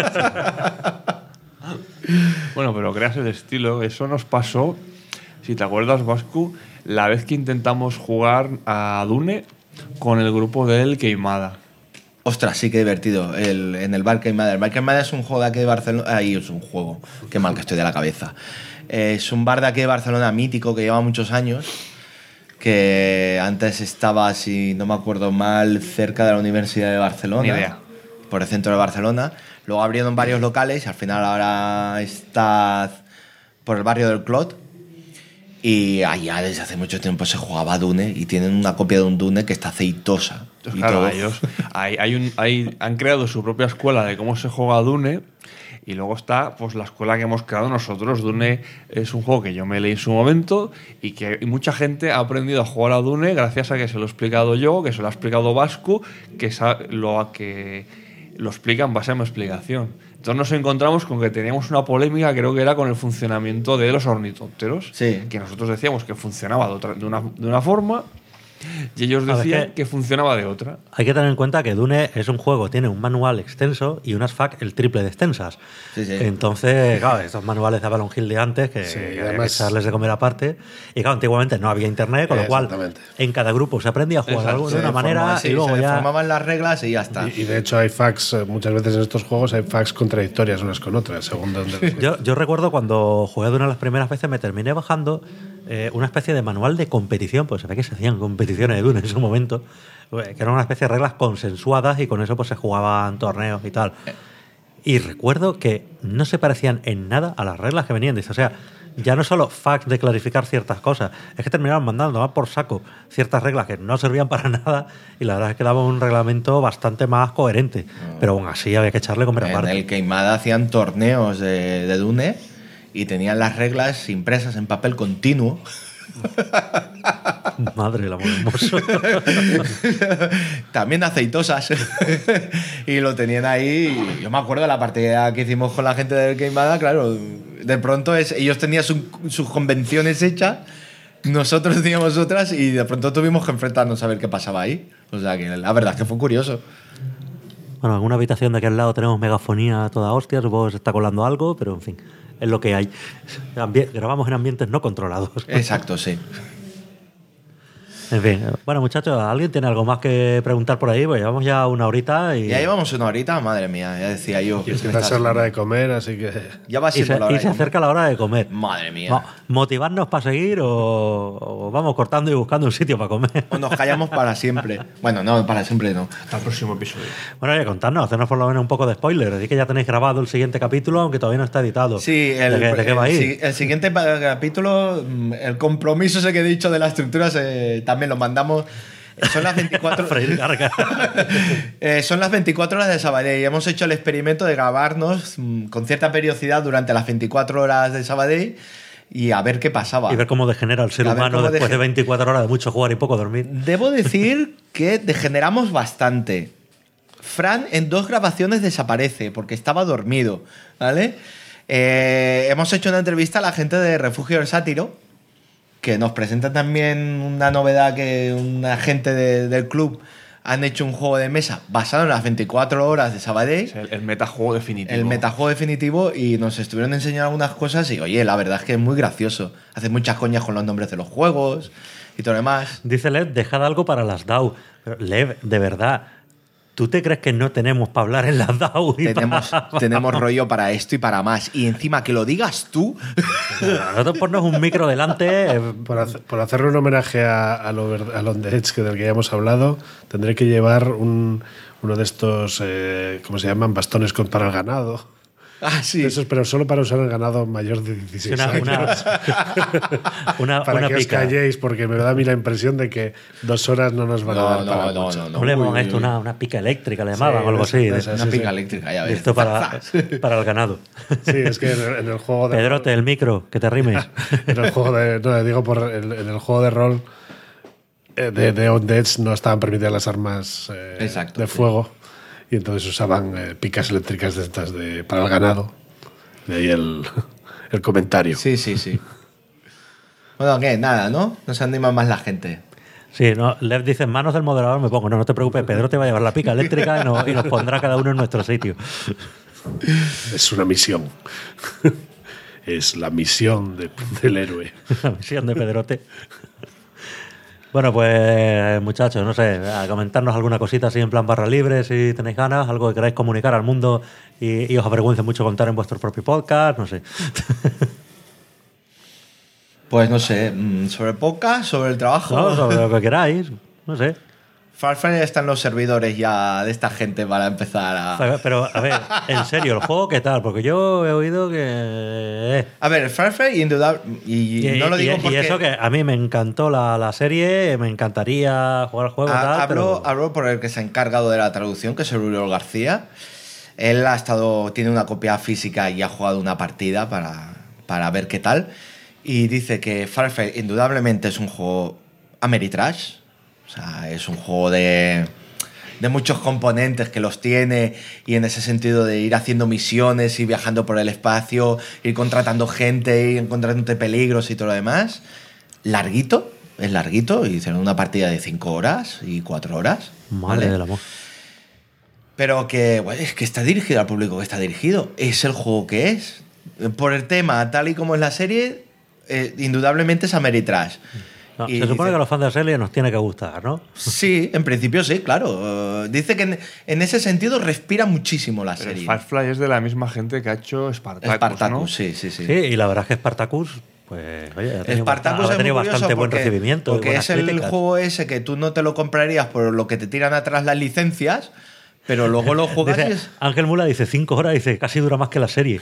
Bueno, pero creas el estilo. Eso nos pasó, si te acuerdas, Vascu, la vez que intentamos jugar a Dune con el grupo del Queimada. Ostras, sí que divertido. En el Bar Queimada. El Bar Queimada es un juego de aquí de Barcelona. Ahí es un juego. Qué mal que estoy de la cabeza. Es un bar de aquí de Barcelona mítico que lleva muchos años. Que antes estaba, si no me acuerdo mal, cerca de la Universidad de Barcelona. Ni idea. Por el centro de Barcelona. Luego abrieron varios locales y al final ahora está por el barrio del Clot. Y allá desde hace mucho tiempo se jugaba a Dune y tienen una copia de un Dune que está aceitosa. Entonces, Y claro, todo. ellos han creado su propia escuela de cómo se juega a Dune. Y luego está pues la escuela que hemos creado nosotros. Dune es un juego que yo me leí en su momento y que mucha gente ha aprendido a jugar a Dune gracias a que se lo he explicado yo, que se lo ha explicado Vascu, que lo explica en base a mi explicación. Entonces nos encontramos con que teníamos una polémica, creo que era con el funcionamiento de los ornitópteros, Sí. que nosotros decíamos que funcionaba de una forma y ellos A ver, decían que- que funcionaba de otra. Hay que tener en cuenta que Dune es un juego, tiene un manual extenso y unas FAQ el triple de extensas. Sí, sí. Entonces, claro, estos manuales de Avalon Hill de antes, que, Sí, que había que además- echarles de comer aparte. Y claro, antiguamente no había internet, con lo cual Exactamente. en cada grupo se aprendía a jugar Exacto. algo de una manera formaba- y luego se ya... formaban las reglas y ya está. Y de hecho hay facts, muchas veces en estos juegos hay facts contradictorias unas con otras, según donde... Yo recuerdo cuando jugué Dune las primeras veces, me terminé bajando una especie de manual de competición, pues se ve que se hacían competiciones de Dune en su momento, que eran una especie de reglas consensuadas y con eso pues se jugaban torneos y tal. y recuerdo que no se parecían en nada a las reglas que venían. Dice, o sea, ya no solo facts de clarificar ciertas cosas, es que terminaron mandando a por saco ciertas reglas que no servían para nada y la verdad es que daba un reglamento bastante más coherente. Pero aún así había que echarle comer En aparte. el Queimada hacían torneos de Dune y tenían las reglas impresas en papel continuo. Madre, el amor hermoso. También aceitosas. Y lo tenían ahí. Yo me acuerdo de la partida que hicimos con la gente del Queimada, claro. De pronto ellos tenían sus convenciones hechas, nosotros teníamos otras y de pronto tuvimos que enfrentarnos a ver qué pasaba ahí. O sea que la verdad es que fue curioso. Bueno, en una habitación de aquel lado tenemos megafonía a toda hostia, supongo que se está colando algo, pero en fin, es lo que hay. Grabamos en ambientes no controlados. Exacto, sí. En fin, bueno, muchachos, ¿alguien tiene algo más que preguntar por ahí? Pues llevamos ya una horita y... Ya llevamos una horita, madre mía, ya decía yo. Y empieza a ser la hora de comer, así que... Ya va y siendo la hora se de comer. acerca la hora de comer. Madre mía. ¿Motivarnos para seguir o vamos cortando y buscando un sitio para comer? O nos callamos para siempre. Bueno, no, para siempre no. Hasta el próximo episodio. Bueno, oye, contadnos, hacernos por lo menos un poco de spoiler. Así que ya tenéis grabado el siguiente capítulo, aunque todavía no está editado. Sí, ¿De qué va a ir? el siguiente capítulo, el compromiso ese que he dicho de las estructuras, también lo mandamos. Son las 24 Freír carga. son las 24 horas de Sabadell. Hemos hecho el experimento de grabarnos con cierta periodicidad durante las 24 horas de Sabadell y a ver qué pasaba. Y ver cómo degenera el ser A ver humano cómo después de 24 horas de mucho jugar y poco dormir. Debo decir que degeneramos bastante. Fran en 2 grabaciones desaparece porque estaba dormido, ¿vale? Hemos hecho una entrevista a la gente de Refugio del Sátiro, que nos presenta también una novedad que una gente del club han hecho un juego de mesa basado en las 24 horas de Sabadell. Es el metajuego definitivo. El metajuego definitivo, y nos estuvieron enseñando algunas cosas y oye, la verdad es que es muy gracioso. Hace muchas coñas con los nombres de los juegos y todo lo demás. Dice Lev, dejad algo para las DAO. Pero, Lev, de verdad, ¿tú te crees que no tenemos para hablar en las DAO? Tenemos rollo para esto y para más. Y encima que lo digas tú. Nosotros ponnos un micro delante. Por hacerle un homenaje al On The Edge, del que ya hemos hablado, tendré que llevar uno de estos, ¿cómo se llaman? Bastones para el ganado. Ah, sí. Esos, pero solo para usar el ganado mayor de 16 años. Para una que os pica. calléis, porque me da a mí la impresión de que 2 horas no nos van a dar para mucho. No le llaman esto una pica eléctrica, le llamaban o algo así. Una pica eléctrica, ya ves. Esto para el ganado. Sí, es que en el juego de Pedrote, el micro, que te rimes. en el juego de... No, digo en el juego de rol de On The Edge no estaban permitidas las armas Exacto, de fuego. Y entonces usaban picas eléctricas de estas para el ganado. De ahí el comentario. Sí, sí, sí. Bueno, ¿qué? Nada, ¿no? No se anima más la gente. Sí, no, Lev dice, en manos del moderador me pongo. No te preocupes, Pedro te va a llevar la pica eléctrica y nos pondrá cada uno en nuestro sitio. Es una misión. Es la misión del héroe. La misión de Pedrote. Bueno, pues muchachos, no sé, a comentarnos alguna cosita así en plan barra libre, si tenéis ganas, algo que queráis comunicar al mundo y os avergüence mucho contar en vuestro propio podcast, no sé. Pues no sé, sobre podcast, sobre el trabajo. No, sobre lo que queráis, no sé. Farfare está en los servidores ya de esta gente para empezar a... Pero, a ver, en serio, ¿el juego qué tal? Porque yo he oído que... A ver, Farfare, indudable... Y no lo digo porque... Y eso que a mí me encantó la serie, me encantaría jugar al juego y tal, hablo por el que se ha encargado de la traducción, que es Uriol García. Él tiene una copia física y ha jugado una partida para ver qué tal. Y dice que Farfare indudablemente es un juego Ameritrash. O sea, es un juego de muchos componentes que los tiene, y en ese sentido de ir haciendo misiones y viajando por el espacio, ir contratando gente, ir encontrándote peligros y todo lo demás. Larguito, es larguito, y hicieron una partida de 5 horas y 4 horas. Madre del amor. Pero que, bueno, es que está dirigido al público que está dirigido. Es el juego que es. Por el tema, tal y como es la serie, indudablemente es Ameritrash. No, se supone que a los fans de la serie nos tiene que gustar, ¿no? Sí, en principio sí, claro. Dice que en ese sentido respira muchísimo la Pero serie. Firefly es de la misma gente que ha hecho Spartacus, ¿no? Sí. Sí, y la verdad es que Spartacus, pues, oye, ha tenido bastante buen recibimiento. Porque es el juego ese que tú no te lo comprarías por lo que te tiran atrás las licencias, Pero luego lo juegas y Dice, es... Ángel Mula dice 5 horas, dice casi dura más que la serie.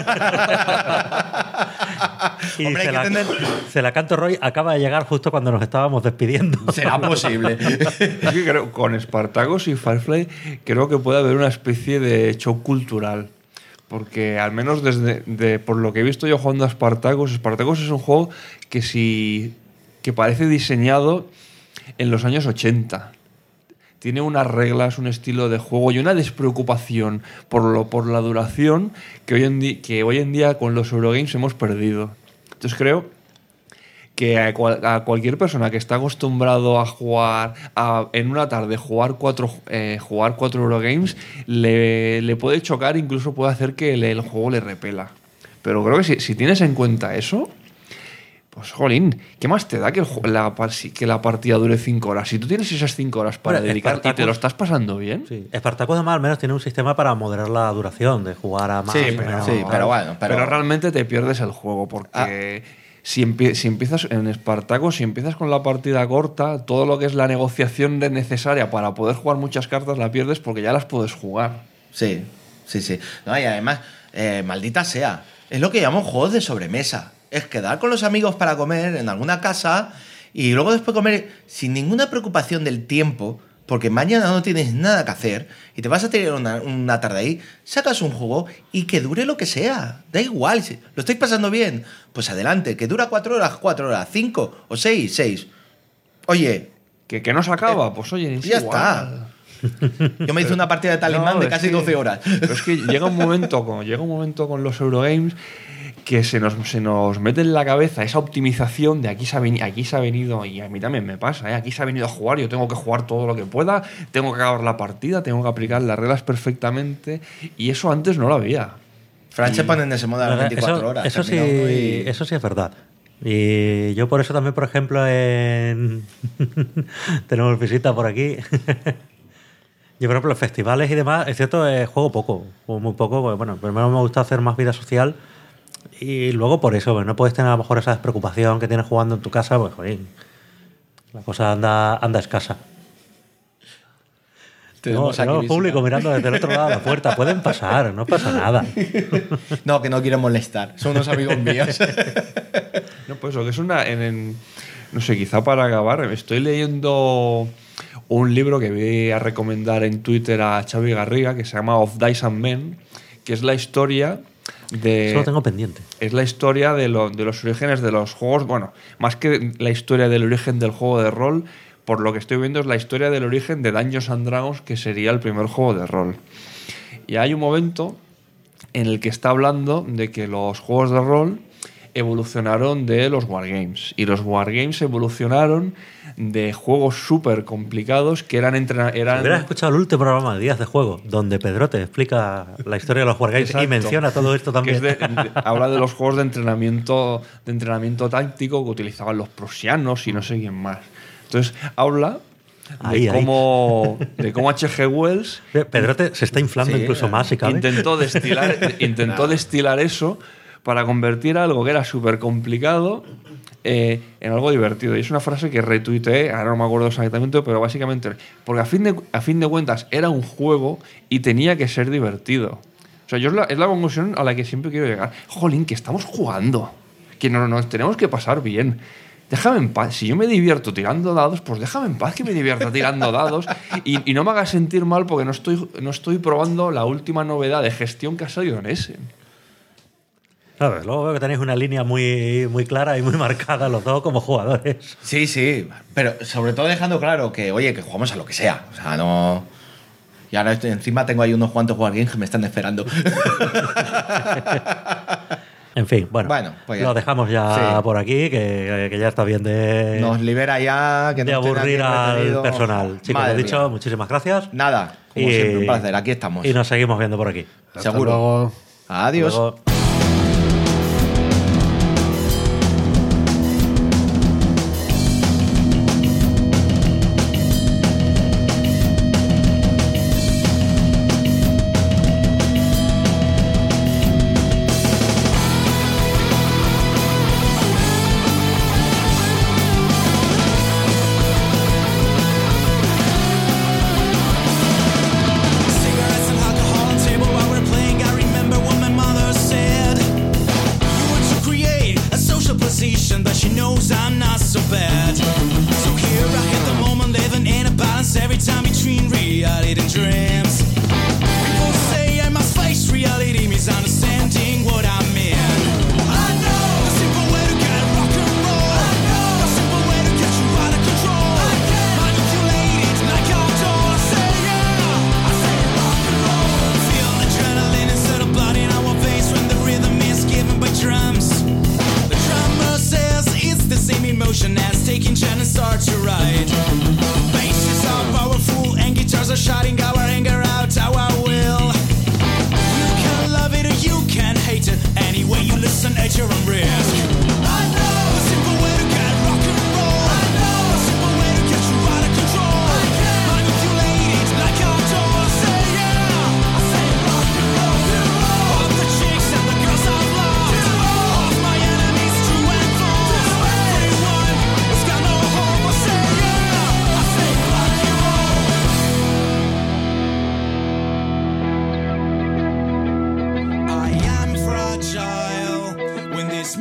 Y Hombre, hay que tener... Celacanto Roy acaba de llegar justo cuando nos estábamos despidiendo. Será posible. Es que creo, con Spartacus y Firefly creo que puede haber una especie de shock cultural. Porque al menos por lo que he visto yo jugando a Spartacus es un juego que parece diseñado en los años 80. Tiene unas reglas, un estilo de juego y una despreocupación por la duración que hoy en día con los Eurogames hemos perdido. Entonces creo que a cualquier persona que está acostumbrado a jugar en una tarde, jugar cuatro Eurogames, le puede chocar, incluso puede hacer que el juego le repela. Pero creo que si tienes en cuenta eso, pues jolín, ¿qué más te da que la partida dure 5 horas? Si tú tienes esas 5 horas para dedicar y te lo estás pasando bien. Sí. Spartacus además al menos tiene un sistema para moderar la duración, de jugar a más. Sí, o menos. pero bueno. Pero realmente te pierdes el juego porque si empiezas en Spartacus, si empiezas con la partida corta, todo lo que es la negociación necesaria para poder jugar muchas cartas la pierdes porque ya las puedes jugar. Sí. No, y además, maldita sea, es lo que llamamos juegos de sobremesa. Es quedar con los amigos para comer en alguna casa y luego después comer sin ninguna preocupación del tiempo, porque mañana no tienes nada que hacer y te vas a tener una tarde ahí, sacas un juego y que dure lo que sea. Da igual, si lo estáis pasando bien, pues adelante, que dura 4 horas, 5 o 6. Oye, ¿Que no se acaba? Pues oye, ya está. Yo me hice una partida de Talismán de casi 12 horas. Pero es que llega un momento con los Eurogames que se nos mete en la cabeza esa optimización de aquí se ha venido, y a mí también me pasa, aquí se ha venido a jugar, yo tengo que jugar todo lo que pueda, tengo que acabar la partida, tengo que aplicar las reglas perfectamente, y eso antes no lo había. Fran se pone en ese modo a las 24 horas. Eso sí es verdad. Y yo por eso también, por ejemplo, tenemos visita por aquí. Yo, por ejemplo, en festivales y demás, es cierto, juego muy poco, porque, bueno, primero me gusta hacer más vida social. Y luego por eso, pues no puedes tener a lo mejor esa despreocupación que tienes jugando en tu casa, pues joder, la cosa anda escasa. Tenemos público mirando desde el otro lado de la puerta. Pueden pasar, no pasa nada. No, que no quiero molestar. Son unos amigos míos. No, pues lo que es no sé, quizá para acabar, estoy leyendo un libro que voy a recomendar en Twitter a Xavi Garriga, que se llama Of Dice and Men, que es la historia eso lo tengo pendiente. Es la historia de los orígenes de los juegos. Bueno, más que la historia del origen del juego de rol, por lo que estoy viendo es la historia del origen de Dungeons and Dragons, que sería el primer juego de rol. Y hay un momento en el que está hablando de que los juegos de rol evolucionaron de los wargames. Y los wargames evolucionaron de juegos súper complicados que eran... Si hubieras escuchado el último programa de Días de Juego, donde Pedro te explica la historia de los wargames. Exacto. Y menciona todo esto también. Habla de los juegos de entrenamiento táctico que utilizaban los prusianos y no sé quién más. Entonces, habla de cómo H.G. Wells... Pedro se está inflando incluso más, si cabe. Intentó destilar eso para convertir algo que era súper complicado en algo divertido. Y es una frase que retuiteé, ahora no me acuerdo exactamente, pero básicamente... Porque a fin de cuentas era un juego y tenía que ser divertido. O sea, es la conclusión a la que siempre quiero llegar. Jolín, que estamos jugando. Que nos tenemos que pasar bien. Déjame en paz. Si yo me divierto tirando dados, pues déjame en paz que me divierta tirando dados y no me hagas sentir mal porque no estoy probando la última novedad de gestión que ha salido en Essen. Claro, luego veo que tenéis una línea muy, muy clara y muy marcada los dos como jugadores. Sí, pero sobre todo dejando claro que, oye, que jugamos a lo que sea. O sea, no... Y ahora encima tengo ahí unos cuantos wargames que me están esperando. En fin, bueno pues lo dejamos ya por aquí, que ya está bien de... Nos libera ya... Que de aburrir al personal. Chicos, lo dicho, muchísimas gracias. Nada, como siempre, un placer. Aquí estamos. Y nos seguimos viendo por aquí. Seguro. Luego. Adiós. Hasta luego.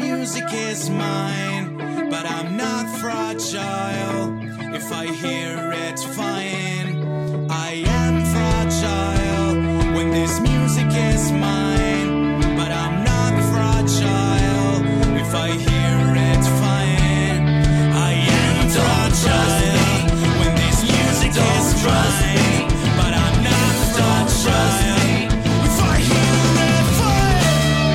music is mine, but I'm not fragile. If I hear it, fine. I am fragile when this music is mine, but I'm not fragile. If I hear it, fine. I am fragile when this music is mine, but I'm not fragile. If I hear it, fine.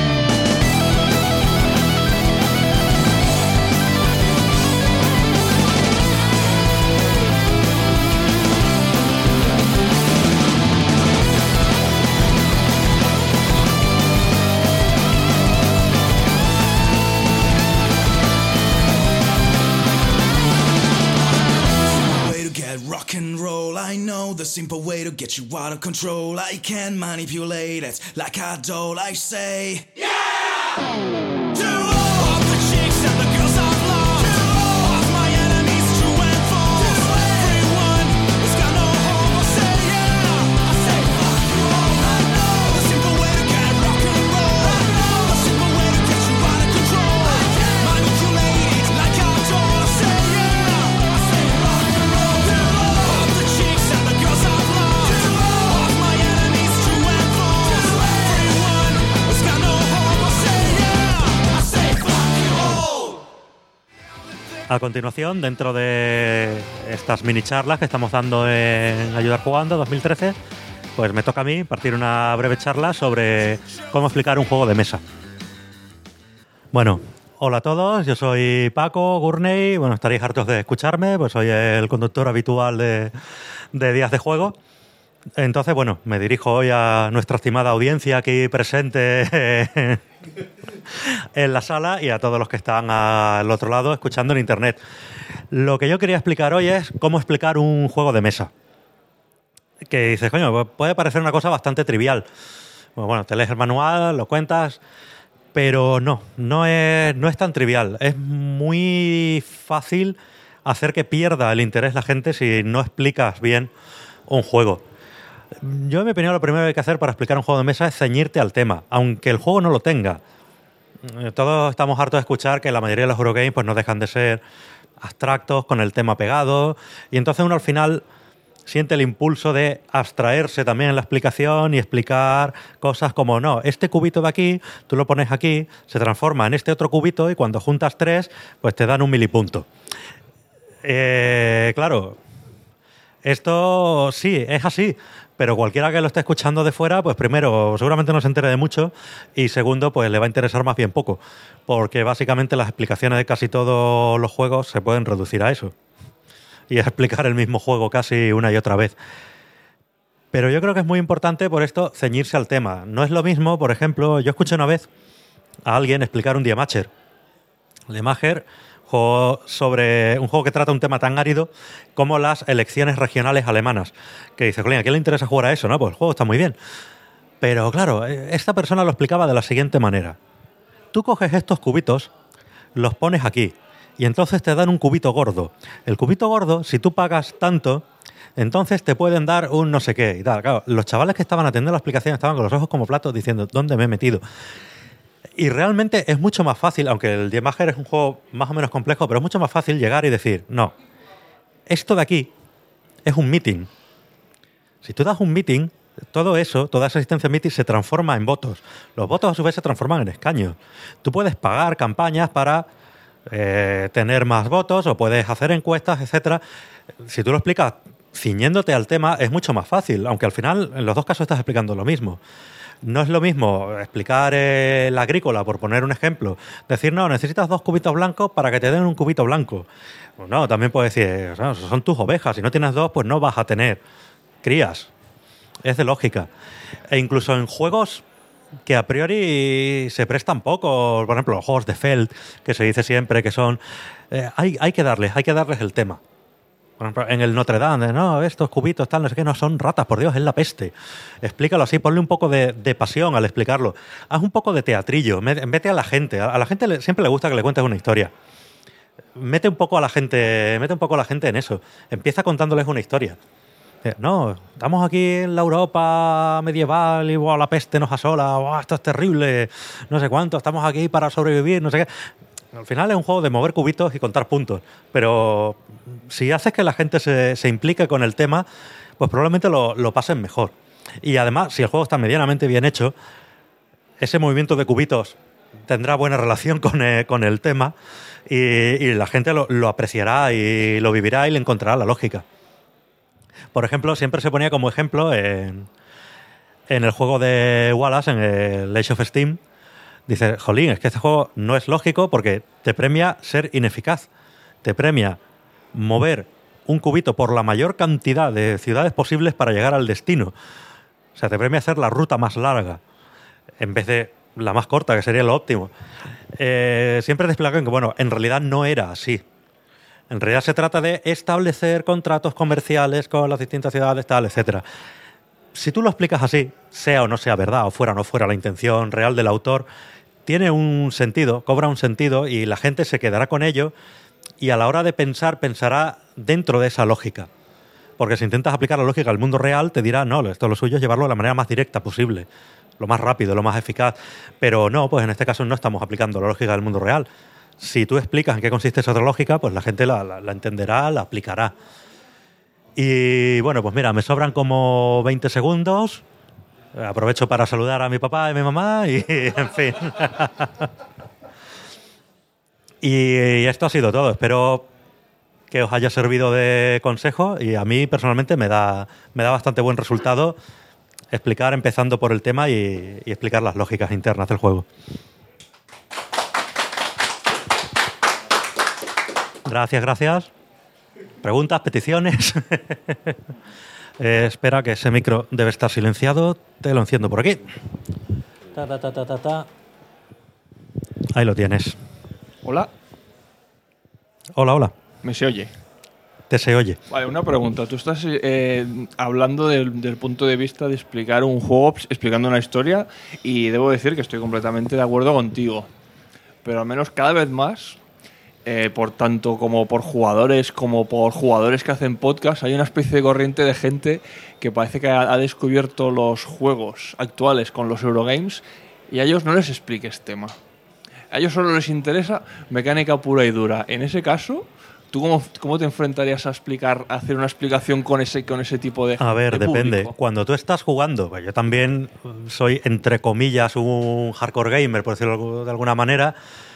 Way to get rock and roll. I know the simple way to get you out of control. I can manipulate it like a doll. I say, yeah! To all of the chicks and the girls I've loved, to all of my enemies, true and false, to everyone who's got no home, I'll say, yeah! I say, fuck you all. I know the simple way to get rock and roll. I know the simple way to get you out of control. I can manipulate it like a doll. I say, yeah! I say, rock and roll. To all of the chicks and the girls I've loved, to all of my enemies, true and false, to everyone who's got no home, I'll say, yeah! I say, fuck you all. A continuación, dentro de estas mini charlas que estamos dando en Ayudar Jugando 2013, pues me toca a mí partir una breve charla sobre cómo explicar un juego de mesa. Bueno, hola a todos, yo soy Paco Gurney. Bueno, estaréis hartos de escucharme, pues soy el conductor habitual de Días de Juego. Entonces, bueno, me dirijo hoy a nuestra estimada audiencia aquí presente en la sala y a todos los que están al otro lado escuchando en internet. Lo que yo quería explicar hoy es cómo explicar un juego de mesa. Que dices, coño, pues puede parecer una cosa bastante trivial. Bueno, te lees el manual, lo cuentas, pero no es tan trivial. Es muy fácil hacer que pierda el interés la gente si no explicas bien un juego. Yo, en mi opinión, lo primero que hay que hacer para explicar un juego de mesa es ceñirte al tema, aunque el juego no lo tenga. Todos estamos hartos de escuchar que la mayoría de los Eurogames pues, no dejan de ser abstractos, con el tema pegado, y entonces uno al final siente el impulso de abstraerse también en la explicación y explicar cosas como, no, este cubito de aquí, tú lo pones aquí, se transforma en este otro cubito y cuando juntas 3, pues te dan un milipunto. Claro, esto sí, es así, pero cualquiera que lo esté escuchando de fuera, pues primero, seguramente no se entere de mucho y segundo, pues le va a interesar más bien poco, porque básicamente las explicaciones de casi todos los juegos se pueden reducir a eso. Y es explicar el mismo juego casi una y otra vez. Pero yo creo que es muy importante por esto ceñirse al tema. No es lo mismo, por ejemplo, yo escuché una vez a alguien explicar un Diemacher. El Diemacher, juego sobre un juego que trata un tema tan árido como las elecciones regionales alemanas. Que dice, coño, ¿a quién le interesa jugar a eso? No, pues el juego está muy bien. Pero claro, esta persona lo explicaba de la siguiente manera. Tú coges estos cubitos, los pones aquí, y entonces te dan un cubito gordo. El cubito gordo, si tú pagas tanto, entonces te pueden dar un no sé qué y tal. Claro, los chavales que estaban atendiendo la explicación estaban con los ojos como platos diciendo, ¿dónde me he metido? Y realmente es mucho más fácil, aunque el Diemacher es un juego más o menos complejo, pero es mucho más fácil llegar y decir, no, esto de aquí es un meeting. Si tú das un meeting, todo eso, toda esa asistencia a meeting se transforma en votos. Los votos a su vez se transforman en escaños. Tú puedes pagar campañas para tener más votos o puedes hacer encuestas, etcétera. Si tú lo explicas ciñéndote al tema es mucho más fácil, aunque al final en los dos casos estás explicando lo mismo. No es lo mismo explicar la agrícola, por poner un ejemplo, decir, no, necesitas 2 cubitos blancos para que te den un cubito blanco. Pues no, también puedes decir, no, son tus ovejas, si no tienes 2, pues no vas a tener crías. Es de lógica. E incluso en juegos que a priori se prestan poco, por ejemplo, los juegos de Feld, que se dice siempre que son... hay que darles el tema. Por ejemplo, en el Notre Dame, no, estos cubitos, tal, no sé qué, no son ratas, por Dios, es la peste. Explícalo así, ponle un poco de pasión al explicarlo. Haz un poco de teatrillo, vete a la gente. A la gente siempre le gusta que le cuentes una historia. Mete un poco a la gente en eso. Empieza contándoles una historia. No, estamos aquí en la Europa medieval y wow, la peste nos asola, wow, esto es terrible, no sé cuánto, estamos aquí para sobrevivir, no sé qué. Al final es un juego de mover cubitos y contar puntos, pero si haces que la gente se implique con el tema, pues probablemente lo pasen mejor. Y además, si el juego está medianamente bien hecho, ese movimiento de cubitos tendrá buena relación con el tema y la gente lo apreciará y lo vivirá y le encontrará la lógica. Por ejemplo, siempre se ponía como ejemplo en el juego de Wallace, en el Age of Steam, dice, jolín, es que este juego no es lógico porque te premia ser ineficaz. Te premia mover un cubito por la mayor cantidad de ciudades posibles para llegar al destino. O sea, te premia hacer la ruta más larga en vez de la más corta, que sería lo óptimo. Siempre te explican que, bueno, en realidad no era así. En realidad se trata de establecer contratos comerciales con las distintas ciudades, tal, etcétera. Si tú lo explicas así, sea o no sea verdad, o fuera o no fuera la intención real del autor, tiene un sentido, cobra un sentido y la gente se quedará con ello y a la hora de pensar, pensará dentro de esa lógica. Porque si intentas aplicar la lógica al mundo real, te dirá, no, esto lo suyo es llevarlo de la manera más directa posible, lo más rápido, lo más eficaz. Pero no, pues en este caso no estamos aplicando la lógica del mundo real. Si tú explicas en qué consiste esa otra lógica, pues la gente la entenderá, la aplicará. Y bueno, pues mira, me sobran como 20 segundos. Aprovecho para saludar a mi papá y mi mamá y en fin. Y esto ha sido todo. Espero que os haya servido de consejo y a mí personalmente me da bastante buen resultado explicar empezando por el tema y explicar las lógicas internas del juego. Gracias. Preguntas, peticiones. Espera, que ese micro debe estar silenciado. Te lo enciendo por aquí. Ahí lo tienes. Hola, Hola. ¿me se oye? Se oye. Vale, una pregunta. Tú estás hablando del punto de vista de explicar un juego, explicando una historia, y debo decir que estoy completamente de acuerdo contigo. Pero al menos cada vez más, por tanto como por jugadores que hacen podcast, hay una especie de corriente de gente que parece que ha descubierto los juegos actuales con los Eurogames y a ellos no les expliques tema. A ellos solo les interesa mecánica pura y dura. En ese caso, ¿tú cómo te enfrentarías a hacer una explicación con ese tipo de A ver, de depende. público? Cuando tú estás jugando, pues yo también soy, entre comillas, un hardcore gamer, por decirlo de alguna manera,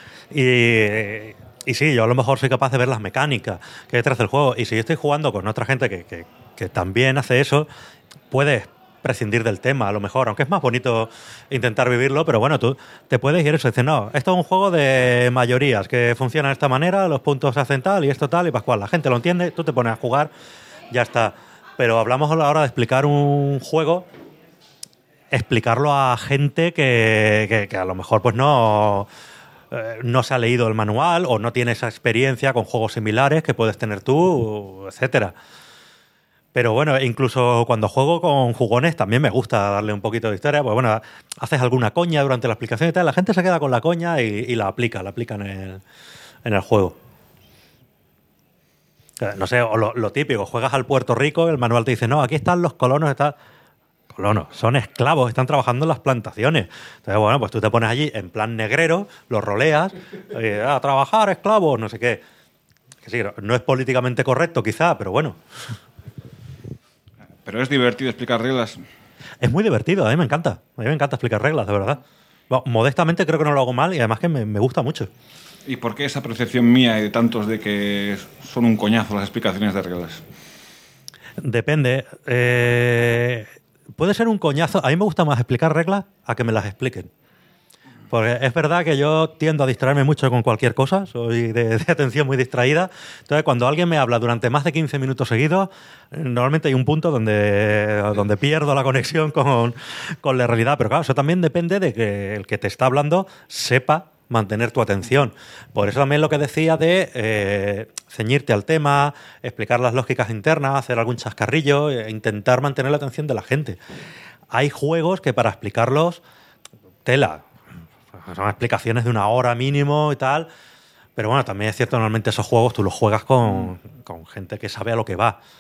y sí, yo a lo mejor soy capaz de ver las mecánicas que hay detrás del juego. Y si yo estoy jugando con otra gente que también hace eso, puedes prescindir del tema, a lo mejor, aunque es más bonito intentar vivirlo, pero bueno, tú te puedes ir eso, dices, no, esto es un juego de mayorías, que funciona de esta manera, los puntos se hacen tal y esto tal y pascual. La gente lo entiende, tú te pones a jugar, ya está. Pero hablamos a la hora de explicar un juego, explicarlo a gente que a lo mejor pues no se ha leído el manual o no tiene esa experiencia con juegos similares que puedes tener tú, etcétera. Pero bueno, incluso cuando juego con jugones también me gusta darle un poquito de historia. Pues bueno, haces alguna coña durante la explicación y tal, la gente se queda con la coña y la aplica en el juego. No sé, o lo típico, juegas al Puerto Rico, el manual te dice, no, aquí están los colonos, colonos, son esclavos, están trabajando en las plantaciones. Entonces, bueno, pues tú te pones allí en plan negrero, los roleas, a trabajar, esclavos, no sé qué. Que sí, no es políticamente correcto quizá, pero bueno. Pero es divertido explicar reglas. Es muy divertido, a mí me encanta. A mí me encanta explicar reglas, de verdad. Bueno, modestamente creo que no lo hago mal y además que me gusta mucho. ¿Y por qué esa percepción mía y de tantos de que son un coñazo las explicaciones de reglas? Depende. Puede ser un coñazo. A mí me gusta más explicar reglas a que me las expliquen. Porque es verdad que yo tiendo a distraerme mucho con cualquier cosa, soy de atención muy distraída. Entonces, cuando alguien me habla durante más de 15 minutos seguidos, normalmente hay un punto donde pierdo la conexión con la realidad. Pero claro, eso también depende de que el que te está hablando sepa mantener tu atención. Por eso también lo que decía de ceñirte al tema, explicar las lógicas internas, hacer algún chascarrillo, intentar mantener la atención de la gente. Hay juegos que para explicarlos, tela. Son explicaciones de 1 hora mínimo y tal. Pero bueno, también es cierto, normalmente esos juegos tú los juegas con gente que sabe a lo que va.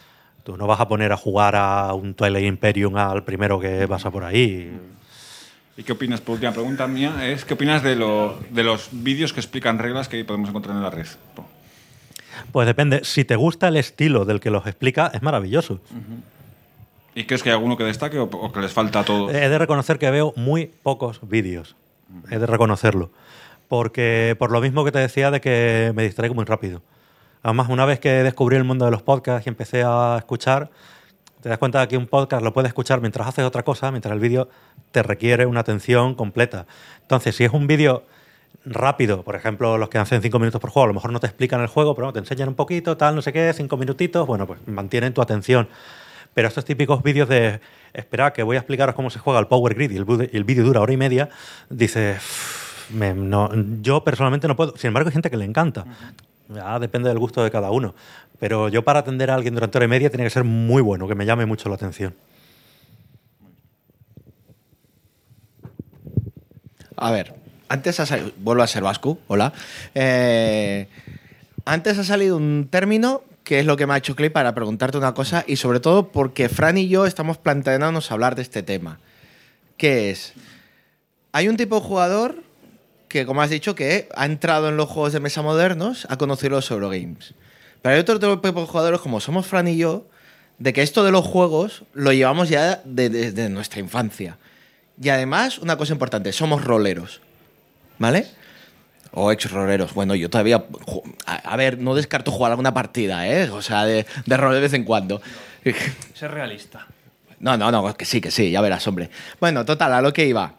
Tú no vas a poner a jugar a un Twilight Imperium al primero que pasa por ahí. ¿Y qué opinas, por última pregunta mía, qué opinas de los vídeos que explican reglas que podemos encontrar en la red? Pues depende. Si te gusta el estilo del que los explica, es maravilloso. ¿Y crees que hay alguno que destaque o que les falta a todos? He de reconocer que veo muy pocos vídeos. He de reconocerlo. Porque por lo mismo que te decía de que me distraigo muy rápido. Además, una vez que descubrí el mundo de los podcasts y empecé a escuchar, te das cuenta de que un podcast lo puedes escuchar mientras haces otra cosa, mientras el vídeo te requiere una atención completa. Entonces, si es un vídeo rápido, por ejemplo, los que hacen 5 minutos por juego, a lo mejor no te explican el juego, pero te enseñan un poquito, tal, no sé qué, 5 minutitos, bueno, pues mantienen tu atención. Pero estos típicos vídeos de, esperad, que voy a explicaros cómo se juega el Power Grid y el vídeo dura hora y media, dices, no, yo personalmente no puedo. Sin embargo, hay gente que le encanta. Ya depende del gusto de cada uno. Pero yo para atender a alguien durante hora y media tiene que ser muy bueno, que me llame mucho la atención. A ver, antes ha salido... Vuelvo a ser Vasco, hola. Antes ha salido un término que es lo que me ha hecho clic para preguntarte una cosa y sobre todo porque Fran y yo estamos planteándonos hablar de este tema. Que es... Hay un tipo de jugador que, como has dicho, que ha entrado en los juegos de mesa modernos, ha conocido los Eurogames. Pero hay otro tipo de jugadores, como somos Fran y yo, de que esto de los juegos lo llevamos ya desde nuestra infancia. Y además, una cosa importante, somos roleros, ¿vale? O ex-roleros. Bueno, yo todavía... A ver, no descarto jugar alguna partida, ¿eh? O sea, de rol de vez en cuando. Ser realista. No, que sí, ya verás, hombre. Bueno, total, a lo que iba.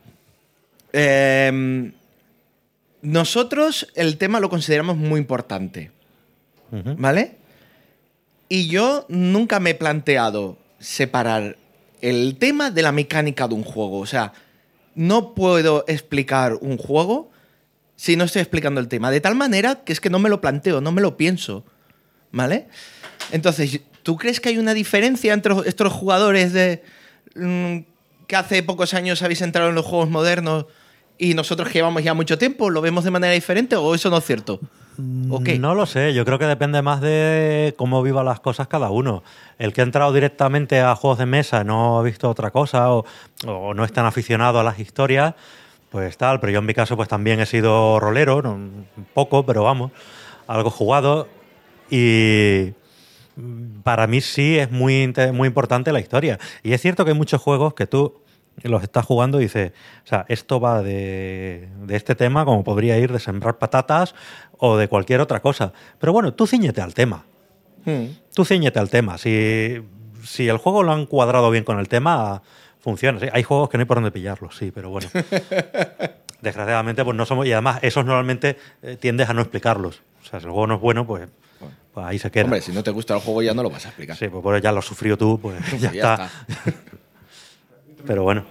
Nosotros el tema lo consideramos muy importante, ¿vale? Y yo nunca me he planteado separar el tema de la mecánica de un juego. O sea, no puedo explicar un juego si no estoy explicando el tema. De tal manera que es que no me lo planteo, no me lo pienso, ¿vale? Entonces, ¿tú crees que hay una diferencia entre estos jugadores que hace pocos años habéis entrado en los juegos modernos y nosotros que llevamos ya mucho tiempo? ¿Lo vemos de manera diferente o eso no es cierto? ¿O qué? No lo sé, yo creo que depende más de cómo viva las cosas cada uno. El que ha entrado directamente a juegos de mesa, no ha visto otra cosa o no es tan aficionado a las historias, pues tal. Pero yo en mi caso pues también he sido rolero, un poco, pero vamos, algo jugado. Y para mí sí es muy importante la historia. Y es cierto que hay muchos juegos que tú los estás jugando y dices, o sea, esto va de este tema como podría ir de sembrar patatas o de cualquier otra cosa. Pero bueno, tú cíñete al tema. Tú cíñete al tema. Si el juego lo han cuadrado bien con el tema, funciona. ¿Sí? Hay juegos que no hay por dónde pillarlos, sí, pero bueno. Desgraciadamente, pues no somos... Y además, esos normalmente tiendes a no explicarlos. O sea, si el juego no es bueno, pues ahí se queda. Hombre, si no te gusta el juego ya no lo vas a explicar. Sí, pues ya lo has sufrido tú, pues ya está. Pero bueno.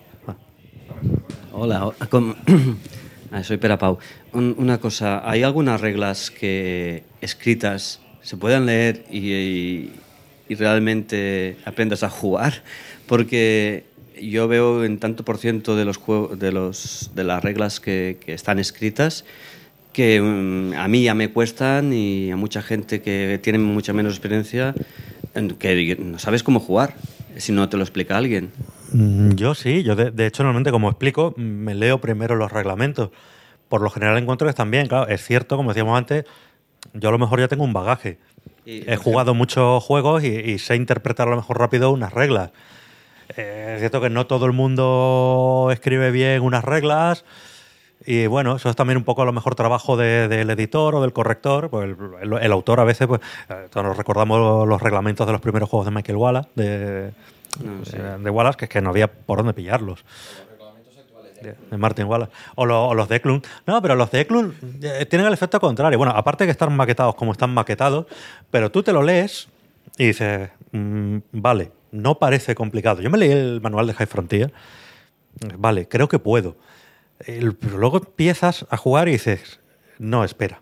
Hola, soy Pere Pau. Una cosa, ¿hay algunas reglas que escritas se puedan leer y realmente aprendas a jugar? Porque yo veo en tanto por ciento de los juegos, de las reglas que están escritas que a mí ya me cuestan y a mucha gente que tiene mucha menos experiencia que no sabes cómo jugar si no te lo explica alguien. Yo sí, yo de hecho normalmente como explico me leo primero los reglamentos. Por lo general encuentro que están bien, claro, es cierto, como decíamos antes, yo a lo mejor ya tengo un bagaje. He jugado muchos juegos y sé interpretar a lo mejor rápido unas reglas. Es cierto que no todo el mundo escribe bien unas reglas y bueno, eso es también un poco a lo mejor trabajo del editor o del corrector. Pues el autor a veces, pues todos nos recordamos los reglamentos de los primeros juegos de Michael Wallace, de Wallace, que es que no había por dónde pillarlos. De Martin Wallace. O los de Eklund. No, pero los de Eklund tienen el efecto contrario. Bueno, aparte de que están maquetados como están maquetados, pero tú te lo lees y dices, vale, no parece complicado. Yo me leí el manual de High Frontier. Vale, creo que puedo. Pero luego empiezas a jugar y dices, no, espera.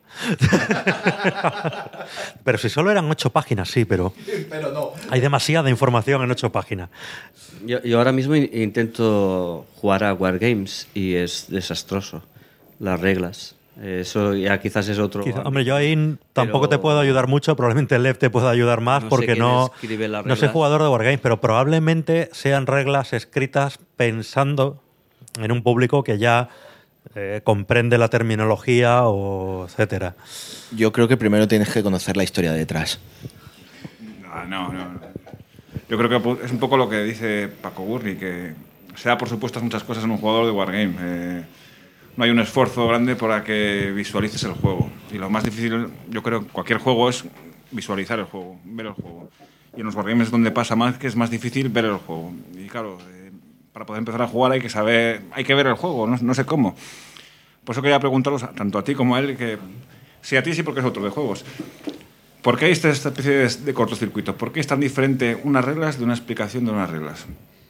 Pero si solo eran 8 páginas, sí, pero no. Hay demasiada información en 8 páginas. Yo ahora mismo intento jugar a Wargames y es desastroso las reglas. Eso ya quizás es otro. Hombre, yo ahí tampoco te puedo ayudar mucho. Probablemente Lev te pueda ayudar más No sé porque quién no escribe las soy reglas. jugador de Wargames, pero probablemente sean reglas escritas pensando en un público que ya comprende la terminología o etcétera. Yo creo que primero tienes que conocer la historia detrás. No. Yo creo que es un poco lo que dice Paco Gurri, que se da por supuestas muchas cosas en un jugador de Wargame. No hay un esfuerzo grande para que visualices el juego. Y lo más difícil, yo creo, en cualquier juego es visualizar el juego, ver el juego. Y en los Wargames es donde pasa más, que es más difícil ver el juego. Y claro, para poder empezar a jugar hay que ver el juego, no sé cómo. Por eso quería preguntaros, tanto a ti como a él, que si a ti sí porque es otro de juegos. ¿Por qué hay esta especie de cortocircuito? ¿Por qué es tan diferente unas reglas de una explicación de unas reglas?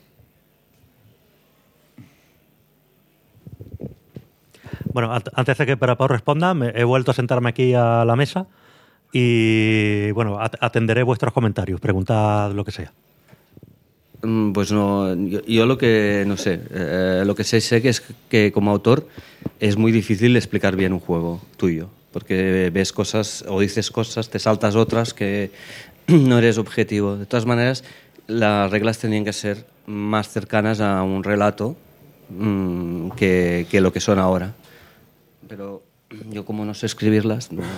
Bueno, antes de que Perapau responda, he vuelto a sentarme aquí a la mesa y bueno, atenderé vuestros comentarios, preguntad lo que sea. Pues no, yo lo que no sé, lo que sé que es que como autor es muy difícil explicar bien un juego tuyo, porque ves cosas o dices cosas, te saltas otras que no eres objetivo. De todas maneras, las reglas tenían que ser más cercanas a un relato que lo que son ahora. Pero yo como no sé escribirlas, no...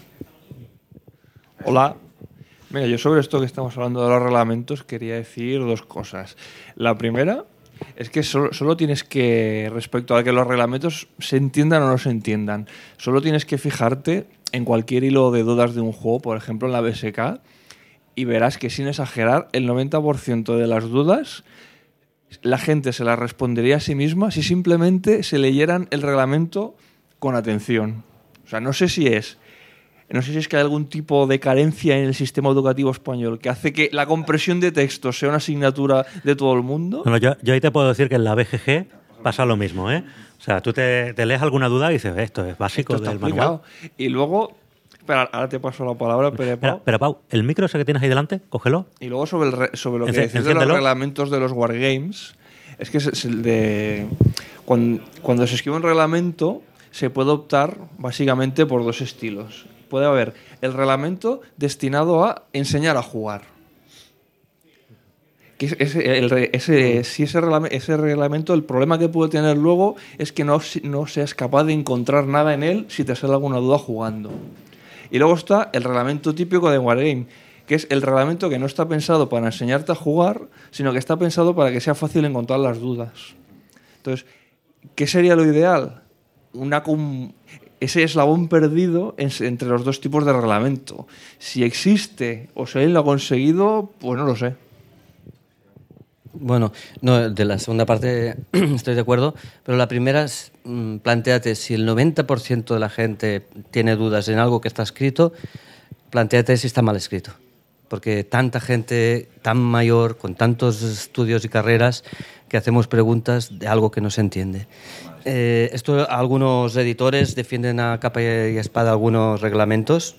Hola. Mira, yo sobre esto que estamos hablando de los reglamentos quería decir dos cosas. La primera es que solo tienes que, respecto a que los reglamentos se entiendan o no se entiendan, solo tienes que fijarte en cualquier hilo de dudas de un juego, por ejemplo en la BSK, y verás que sin exagerar, el 90% de las dudas la gente se las respondería a sí misma si simplemente se leyeran el reglamento con atención. O sea, no sé si es que hay algún tipo de carencia en el sistema educativo español que hace que la compresión de textos sea una asignatura de todo el mundo. Bueno, yo ahí te puedo decir que en la BGG pasa lo mismo, ¿eh? O sea, tú te lees alguna duda y dices, esto es básico Esto está del manual. explicado. Y luego, espera, ahora te paso la palabra, Perapau. Pero Pau, el micro ese que tienes ahí delante, cógelo. Y luego sobre lo que decís de los Enciéndelo. reglamentos de los wargames, es que es el de cuando se escribe un reglamento se puede optar básicamente por dos estilos. Puede haber el reglamento destinado a enseñar a jugar. Que ese reglamento, el problema que puede tener luego es que no seas capaz de encontrar nada en él si te sale alguna duda jugando. Y luego está el reglamento típico de Wargame, que es el reglamento que no está pensado para enseñarte a jugar, sino que está pensado para que sea fácil encontrar las dudas. Entonces, ¿qué sería lo ideal? Ese eslabón perdido entre los dos tipos de reglamento. Si existe o si alguien lo ha conseguido, pues no lo sé. Bueno, no, de la segunda parte estoy de acuerdo, pero la primera es, plantéate, si el 90% de la gente tiene dudas en algo que está escrito, plantéate si está mal escrito. Porque tanta gente tan mayor, con tantos estudios y carreras, que hacemos preguntas de algo que no se entiende. Esto algunos editores defienden a capa y espada algunos reglamentos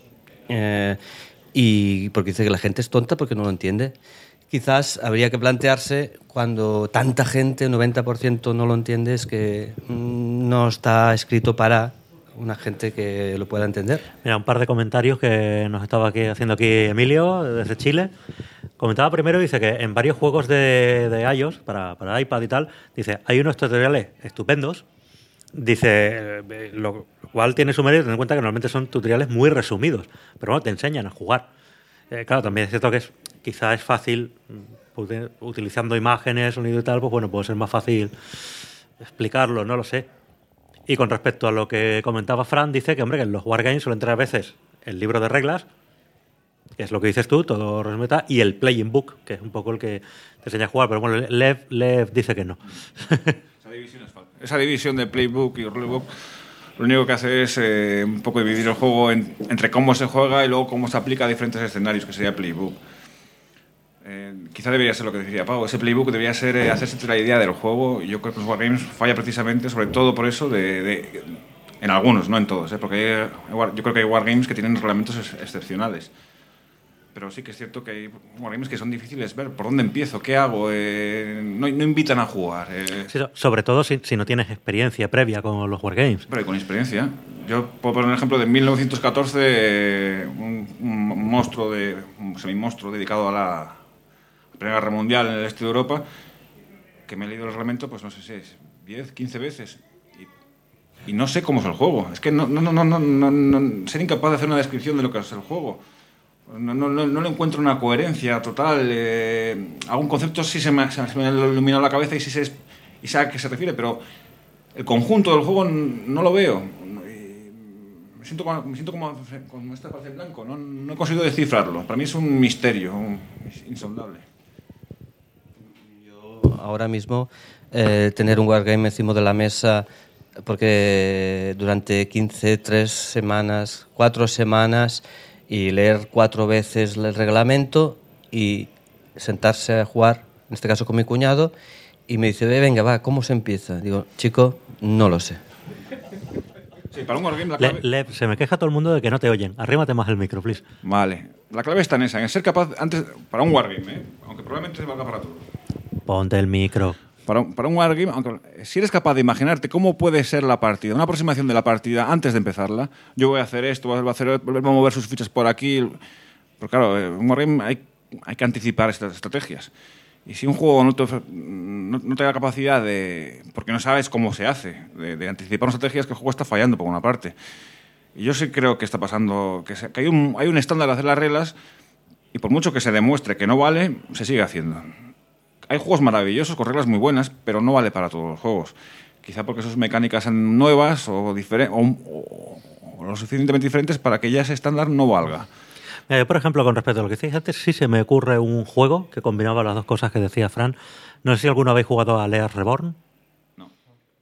y porque dice que la gente es tonta porque no lo entiende. Quizás habría que plantearse cuando tanta gente, 90% no lo entiende, es que no está escrito para una gente que lo pueda entender. Mira, un par de comentarios que nos estaba haciendo aquí Emilio, desde Chile. Comentaba primero, dice que en varios juegos de iOS, para iPad y tal, dice, hay unos tutoriales estupendos. Dice, lo cual tiene su mérito, ten en cuenta que normalmente son tutoriales muy resumidos, pero bueno, te enseñan a jugar. Claro, también es cierto que quizá es fácil, utilizando imágenes, sonido y tal, pues bueno, puede ser más fácil explicarlo, no lo sé. Y con respecto a lo que comentaba Fran, dice que, hombre, que en los wargames suelen traer a veces el libro de reglas, que es lo que dices tú, todo resumido, y el playing book, que es un poco el que te enseña a jugar, pero bueno, Lev dice que no. Esa división de playbook y rulebook lo único que hace es un poco dividir el juego entre cómo se juega y luego cómo se aplica a diferentes escenarios, que sería playbook. Quizá debería ser lo que decía Pau, ese playbook debería ser hacerse la idea del juego. Yo creo que los wargames falla precisamente sobre todo por eso en algunos, no en todos, porque yo creo que hay wargames que tienen reglamentos excepcionales. Pero sí que es cierto que hay wargames que son difíciles ver. ¿Por dónde empiezo? ¿Qué hago? No invitan a jugar. Sí, sobre todo si no tienes experiencia previa con los wargames. Pero con experiencia. Yo puedo poner un ejemplo de 1914, un monstruo, un semi-monstruo dedicado a la Primera Guerra Mundial en el este de Europa, que me he leído el reglamento, pues no sé si es 10, 15 veces. Y no sé cómo es el juego. Es que no ser incapaz de hacer una descripción de lo que es el juego. No le encuentro una coherencia total. Algún concepto sí se me ha iluminado la cabeza y sé a qué se refiere, pero el conjunto del juego no lo veo. Me siento como esta parte en blanco. No he conseguido descifrarlo. Para mí es un misterio, insondable. Yo ahora mismo tener un wargame encima de la mesa, porque durante 3 semanas, 4 semanas, y leer 4 veces el reglamento y sentarse a jugar, en este caso con mi cuñado, y me dice, venga, va, ¿cómo se empieza? Digo, chico, no lo sé. Sí, para un wargame la clave... Se me queja todo el mundo de que no te oyen. Arrímate más el micro, please. Vale. La clave está en esa, en ser capaz, antes, para un wargame, aunque probablemente se valga para todo. Ponte el micro. Para un wargame, si eres capaz de imaginarte cómo puede ser la partida, una aproximación de la partida antes de empezarla, yo voy a hacer esto, voy a mover sus fichas por aquí. Pero claro, un wargame hay que anticipar estas estrategias. Y si un juego no te da capacidad de... porque no sabes cómo se hace, de anticipar unas estrategias, que el juego está fallando por una parte. Y yo sí creo que está pasando, que hay un estándar de hacer las reglas, y por mucho que se demuestre que no vale, se sigue haciendo. Hay juegos maravillosos con reglas muy buenas, pero no vale para todos los juegos. Quizá porque sus mecánicas son nuevas o lo suficientemente diferentes para que ya ese estándar no valga. Yo, por ejemplo, con respecto a lo que decías antes, sí se me ocurre un juego que combinaba las dos cosas que decía Fran. No sé si alguno habéis jugado a Leer Reborn. No.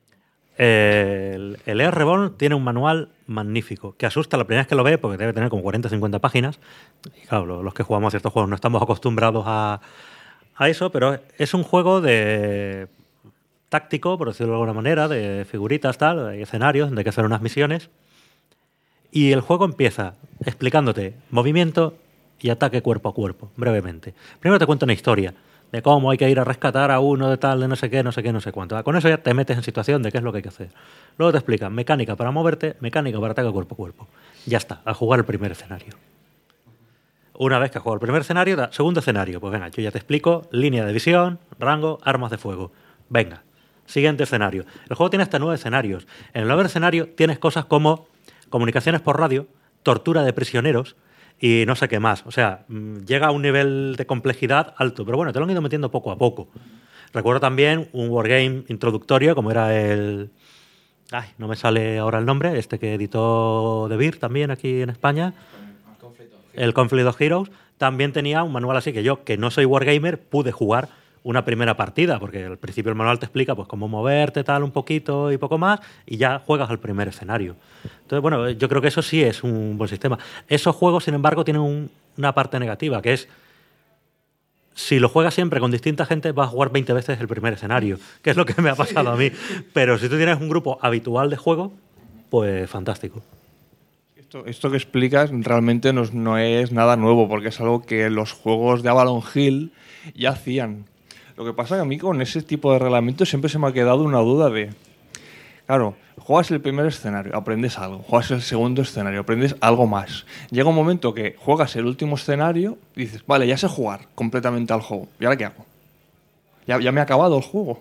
El Leer Reborn tiene un manual magnífico, que asusta la primera vez que lo ve, porque debe tener como 40 o 50 páginas. Y claro, los que jugamos ciertos juegos no estamos acostumbrados a eso, pero es un juego de táctico, por decirlo de alguna manera, de figuritas, tal, hay escenarios donde hay que hacer unas misiones. Y el juego empieza explicándote movimiento y ataque cuerpo a cuerpo, brevemente. Primero te cuenta una historia de cómo hay que ir a rescatar a uno de tal, de no sé qué, no sé qué, no sé cuánto. Con eso ya te metes en situación de qué es lo que hay que hacer. Luego te explican mecánica para moverte, mecánica para ataque cuerpo a cuerpo. Ya está, a jugar el primer escenario. Una vez que has jugado el primer escenario, segundo escenario. Pues venga, yo ya te explico línea de visión, rango, armas de fuego. Venga, siguiente escenario. El juego tiene hasta 9 escenarios. En el 9 escenario tienes cosas como comunicaciones por radio, tortura de prisioneros y no sé qué más. O sea, llega a un nivel de complejidad alto. Pero bueno, te lo han ido metiendo poco a poco. Recuerdo también un wargame introductorio, como era el... Ay, no me sale ahora el nombre. Este que editó De Beer también aquí en España. El Conflict of Heroes. También tenía un manual así que yo, que no soy wargamer, pude jugar una primera partida, porque al principio el manual te explica pues cómo moverte tal un poquito y poco más, y ya juegas al primer escenario. Entonces, bueno, yo creo que eso sí es un buen sistema. Esos juegos, sin embargo, tienen una parte negativa, que es si lo juegas siempre con distinta gente, vas a jugar 20 veces el primer escenario, que es lo que me ha pasado a mí. Pero si tú tienes un grupo habitual de juego, pues fantástico. Esto que explicas realmente no es nada nuevo, porque es algo que los juegos de Avalon Hill ya hacían. Lo que pasa es que a mí con ese tipo de reglamento siempre se me ha quedado una duda de... Claro, juegas el primer escenario, aprendes algo. Juegas el segundo escenario, aprendes algo más. Llega un momento que juegas el último escenario y dices, vale, ya sé jugar completamente al juego. ¿Y ahora qué hago? Ya me ha acabado el juego.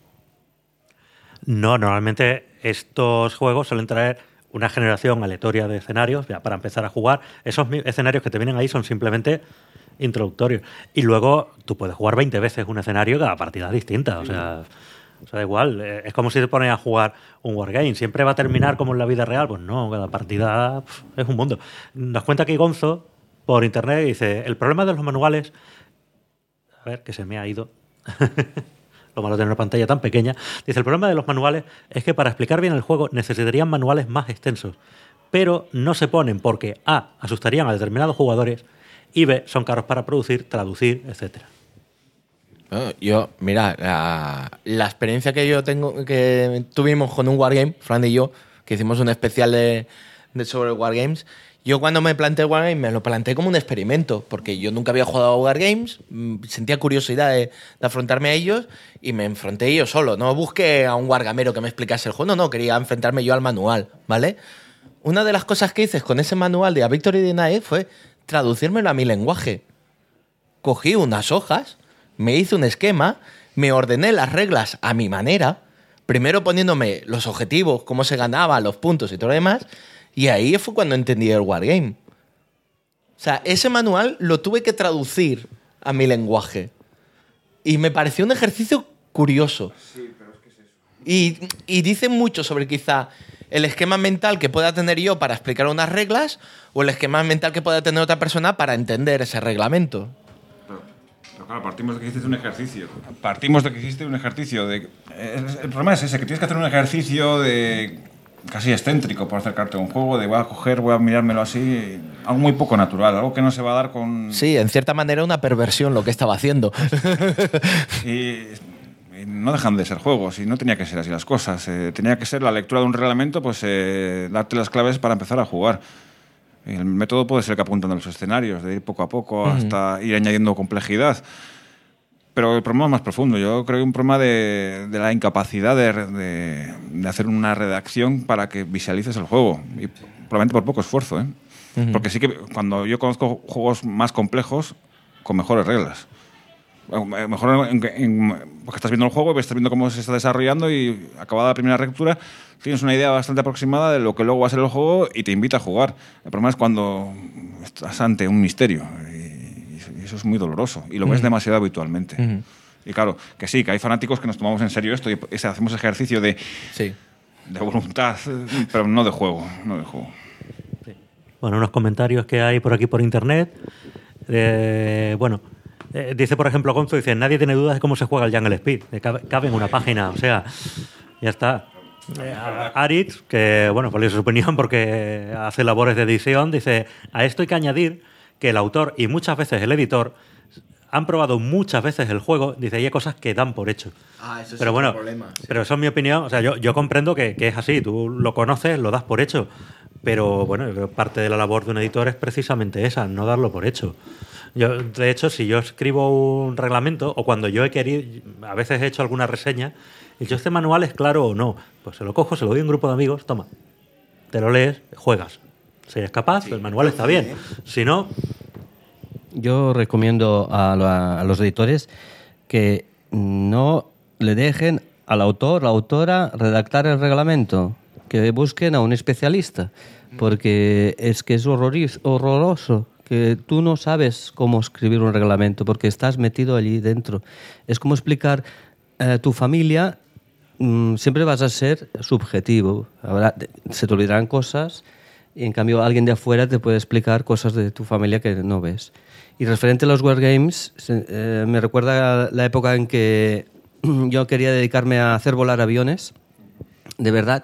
No, normalmente estos juegos suelen traer una generación aleatoria de escenarios ya para empezar a jugar. Esos escenarios que te vienen ahí son simplemente introductorios. Y luego tú puedes jugar 20 veces un escenario, cada partida es distinta. O sea, igual, es como si te pones a jugar un wargame. ¿Siempre va a terminar como en la vida real? Pues no, cada partida es un mundo. Nos cuenta aquí Gonzo por internet y dice, el problema de los manuales... A ver, que se me ha ido... Lo malo de tener una pantalla tan pequeña. Dice, el problema de los manuales es que para explicar bien el juego necesitarían manuales más extensos, pero no se ponen porque A, asustarían a determinados jugadores y B, son caros para producir, traducir, etc. Yo, mira, la experiencia que yo tengo, que tuvimos con un wargame, Fran y yo, que hicimos un especial sobre wargames. Yo cuando me planteé Wargame me lo planteé como un experimento, porque yo nunca había jugado a Wargames, sentía curiosidad de afrontarme a ellos y me enfrenté yo solo. No busqué a un wargamero que me explicase el juego, no, quería enfrentarme yo al manual, ¿vale? una de las cosas que hice con ese manual de A Victory Denied fue traducírmelo a mi lenguaje. Cogí unas hojas, me hice un esquema, me ordené las reglas a mi manera, primero poniéndome los objetivos, cómo se ganaba, los puntos y todo lo demás, y ahí fue cuando entendí el wargame. O sea, ese manual lo tuve que traducir a mi lenguaje. Y me pareció un ejercicio curioso. Sí, pero es que es eso. Y dice mucho sobre quizá el esquema mental que pueda tener yo para explicar unas reglas o el esquema mental que pueda tener otra persona para entender ese reglamento. Pero claro, partimos de que hiciste un ejercicio. El problema es ese, que tienes que hacer un ejercicio de casi excéntrico por acercarte a un juego, de voy a mirármelo así, algo muy poco natural, algo que no se va a dar con... Sí, en cierta manera una perversión lo que estaba haciendo. y no dejan de ser juegos, y no tenía que ser así las cosas. Tenía que ser la lectura de un reglamento, pues darte las claves para empezar a jugar. Y el método puede ser que apuntan a los escenarios, de ir poco a poco hasta ir añadiendo complejidad. Pero el problema es más profundo. Yo creo que un problema de la incapacidad de hacer una redacción para que visualices el juego. Y probablemente por poco esfuerzo, ¿eh? Porque sí que cuando yo conozco juegos más complejos, con mejores reglas. Mejor porque estás viendo el juego y estás viendo cómo se está desarrollando y acabada la primera lectura tienes una idea bastante aproximada de lo que luego va a ser el juego y te invita a jugar. El problema es cuando estás ante un misterio y eso es muy doloroso y lo ves demasiado habitualmente. Y claro, que sí, que hay fanáticos que nos tomamos en serio esto y hacemos ejercicio de voluntad, pero no de juego. Sí. Bueno, unos comentarios que hay por aquí por internet. Dice, por ejemplo, Gonzo, dice, nadie tiene dudas de cómo se juega el Jungle Speed. Cabe en una página, o sea, ya está. Aritz, que bueno, pues su opinión porque hace labores de edición, dice, a esto hay que añadir que el autor y muchas veces el editor han probado muchas veces el juego, dice, y hay cosas que dan por hecho. Eso pero es bueno, otro problema. Sí. Pero eso es mi opinión, o sea, yo comprendo que es así, tú lo conoces, lo das por hecho, pero bueno, parte de la labor de un editor es precisamente esa, no darlo por hecho. Yo, de hecho, si yo escribo un reglamento o cuando yo he querido, a veces he hecho alguna reseña, y yo, ¿este manual es claro o no? Pues se lo cojo, se lo doy a un grupo de amigos, toma, te lo lees, juegas. Si eres capaz, el manual está bien. Si no... Yo recomiendo a los editores que no le dejen al autor, la autora, redactar el reglamento, que busquen a un especialista, porque es que es horroroso que tú no sabes cómo escribir un reglamento porque estás metido allí dentro. Es como explicar tu familia, siempre vas a ser subjetivo. Ahora se te olvidarán cosas y en cambio alguien de afuera te puede explicar cosas de tu familia que no ves. Y referente a los wargames, me recuerda la época en que yo quería dedicarme a hacer volar aviones, de verdad,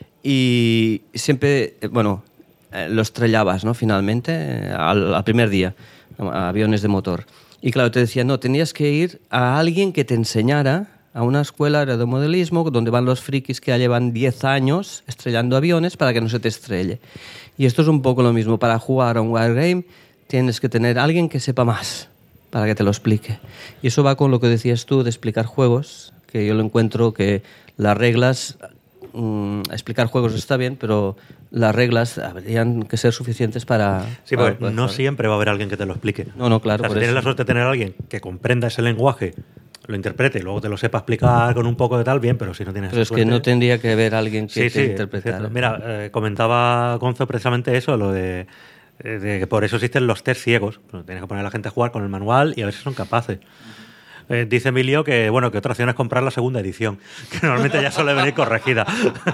y siempre, lo estrellabas, ¿no? Finalmente, al primer día, aviones de motor. Y claro, te decía, no, tenías que ir a alguien que te enseñara a una escuela de modelismo donde van los frikis que ya llevan 10 años estrellando aviones para que no se te estrelle. Y esto es un poco lo mismo. Para jugar a un wargame tienes que tener a alguien que sepa más para que te lo explique. Y eso va con lo que decías tú de explicar juegos, que yo lo encuentro que las reglas... explicar juegos está bien, pero las reglas habrían que ser suficientes para... Sí, porque no siempre va a haber alguien que te lo explique. No, claro. O sea, si tienes la suerte de tener a alguien que comprenda ese lenguaje, lo interprete y luego te lo sepa explicar con un poco de tal, bien, pero si no tienes Pero es suerte... que no tendría que haber alguien que te interpretara. Mira, comentaba Gonzo precisamente eso, lo de que por eso existen los test ciegos. Tienes que poner a la gente a jugar con el manual y a ver si son capaces. Dice Emilio que que otra opción es comprar la segunda edición, que normalmente ya suele venir corregida.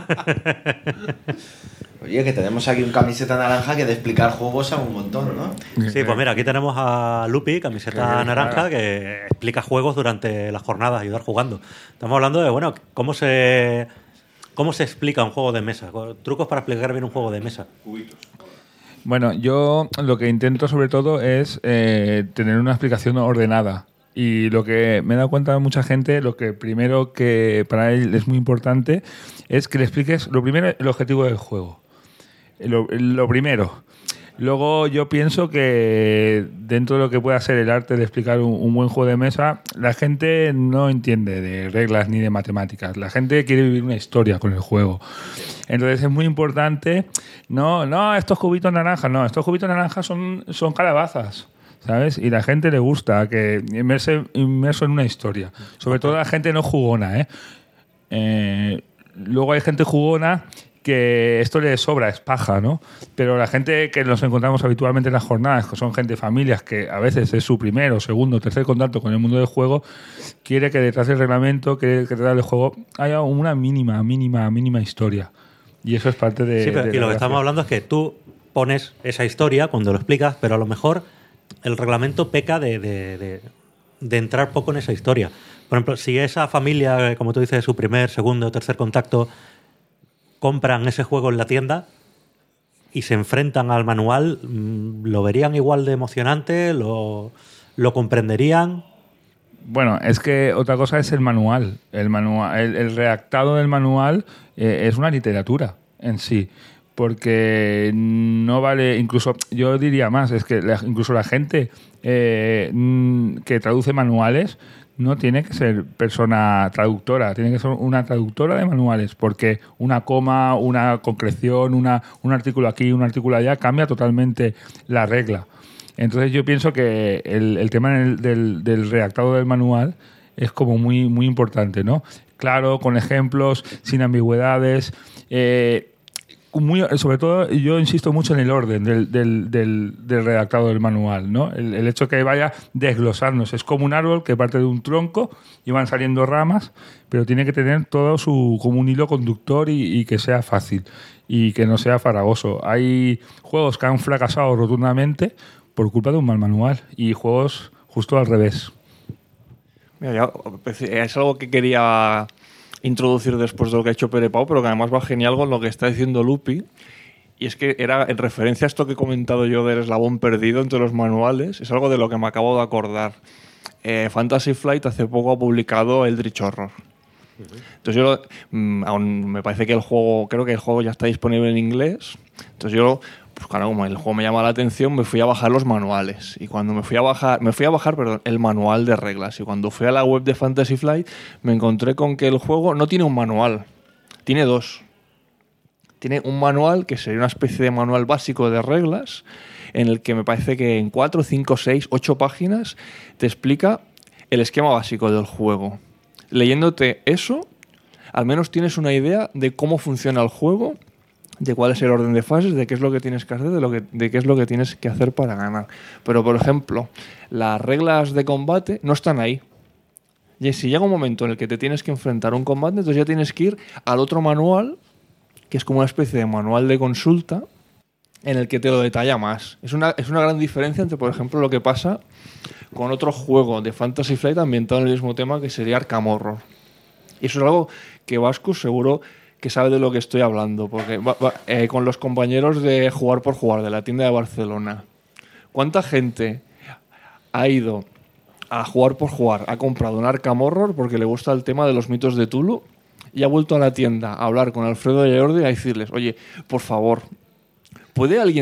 Oye, que tenemos aquí un camiseta naranja que de explicar juegos a un montón, ¿no? Sí, pues mira, aquí tenemos a Lupi, camiseta naranja, que explica juegos durante las jornadas, ayudar jugando. Estamos hablando de, cómo se explica un juego de mesa, trucos para explicar bien un juego de mesa. Bueno, yo lo que intento sobre todo es tener una explicación ordenada. Y lo que me he dado cuenta de mucha gente, lo que primero que para él es muy importante es que le expliques, lo primero, el objetivo del juego. Lo primero. Luego yo pienso que dentro de lo que pueda ser el arte de explicar un buen juego de mesa, la gente no entiende de reglas ni de matemáticas. La gente quiere vivir una historia con el juego. Entonces es muy importante, no, estos cubitos naranjas, no, estos cubitos naranjas son calabazas, ¿sabes? Y la gente le gusta que inmerso en una historia. Sobre todo la gente no jugona, luego hay gente jugona que esto le sobra, es paja, ¿no? Pero la gente que nos encontramos habitualmente en las jornadas, que son gente de familias que a veces es su primero, segundo, tercer contacto con el mundo del juego, quiere que detrás del reglamento, quiere que detrás del juego haya una mínima historia. Y eso es parte de... Sí, pero, de y lo que gracia. estamos hablando es que tú pones esa historia cuando lo explicas, pero a lo mejor el reglamento peca de entrar poco en esa historia. Por ejemplo, si esa familia, como tú dices, su primer, segundo, tercer contacto, compran ese juego en la tienda y se enfrentan al manual, ¿lo verían igual de emocionante? ¿Lo comprenderían? Bueno, es que otra cosa es el manual. El redactado del manual es una literatura en sí. Porque no vale, incluso yo diría más, es que incluso la gente que traduce manuales no tiene que ser persona traductora, tiene que ser una traductora de manuales, porque una coma, una concreción, un artículo aquí, un artículo allá, cambia totalmente la regla. Entonces yo pienso que el tema del redactado del manual es como muy importante, ¿no? Claro, con ejemplos, sin ambigüedades, sobre todo yo insisto mucho en el orden del redactado del manual, ¿no? El hecho que vaya desglosarnos. Es como un árbol que parte de un tronco y van saliendo ramas, pero tiene que tener todo como un hilo conductor y que sea fácil y que no sea farragoso. Hay juegos que han fracasado rotundamente por culpa de un mal manual y juegos justo al revés. Mira, es algo que quería introducir después de lo que ha hecho Pere Pau, pero que además va genial con lo que está diciendo Lupi. Y es que era en referencia a esto que he comentado yo del eslabón perdido entre los manuales. Es algo de lo que me acabo de acordar. Fantasy Flight hace poco ha publicado Eldritch Horror. Entonces aún me parece que creo que el juego ya está disponible en inglés. Entonces yo, pues claro, como el juego me llama la atención, me fui a bajar los manuales. Y cuando me fui a bajar el manual de reglas. Y cuando fui a la web de Fantasy Flight, me encontré con que el juego no tiene un manual, tiene dos. Tiene un manual que sería una especie de manual básico de reglas, en el que me parece que en 4, 5, 6, 8 páginas te explica el esquema básico del juego. Leyéndote eso, al menos tienes una idea de cómo funciona el juego, de cuál es el orden de fases, de qué es lo que tienes que hacer, de qué es lo que tienes que hacer para ganar. Pero, por ejemplo, las reglas de combate no están ahí. Y si llega un momento en el que te tienes que enfrentar a un combate, entonces ya tienes que ir al otro manual, que es como una especie de manual de consulta, en el que te lo detalla más. Es una gran diferencia entre, por ejemplo, lo que pasa con otro juego de Fantasy Flight ambientado en el mismo tema, que sería Arkham Horror. Y eso es algo que Vascus seguro que sabe de lo que estoy hablando, porque con los compañeros de Jugar por Jugar, de la tienda de Barcelona, ¿cuánta gente ha ido a Jugar por Jugar, ha comprado un Arkham Horror porque le gusta el tema de los mitos de Tulu y ha vuelto a la tienda a hablar con Alfredo y Jordi y a decirles, oye, por favor, ¿puede alguien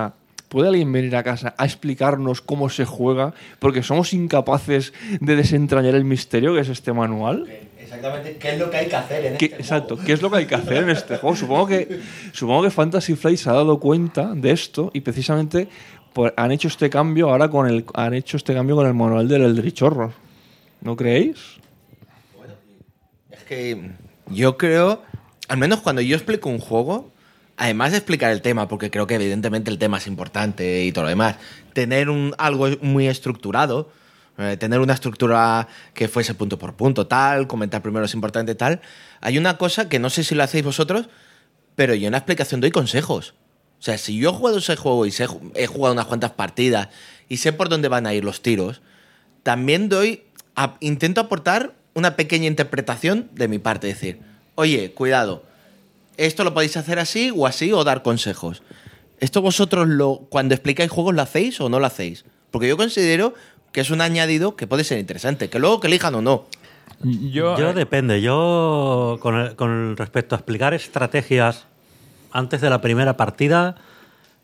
venir a casa a explicarnos cómo se juega? Porque somos incapaces de desentrañar el misterio que es este manual. Exactamente, ¿qué es lo que hay que hacer en este juego? Exacto, ¿qué es lo que hay que hacer en este juego? Supongo que Fantasy Flight se ha dado cuenta de esto y precisamente han hecho este cambio ahora con el manual del Eldritch Horror. ¿No creéis? Bueno, es que yo creo, al menos cuando yo explico un juego, además de explicar el tema, porque creo que evidentemente el tema es importante y todo lo demás, tener algo muy estructurado, tener una estructura que fuese punto por punto, tal, comentar primero es importante, tal. Hay una cosa que no sé si lo hacéis vosotros, pero yo en la explicación doy consejos. O sea, si yo he jugado ese juego y he jugado unas cuantas partidas y sé por dónde van a ir los tiros, también intento aportar una pequeña interpretación de mi parte. Decir, oye, cuidado, esto lo podéis hacer así, o dar consejos. ¿Esto vosotros cuando explicáis juegos lo hacéis o no lo hacéis? Porque yo considero que es un añadido que puede ser interesante, que luego que elijan o no. Yo depende. Yo, con respecto a explicar estrategias antes de la primera partida,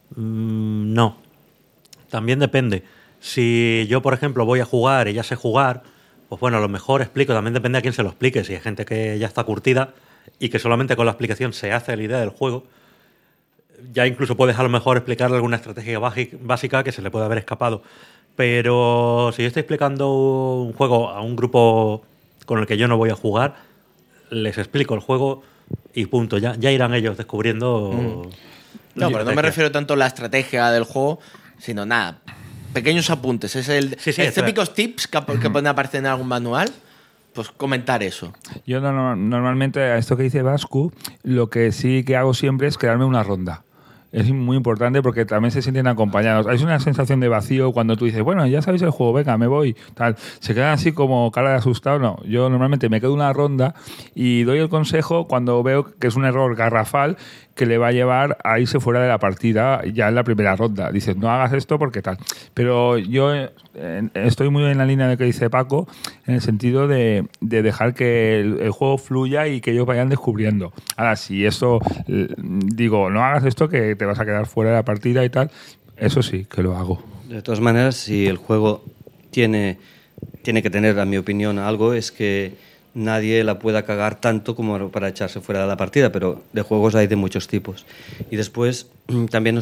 No. También depende. Si yo, por ejemplo, voy a jugar y ya sé jugar, pues bueno, a lo mejor explico. También depende a quién se lo explique. Si hay gente que ya está curtida y que solamente con la explicación se hace la idea del juego, ya incluso puedes a lo mejor explicarle alguna estrategia básica que se le puede haber escapado. Pero si yo estoy explicando un juego a un grupo con el que yo no voy a jugar, les explico el juego y punto. Ya irán ellos descubriendo... No, pero no me refiero tanto a la estrategia del juego, sino nada, pequeños apuntes. Es el típicos tips que pueden aparecer en algún manual. Pues comentar eso. Yo normalmente a esto que dice Vascu, lo que sí que hago siempre es quedarme una ronda. Es muy importante porque también se sienten acompañados. Hay una sensación de vacío cuando tú dices, bueno, ya sabéis el juego, venga, me voy, tal. Se quedan así como cara de asustado. No, yo normalmente me quedo una ronda y doy el consejo cuando veo que es un error garrafal que le va a llevar a irse fuera de la partida ya en la primera ronda. Dices, no hagas esto porque tal. Pero yo estoy muy en la línea de que dice Paco, en el sentido de dejar que el juego fluya y que ellos vayan descubriendo. Ahora, si eso digo, no hagas esto que te vas a quedar fuera de la partida y tal, eso sí que lo hago. De todas maneras, si el juego tiene que tener, a mi opinión, algo, es que nadie la pueda cagar tanto como para echarse fuera de la partida, pero de juegos hay de muchos tipos. Y después también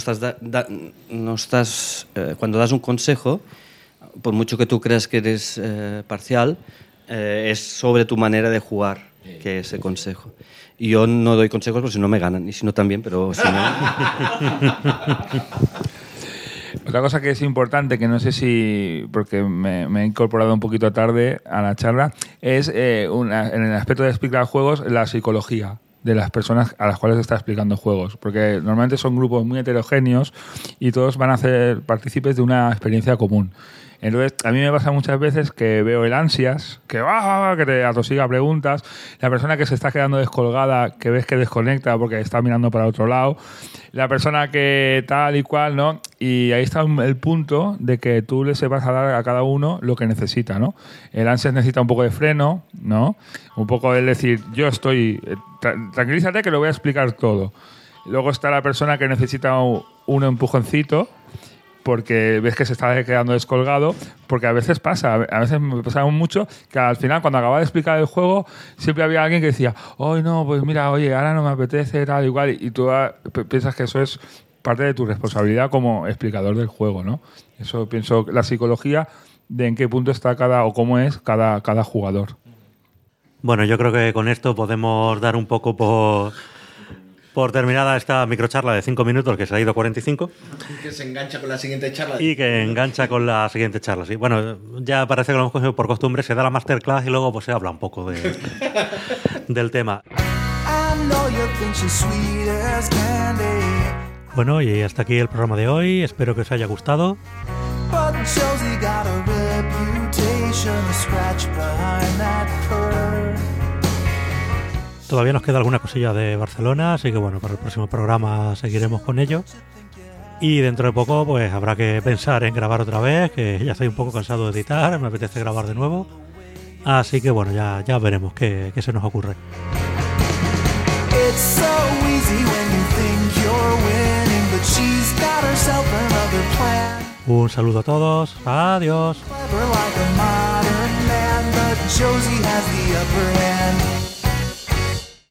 cuando das un consejo, por mucho que tú creas que eres parcial, es sobre tu manera de jugar que ese consejo. Y yo no doy consejos porque si no me ganan, y si no también, pero si no... Otra cosa que es importante, que no sé si, porque me he incorporado un poquito tarde a la charla, es en el aspecto de explicar juegos, la psicología de las personas a las cuales está explicando juegos, porque normalmente son grupos muy heterogéneos y todos van a ser partícipes de una experiencia común. Entonces, a mí me pasa muchas veces que veo el ansias, que te atosiga preguntas, la persona que se está quedando descolgada, que ves que desconecta porque está mirando para otro lado, la persona que tal y cual, ¿no? Y ahí está el punto de que tú le sepas a dar a cada uno lo que necesita, ¿no? El ansias necesita un poco de freno, ¿no? Un poco de decir, yo estoy... tranquilízate que lo voy a explicar todo. Luego está la persona que necesita un empujoncito, porque ves que se está quedando descolgado, porque a veces me pasaba mucho que al final cuando acababa de explicar el juego siempre había alguien que decía, no, pues mira, oye, ahora no me apetece, tal, igual, y tú piensas que eso es parte de tu responsabilidad como explicador del juego, ¿no? Eso pienso, la psicología de en qué punto está o cómo es cada jugador. Bueno, yo creo que con esto podemos dar un poco por terminada esta microcharla de 5 minutos, que se ha ido 45. Que se engancha con la siguiente charla. Y que engancha con la siguiente charla, sí. Bueno, ya parece que lo hemos cogido por costumbre, se da la masterclass y luego pues se habla un poco del tema. Bueno, y hasta aquí el programa de hoy. Espero que os haya gustado. Todavía nos queda alguna cosilla de Barcelona, así que bueno, para el próximo programa seguiremos con ello. Y dentro de poco pues habrá que pensar en grabar otra vez, que ya estoy un poco cansado de editar, me apetece grabar de nuevo. Así que bueno, ya veremos qué se nos ocurre. Un saludo a todos, adiós.